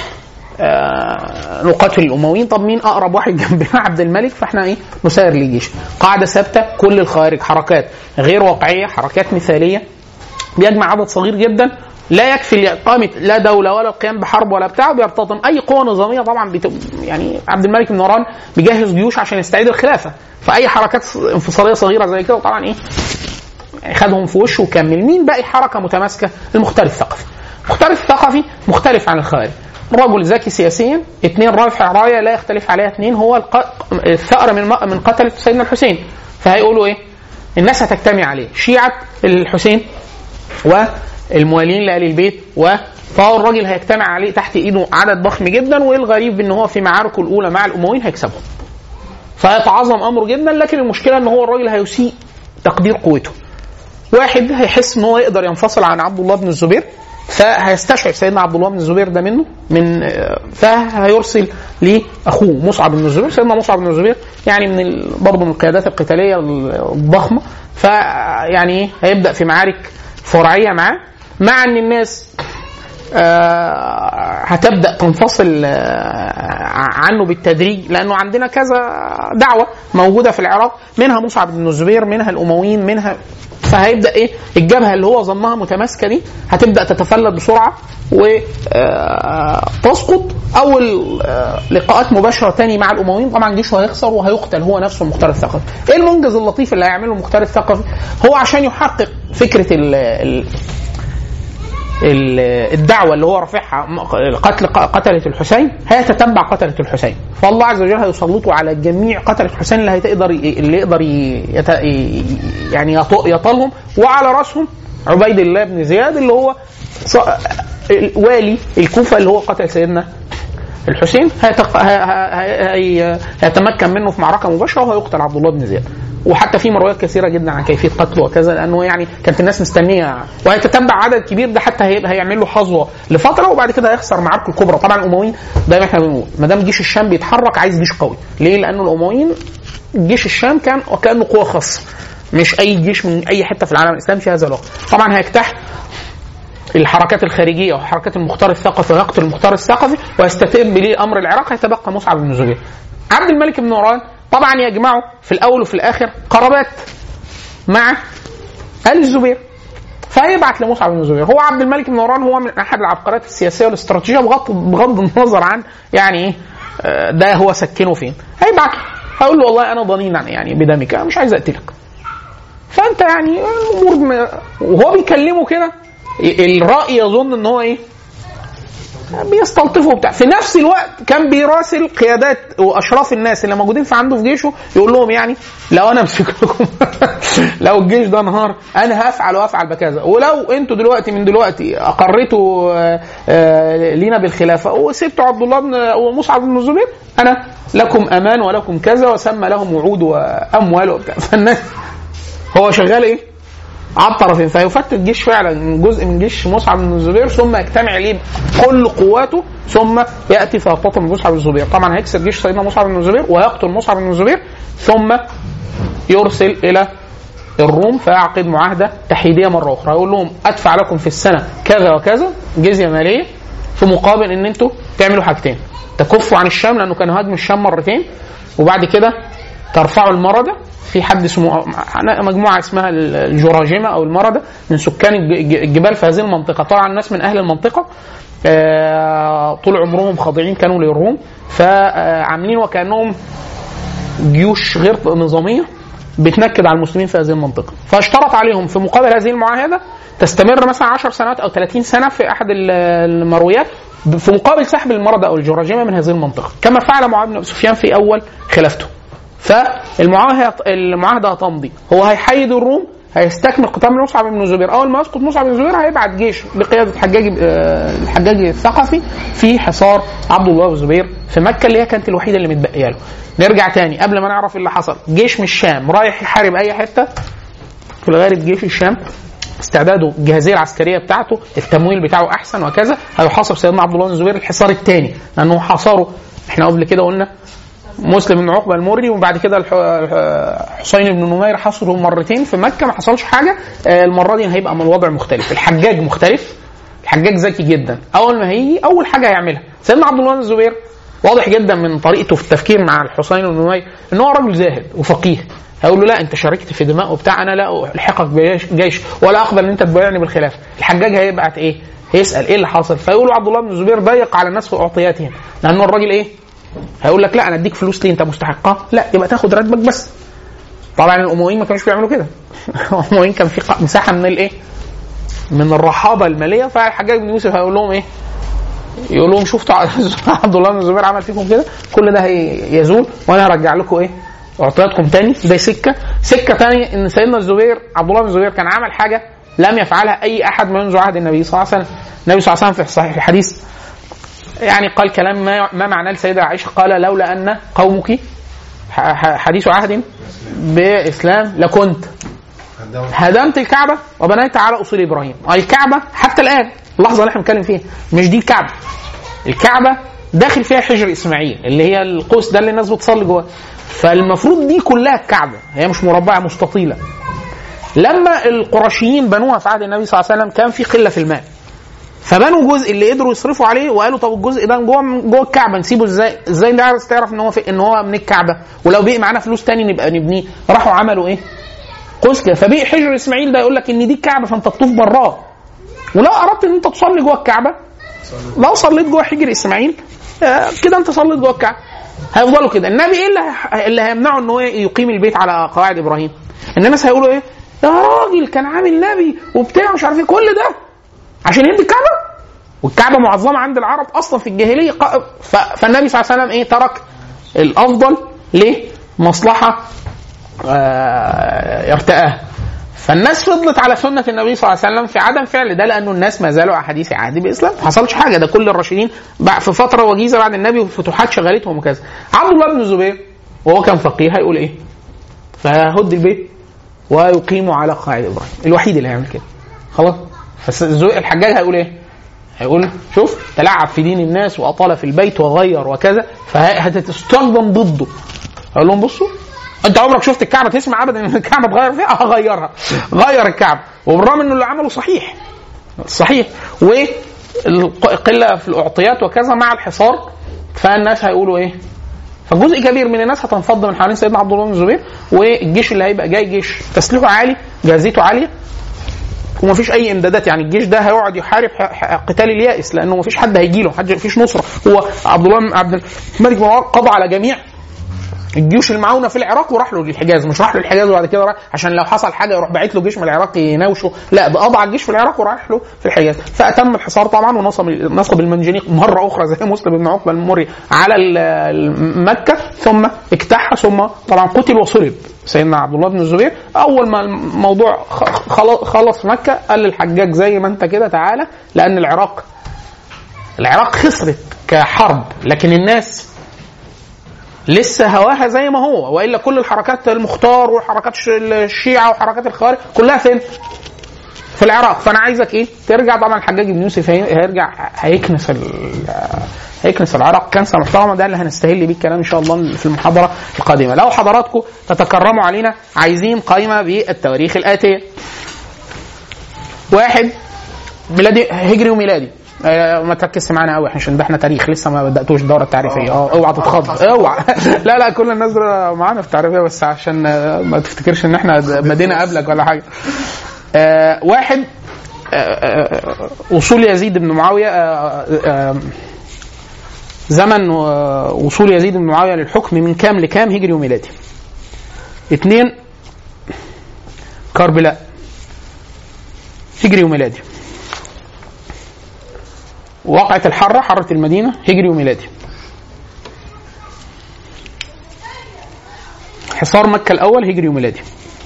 آه نقاتل الامويين. طب مين اقرب واحد جنبنا؟ عبد الملك، فاحنا ايه نسير ليه جيش. قاعده ثابته، كل الخوارج حركات غير واقعيه، حركات مثاليه، بيجمع عدد صغير جدا لا يكفي لإقامة لا دولة ولا القيام بحرب ولا بتاع، بيرتطم أي قوة نظامية. طبعا بيت... يعني عبد الملك بن مروان بيجهز جيوش عشان يستعيد الخلافة، فأي حركات انفصالية صغيرة زي كده طبعا إيه خدهم في وشه وكمل. مين باقي حركة متماسكة؟ المختار الثقفي. المختار الثقفي مختلف عن الخوارج، رجل ذكي سياسيا، اثنين رافع راية لا يختلف عليها اثنين، هو الق... الثأر من من قتلة سيدنا الحسين. فهيقولوا إيه؟ الناس هتجتمع عليه، شيعة الحسين والموالين لآل البيت، و فهو الراجل هيجتمع عليه تحت ايده عدد ضخم جدا، والغريب ان هو في معاركه الاولى مع الامويين هيكسبهم، فيتعظم امره جدا. لكن المشكله ان هو الراجل هيسيء تقدير قوته. واحد هيحس ان هو يقدر ينفصل عن عبد الله بن الزبير، فهيستشعر سيدنا عبد الله بن الزبير ده منه من فهيرسل لاخوه مصعب بن الزبير. سيدنا مصعب بن الزبير يعني من برضه من القيادات القتاليه الضخمه، فيعني هيبدا في معارك فرعيه معاه، مع ان الناس آه هتبدا تنفصل آه عنه بالتدريج، لانه عندنا كذا دعوه موجوده في العراق، منها مصعب بن الزبير، منها الامويين، منها فهيبدا ايه الجبهه اللي هو ظنها متماسكه دي هتبدا تتفلت بسرعه وتسقط. اول لقاءات مباشره تاني مع الامويين طبعا جيشه هيخسر وهيقتل هو نفسه المختار الثقفي. ايه المنجز اللطيف اللي هيعمله المختار الثقفي؟ هو عشان يحقق فكره ال ال الدعوه اللي هو رافعها قتل قتله الحسين، هيتتبع قتله الحسين، فالله عز وجل هيسلطه على جميع قتله الحسين اللي هيقدر اللي يقدر يعني يطلهم، وعلى راسهم عبيد الله بن زياد اللي هو والي الكوفه اللي هو قتل سيدنا الحسين، هيتمكن منه في معركه مباشره وهيقتل عبد الله بن زياد. وحتى في مرويات كثيره جدا عن كيفيه قتله وكذا، لانه يعني كانت الناس مستنيه، وهيتتبع عدد كبير ده حتى هيبقى هيعمل له حظوه لفتره، وبعد كده هيخسر معاركه الكبرى. طبعا الامويين دايما احنا بنقول ما دام جيش الشام بيتحرك عايز جيش قوي، ليه؟ لانه الامويين جيش الشام كان وكانه قوه خاصه، مش اي جيش من اي حته في العالم الاسلامي في هذا الوقت. طبعا هيجتاح الحركات الخارجيه وحركات المختار الثقفي ويقتل المختار الثقفي ويستتب ليه امر العراق، هيتبقى مصعب بن الزبير. عبد الملك بن مروان طبعا يجمعوا في الاول وفي الاخر قرابات مع آل الزبير، فيبعت لمصعب بن الزبير. هو عبد الملك بن مروان هو من احد العبقريات السياسيه والاستراتيجيه بغض بغض النظر عن يعني ايه ده هو سكنه فين، هيبعت هيقول له والله انا ضنين يعني بدمك، مش عايز اقتلك، فانت يعني الامور. وهو بيكلمه كده الرأي يظن ان هو ايه بيستلطفه بتاع. في نفس الوقت كان بيراسل قيادات واشراف الناس اللي موجودين في عنده في جيشه، يقول لهم يعني لو انا امسك لكم لو الجيش ده نهار انا هفعل وافعل بكذا، ولو انتوا دلوقتي من دلوقتي اقريتوا لينا بالخلافه وسبتوا عبد الله بن ومصعب بن الزبير انا لكم امان ولكم كذا، وسمى لهم وعود واموال وبتاع. فالناس هو شغال ايه على الطرفين، فيفتت الجيش فعلا جزء من جيش مصعب بن الزبير، ثم يجتمع ليه كل قواته، ثم ياتي فيرتطم مصعب بن الزبير. طبعا هيكسر جيش سيدنا مصعب بن الزبير ويقتل مصعب بن الزبير، ثم يرسل الى الروم فيعقد معاهده تحييديه مره اخرى، يقول لهم ادفع لكم في السنه كذا وكذا جزيه ماليه في مقابل ان انتوا تعملوا حاجتين: تكفوا عن الشام لانه كانوا هاجموا الشام مرتين، وبعد كده ترفعوا المردة. في حد اسمه مجموعة اسمها الجراجمة أو المردة من سكان الجبال في هذه المنطقة. طبعا الناس من أهل المنطقة طول عمرهم خاضعين كانوا للروم، فعاملين وكأنهم جيوش غير نظامية بتنكد على المسلمين في هذه المنطقة. فاشترط عليهم في مقابل هذه المعاهدة تستمر مثلا عشر سنوات أو ثلاثين سنة في أحد المرويات، في مقابل سحب المردة أو الجراجمة من هذه المنطقة، كما فعل معاوية بن سفيان في أول خلافته. فالمعاهدة المعاهدة هتمضي، هو هيحيد الروم، هيستكمل قتال مصعب بن الزبير. أول ما يسقط مصعب بن الزبير هيبعت جيش بقيادة الحجاج الحجاج الثقفي في حصار عبد الله بن الزبير في مكة اللي هي كانت الوحيدة اللي متبقية له. نرجع تاني قبل ما نعرف اللي حصل. جيش من الشام رايح يحارب أي حتة، في الغالب جيش الشام استعداده الجهازية العسكرية بتاعته التمويل بتاعه أحسن وكذا، هيحاصر سيدنا عبد الله بن الزبير الحصار الثاني، لأنه حصاره احنا قبل كده قلنا مسلم بن عقبة المري، وبعد كده حسين بن نمير حصروا مرتين في مكة ما حصلش حاجة. المرة دي هيبقى من الوضع مختلف، الحجاج مختلف، الحجاج ذكي جدا، اول ما هيجي اول حاجه هيعملها سيدنا عبد الله بن الزبير واضح جدا من طريقته في التفكير مع الحسين بن أمية ان هو راجل زاهد وفقيه. هيقول له لا انت شاركت في دماء وبتاع، انا لا الحقك بجيش ولا اقبل ان انت تبايعني بالخلافه. الحجاج هيبقى ايه؟ هيسال ايه اللي حصل، فيقول عبد الله بن الزبير ضيق على الناس في اعطياتهم، لانه الراجل ايه؟ هيقول لك لا انا اديك فلوس ليه انت مستحقها؟ لا يبقى تاخد راتبك بس. طبعا الامويين ما كانوش بيعملوا كده. الامويين كان في مساحه من الايه؟ من الرحابه الماليه. فالحجاج بن يوسف هيقول لهم ايه؟ يقول لهم شفتوا عبد الله بن الزبير عمل فيكم كده، كل ده يزول وانا هرجع لكم ايه؟ اعطياتكم تاني. ده سكه سكه ثانيه ان سيدنا الزبير عبد الله بن الزبير كان عمل حاجه لم يفعلها اي احد منذ عهد النبي صلى الله عليه وسلم. النبي صلى الله عليه وسلم في الصحيح الحديث يعني قال كلام ما, ما معناه لسيدة عائشة، قال لولا أن قومك حديث عهد بإسلام لكنت هدمت الكعبة وبنيت على أصول إبراهيم. الكعبة حتى الآن اللحظة اللي احنا بنتكلم فيها مش دي الكعبة، الكعبة داخل فيها حجر إسماعيل اللي هي القوس ده اللي الناس بتصلي جواه، فالمفروض دي كلها الكعبة، هي مش مربعة مستطيلة. لما القرشيين بنوها في عهد النبي صلى الله عليه وسلم كان في قلة في الماء، فبنوا جزء اللي قدروا يصرفوا عليه وقالوا طب الجزء ده جوه جوه الكعبه نسيبه ازاي؟ ازاي ده عايز تعرف ان هو في ان هو من الكعبه، ولو بقي معانا فلوس تاني نبقى نبنيه. راحوا عملوا ايه؟ قوس كده، فبقي حجر اسماعيل ده يقول لك ان دي الكعبه فانت تطوف براه، ولو اردت ان انت تصلي جوه الكعبه لو صليت جوه حجر اسماعيل آه كده انت صليت جوه الكعبه. هيفضلوا كده. النبي ايه اللي اللي هيمنعه ان هو يقيم البيت على قواعد ابراهيم؟ الناس هيقولوا ايه؟ يا راجل كان عامل نبي وبتاع مش عارف ايه كل ده عشان يدي الكعبه، والكعبه معظمه عند العرب اصلا في الجاهليه. فالنبي صلى الله عليه وسلم ايه؟ ترك الافضل لمصلحه آه ارتآها. فالناس فضلت على سنه النبي صلى الله عليه وسلم في عدم فعل ده، لانه الناس ما زالوا احاديث عهد باسلام، ما حصلش حاجه. ده كل الراشدين في فتره وجيزه بعد النبي وفتوحات شغلتهم وكذا. عبد الله بن الزبير وهو كان فقيه هيقول ايه؟ فهد البيت ويقيموا على قواعد ابراهيم، الوحيد اللي هيعمل كده خلاص. فالحجاج هيقول ايه؟ هيقول شوف تلعب في دين الناس واطال في البيت وغير وكذا، فهتستخدم ضده. اقول لهم بصوا انت عمرك شفت الكعبه تسمع ابدا ان الكعبه تغير فيها؟ هغيرها. غير الكعبه، وبالرغم انه اللي عمله صحيح صحيح والقله في الاعطيات وكذا مع الحصار، فالناس هيقولوا ايه؟ فجزء كبير من الناس هتنفض من حوالين سيدنا عبد الله بن الزبير، والجيش اللي هيبقى جاي جيش تسليحه عالي جاهزيته عاليه ومفيش اي امدادات. يعني الجيش ده هيقعد يحارب قتال اليائس لانه مفيش حد هيجي له، حد مفيش نصره. هو عبد الله عبد الملك بن مروان قضى على جميع الجيوش المعاونه في العراق وراح له للحجاز، مش راح له الحجاز وبعد كده راح عشان لو حصل حاجه يروح باعت له جيش من العراق يناوشه، لا ده قضى على الجيش في العراق وراح له في الحجاز. فاتم الحصار طبعا ونصب نصب المنجنيق مره اخرى زي مسلم بن عقبه المري على مكه، ثم اجتاحها، ثم طبعا قتل وصلب سيدنا عبد الله بن الزبير. اول ما الموضوع خلص مكه قال للحجاج زي ما انت كده تعالى، لان العراق العراق خسرت كحرب لكن الناس لسه هواها زي ما هو، والا كل الحركات المختار وحركات الشيعه وحركات الخوارج كلها فين؟ في العراق. فانا عايزك ايه؟ ترجع. طبعا الحجاج بن يوسف هيرجع هيكنس هيكنس العراق كنسه محترمه. ده اللي هنستهل بيه الكلام ان شاء الله في المحاضره القادمه. لو حضراتكم تتكرموا علينا عايزين قائمه بالتواريخ الاتيه: واحد ميلادي هجري وميلادي. آه ما تركزش معانا قوي عشان ده احنا تاريخ لسه ما بداتوش الدوره التعريفيه. اه اوعى تتخض اوعى. لا لا كل الناس معانا في التعريفيه بس عشان ما تفتكرش ان احنا مدينه قبلك ولا حاجه. آه واحد آه آه وصول يزيد بن معاويه آه آه زمن وصول يزيد بن معاويه للحكم من كام لكام هجري وميلادي. اثنين كربلاء هجري وميلادي. وقعت الحرة حرة المدينة هجري وميلادي. حصار مكة الأول هجري وميلادي.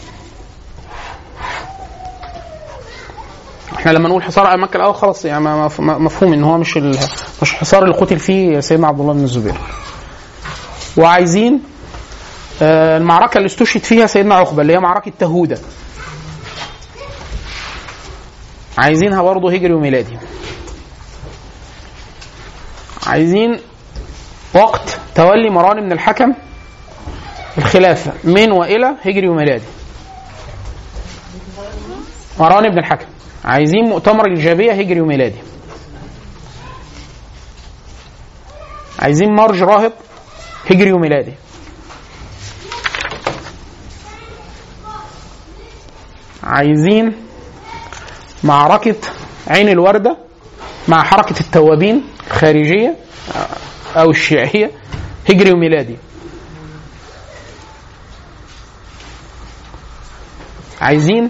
احنا لما نقول حصار مكة الأول خلاص يعني مفهوم ان هو مش مش الحصار اللي قتل فيه سيدنا عبد الله بن الزبير. وعايزين المعركة اللي استشهد فيها سيدنا عقبة اللي هي معركة تهودة، عايزينها برضه هجري وميلادي. عايزين وقت تولي مروان بن الحكم الخلافة من وإلى هجري وميلادي. مروان بن الحكم. عايزين مؤتمر الجابية هجري وميلادي. عايزين مرج راهط هجري وميلادي. عايزين معركة عين الوردة مع حركة التوابين الخارجية أو الشيعية هجري وميلادي. عايزين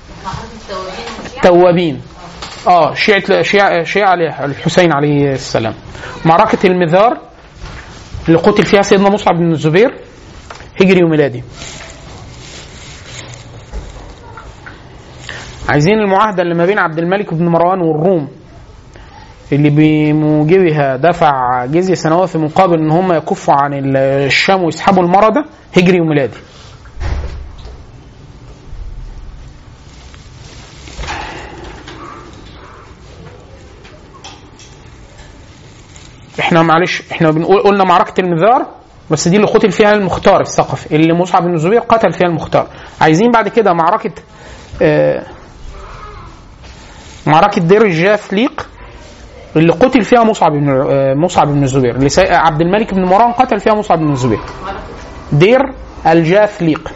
توابين اه شيعة شيعة شيعة الحسين عليه السلام. معركة المذار اللي قتل فيها سيدنا مصعب بن الزبير هجري وميلادي. عايزين المعاهدة اللي ما بين عبد الملك بن مروان والروم اللي بموجبها دفع جزية سنوات في مقابل ان هم يكفوا عن الشام ويسحبوا المردة هجري وميلادي. احنا معلش احنا بنقول قلنا معركة المذار بس دي اللي قتل فيها المختار الثقفي اللي مصعب بن الزبير قتل فيها المختار. عايزين بعد كده معركة آه معركة دير الجاثليق اللي قتل فيها مصعب بن آه مصعب بن الزبير اللي عبد الملك بن مروان قتل فيها مصعب بن الزبير. دير الجاثليق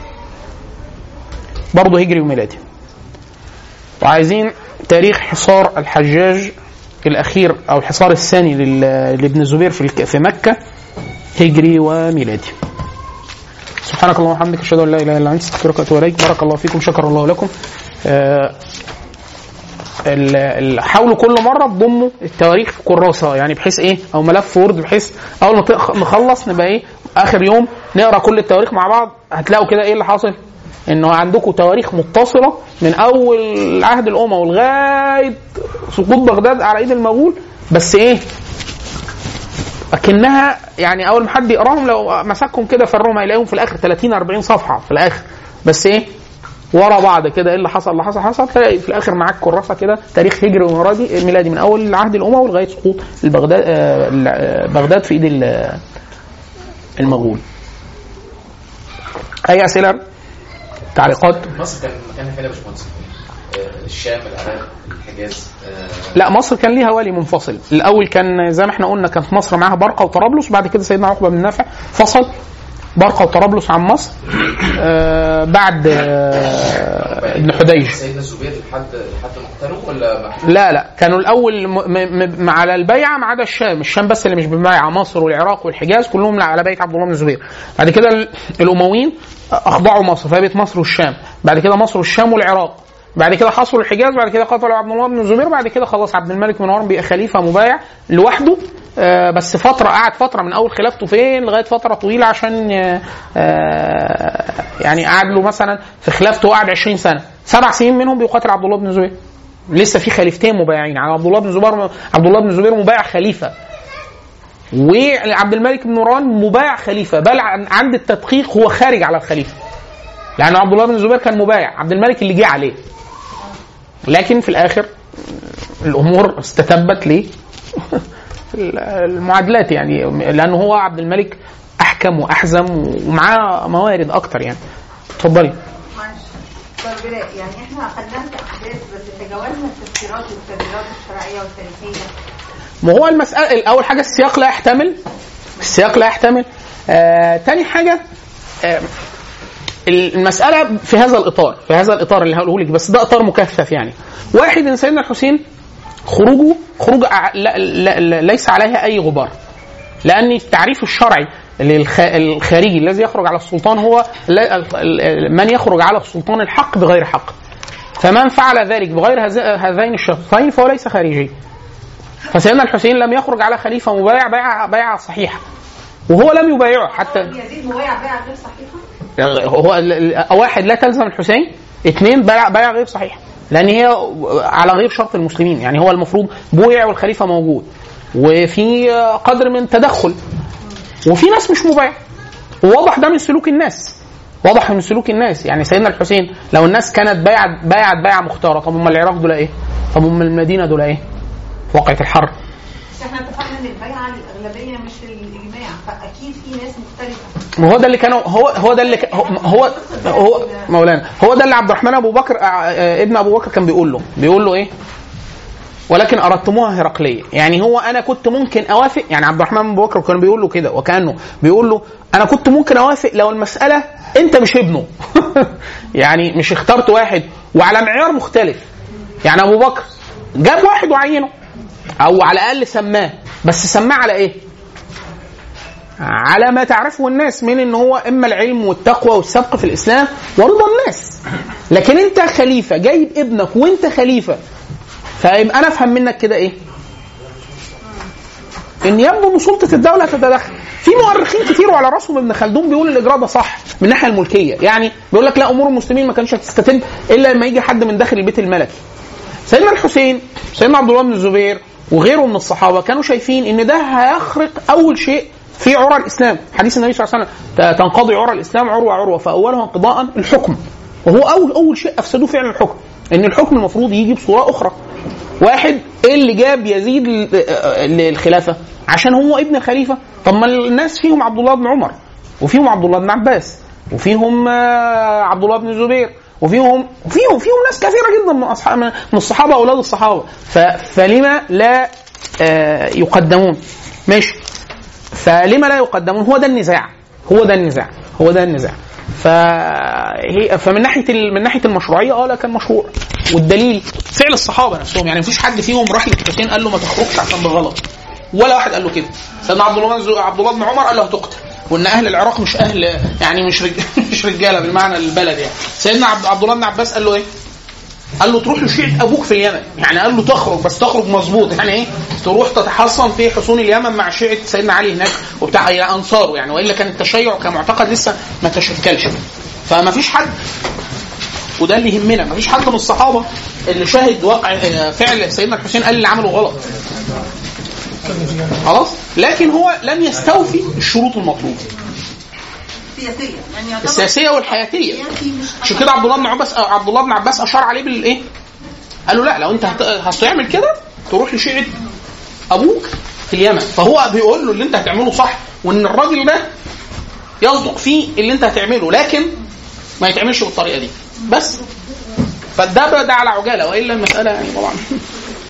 برضه هجري وميلادي. وعايزين تاريخ حصار الحجاج الأخير أو الحصار الثاني لابن الزبير في مكة هجري وميلادي. سبحانك اللهم وبحمدك أشهد أن لا إله إلا أنت أستغفرك وأتوب إليك. بارك الله فيكم. شكر الله لكم. حاولوا كل مرة تضموا التواريخ في كراسة يعني بحيث إيه أو ملف وورد بحيث أول ما نخلص نبقى إيه آخر يوم نقرأ كل التواريخ مع بعض. هتلاقوا كده إيه اللي حاصل انه عندكم تواريخ متصله من اول عهد الاموي لغايه سقوط بغداد على ايد المغول بس ايه اكنها يعني اول ما حد يقراهم لو مسكهم كده فرهم هيلاقيهم في الاخر ثلاثين أربعين صفحه في الاخر بس ايه ورا بعض كده ايه اللي حصل اللي حصل حصل تلاقي في الاخر معاك كراسه كده تاريخ هجري وميلادي ميلادي من اول العهد الاموي لغايه سقوط البغداد بغداد في ايد المغول. اي اسئله تعليقات؟ مصر كان مكانها فين يا باشمهندس؟ الشام، العراق، الحجاز؟ لا مصر كان ليها والي منفصل. الاول كان زي ما احنا قلنا كانت مصر معاها برقه وطرابلس وبعد كده سيدنا عقبه بن نافع فصل برقه وطرابلس عن مصر آه بعد آه ابن حديج. سيدنا الزبير لحد لحد مقتله ولا لا لا كانوا الاول م... م... م... على البيعه ما عدا الشام. الشام بس اللي مش بمبايعه. مصر والعراق والحجاز كلهم على بيعه عبد الله بن الزبير. بعد كده الامويين اخضعوا مصر فبقت مصر والشام. بعد كده مصر والشام والعراق. بعد كده حصلوا الحجاز. بعد كده قتلوا عبد الله بن الزبير. بعد كده خلاص عبد الملك بن مروان بقى خليفه مبايع لوحده آه بس فتره قعد فتره من اول خلافته فين لغايه فتره طويله عشان آه يعني قعد له مثلا في خلافته قعد عشرين سنه سبع سنين منهم بيقاتل عبد الله بن الزبير. لسه في خليفتين مبايعين على عبد الله بن الزبير. عبد الله بن الزبير مبايع خليفه وعبد الملك بن مروان مبايع خليفه بل عند التدقيق هو خارج على الخليفه لأن عبد الله بن الزبير كان مبايع عبد الملك اللي جه عليه. لكن في الآخر الأمور استتبت ليه المعادلات يعني لأنه هو عبد الملك أحكم وأحزم ومعاه موارد أكتر يعني. اتفضلي. يعني احنا خدمنا أحداث بس تجاوزنا التفسيرات والتبريرات الشرعية والتاريخية. ما هو المسألة أول حاجة السياق لا يحتمل السياق لا يحتمل آه، تاني حاجة آه، المسألة في هذا الإطار في هذا الإطار اللي هقوله لك بس ده إطار مكثف يعني. واحد إن سيدنا الحسين خروجه خروج لا لا لا ليس عليها أي غبار لأن التعريف الشرعي الخارجي الذي يخرج على السلطان هو من يخرج على السلطان الحق بغير حق. فمن فعل ذلك بغير هذين الشرطين فهو ليس خارجي. فسيدنا الحسين لم يخرج على خليفة مبايع بيعة بيعة صحيحة وهو لم يبايعه حتى. يزيد مبايع بيعة غير صحيحة. هو واحد لا تلزم الحسين. اثنين بيع بيع غير صحيح لان هي على غير شرط المسلمين يعني هو المفروض بويع والخليفة موجود وفي قدر من تدخل وفي ناس مش مبايع وواضح ده من سلوك الناس واضح من سلوك الناس يعني سيدنا الحسين لو الناس كانت بايعة بايعة بايعة مختارة طب هم العراق دول ايه طب هم المدينة دول ايه وقعة الحرب. بس احنا اتفقنا ان البيعة الأغلبية مش الإجماع فأكيد في ناس مختلفة. ما هو ده اللي كانوا هو هو ده اللي هو هو, هو مولانا هو ده اللي عبد الرحمن ابو بكر ابن ابو بكر كان بيقول له بيقول له ايه ولكن اردتموها هرقليه. يعني هو انا كنت ممكن اوافق، يعني عبد الرحمن بن بكر كان بيقول له كده، وكانه بيقول له انا كنت ممكن اوافق لو المساله انت مش ابنه يعني مش اخترت واحد وعلى معيار مختلف. يعني ابو بكر جاب واحد وعينه، او على الاقل سماه، بس سماه على ايه؟ على ما تعرفه الناس من ان هو اما العلم والتقوى والسبق في الاسلام ورضا الناس. لكن انت خليفه جايب ابنك وانت خليفه، فيبقى انا افهم منك كده ايه؟ ان يبدو ان سلطه الدوله تتدخل. في مؤرخين كتير وعلى راسهم ابن خلدون بيقول الاجراء ده صح من الناحيه الملكيه، يعني بيقول لك لا، امور المسلمين ما كانش هتستتب الا لما يجي حد من داخل البيت الملكي. سيدنا الحسين، سيدنا عبد الله بن الزبير وغيره من الصحابه كانوا شايفين ان ده هيخرق اول شيء في عرى الاسلام. حديث النبي صلى الله عليه وسلم تنقضي عرى الاسلام عروه عروه فاولها انقضاء الحكم، وهو اول اول شيء افسدوه فعلا الحكم، ان الحكم المفروض يجي بصوره اخرى. واحد ايه اللي جاب يزيد للخلافه؟ عشان هو ابن الخليفه. طب ما الناس فيهم عبد الله بن عمر، وفيهم عبد الله بن عباس، وفيهم عبد الله بن الزبير، وفيهم وفيهم فيهم ناس كثيره جدا من اصحاب من الصحابه اولاد الصحابه. فلما لا يقدمون؟ ماشي، فلما لا يقدمون؟ هو ده النزاع، هو ده النزاع هو ده النزاع فهي فمن ناحيه من ناحيه المشروعيه اه لا كان مشروع. والدليل فعل الصحابه نفسهم، يعني مفيش حد فيهم راح للحسين قال له ما تخرجش عشان ده غلط، ولا واحد قال له كده. سيدنا عبد الله عبد الله بن عمر قال له هتقتل، وان اهل العراق مش اهل يعني مش رجاله مش رجاله بالمعنى البلد. يعني سيدنا عبد الله بن عباس قال له ايه؟ قال له تروح لشيعة ابوك في اليمن، يعني قال له تخرج بس تخرج مظبوط، يعني ايه؟ تروح تتحصن في حصون اليمن مع شيعة سيدنا علي هناك وبتاع انصاره، يعني والا كان التشيع كمعتقد لسه ما تشكلش. فما فيش حد، وده اللي يهمنا، ما فيش حد من الصحابه اللي شاهد واقع فعل سيدنا الحسين قال اللي عمله غلط خلاص، لكن هو لم يستوفي الشروط المطلوبه السياسيه، يعني السياسيه والحياتيه. عشان كده عبد الله بن عباس عبد الله بن عباس اشار عليه بالايه؟ قال له لا، لو انت هتعمل كده تروح لشيعة ابوك في اليمن. فهو بيقول له اللي انت هتعمله صح، وان الراجل ده يصدق فيه اللي انت هتعمله، لكن ما يتعملش بالطريقه دي بس. فده ده على عجاله، والا المساله يعني طبعا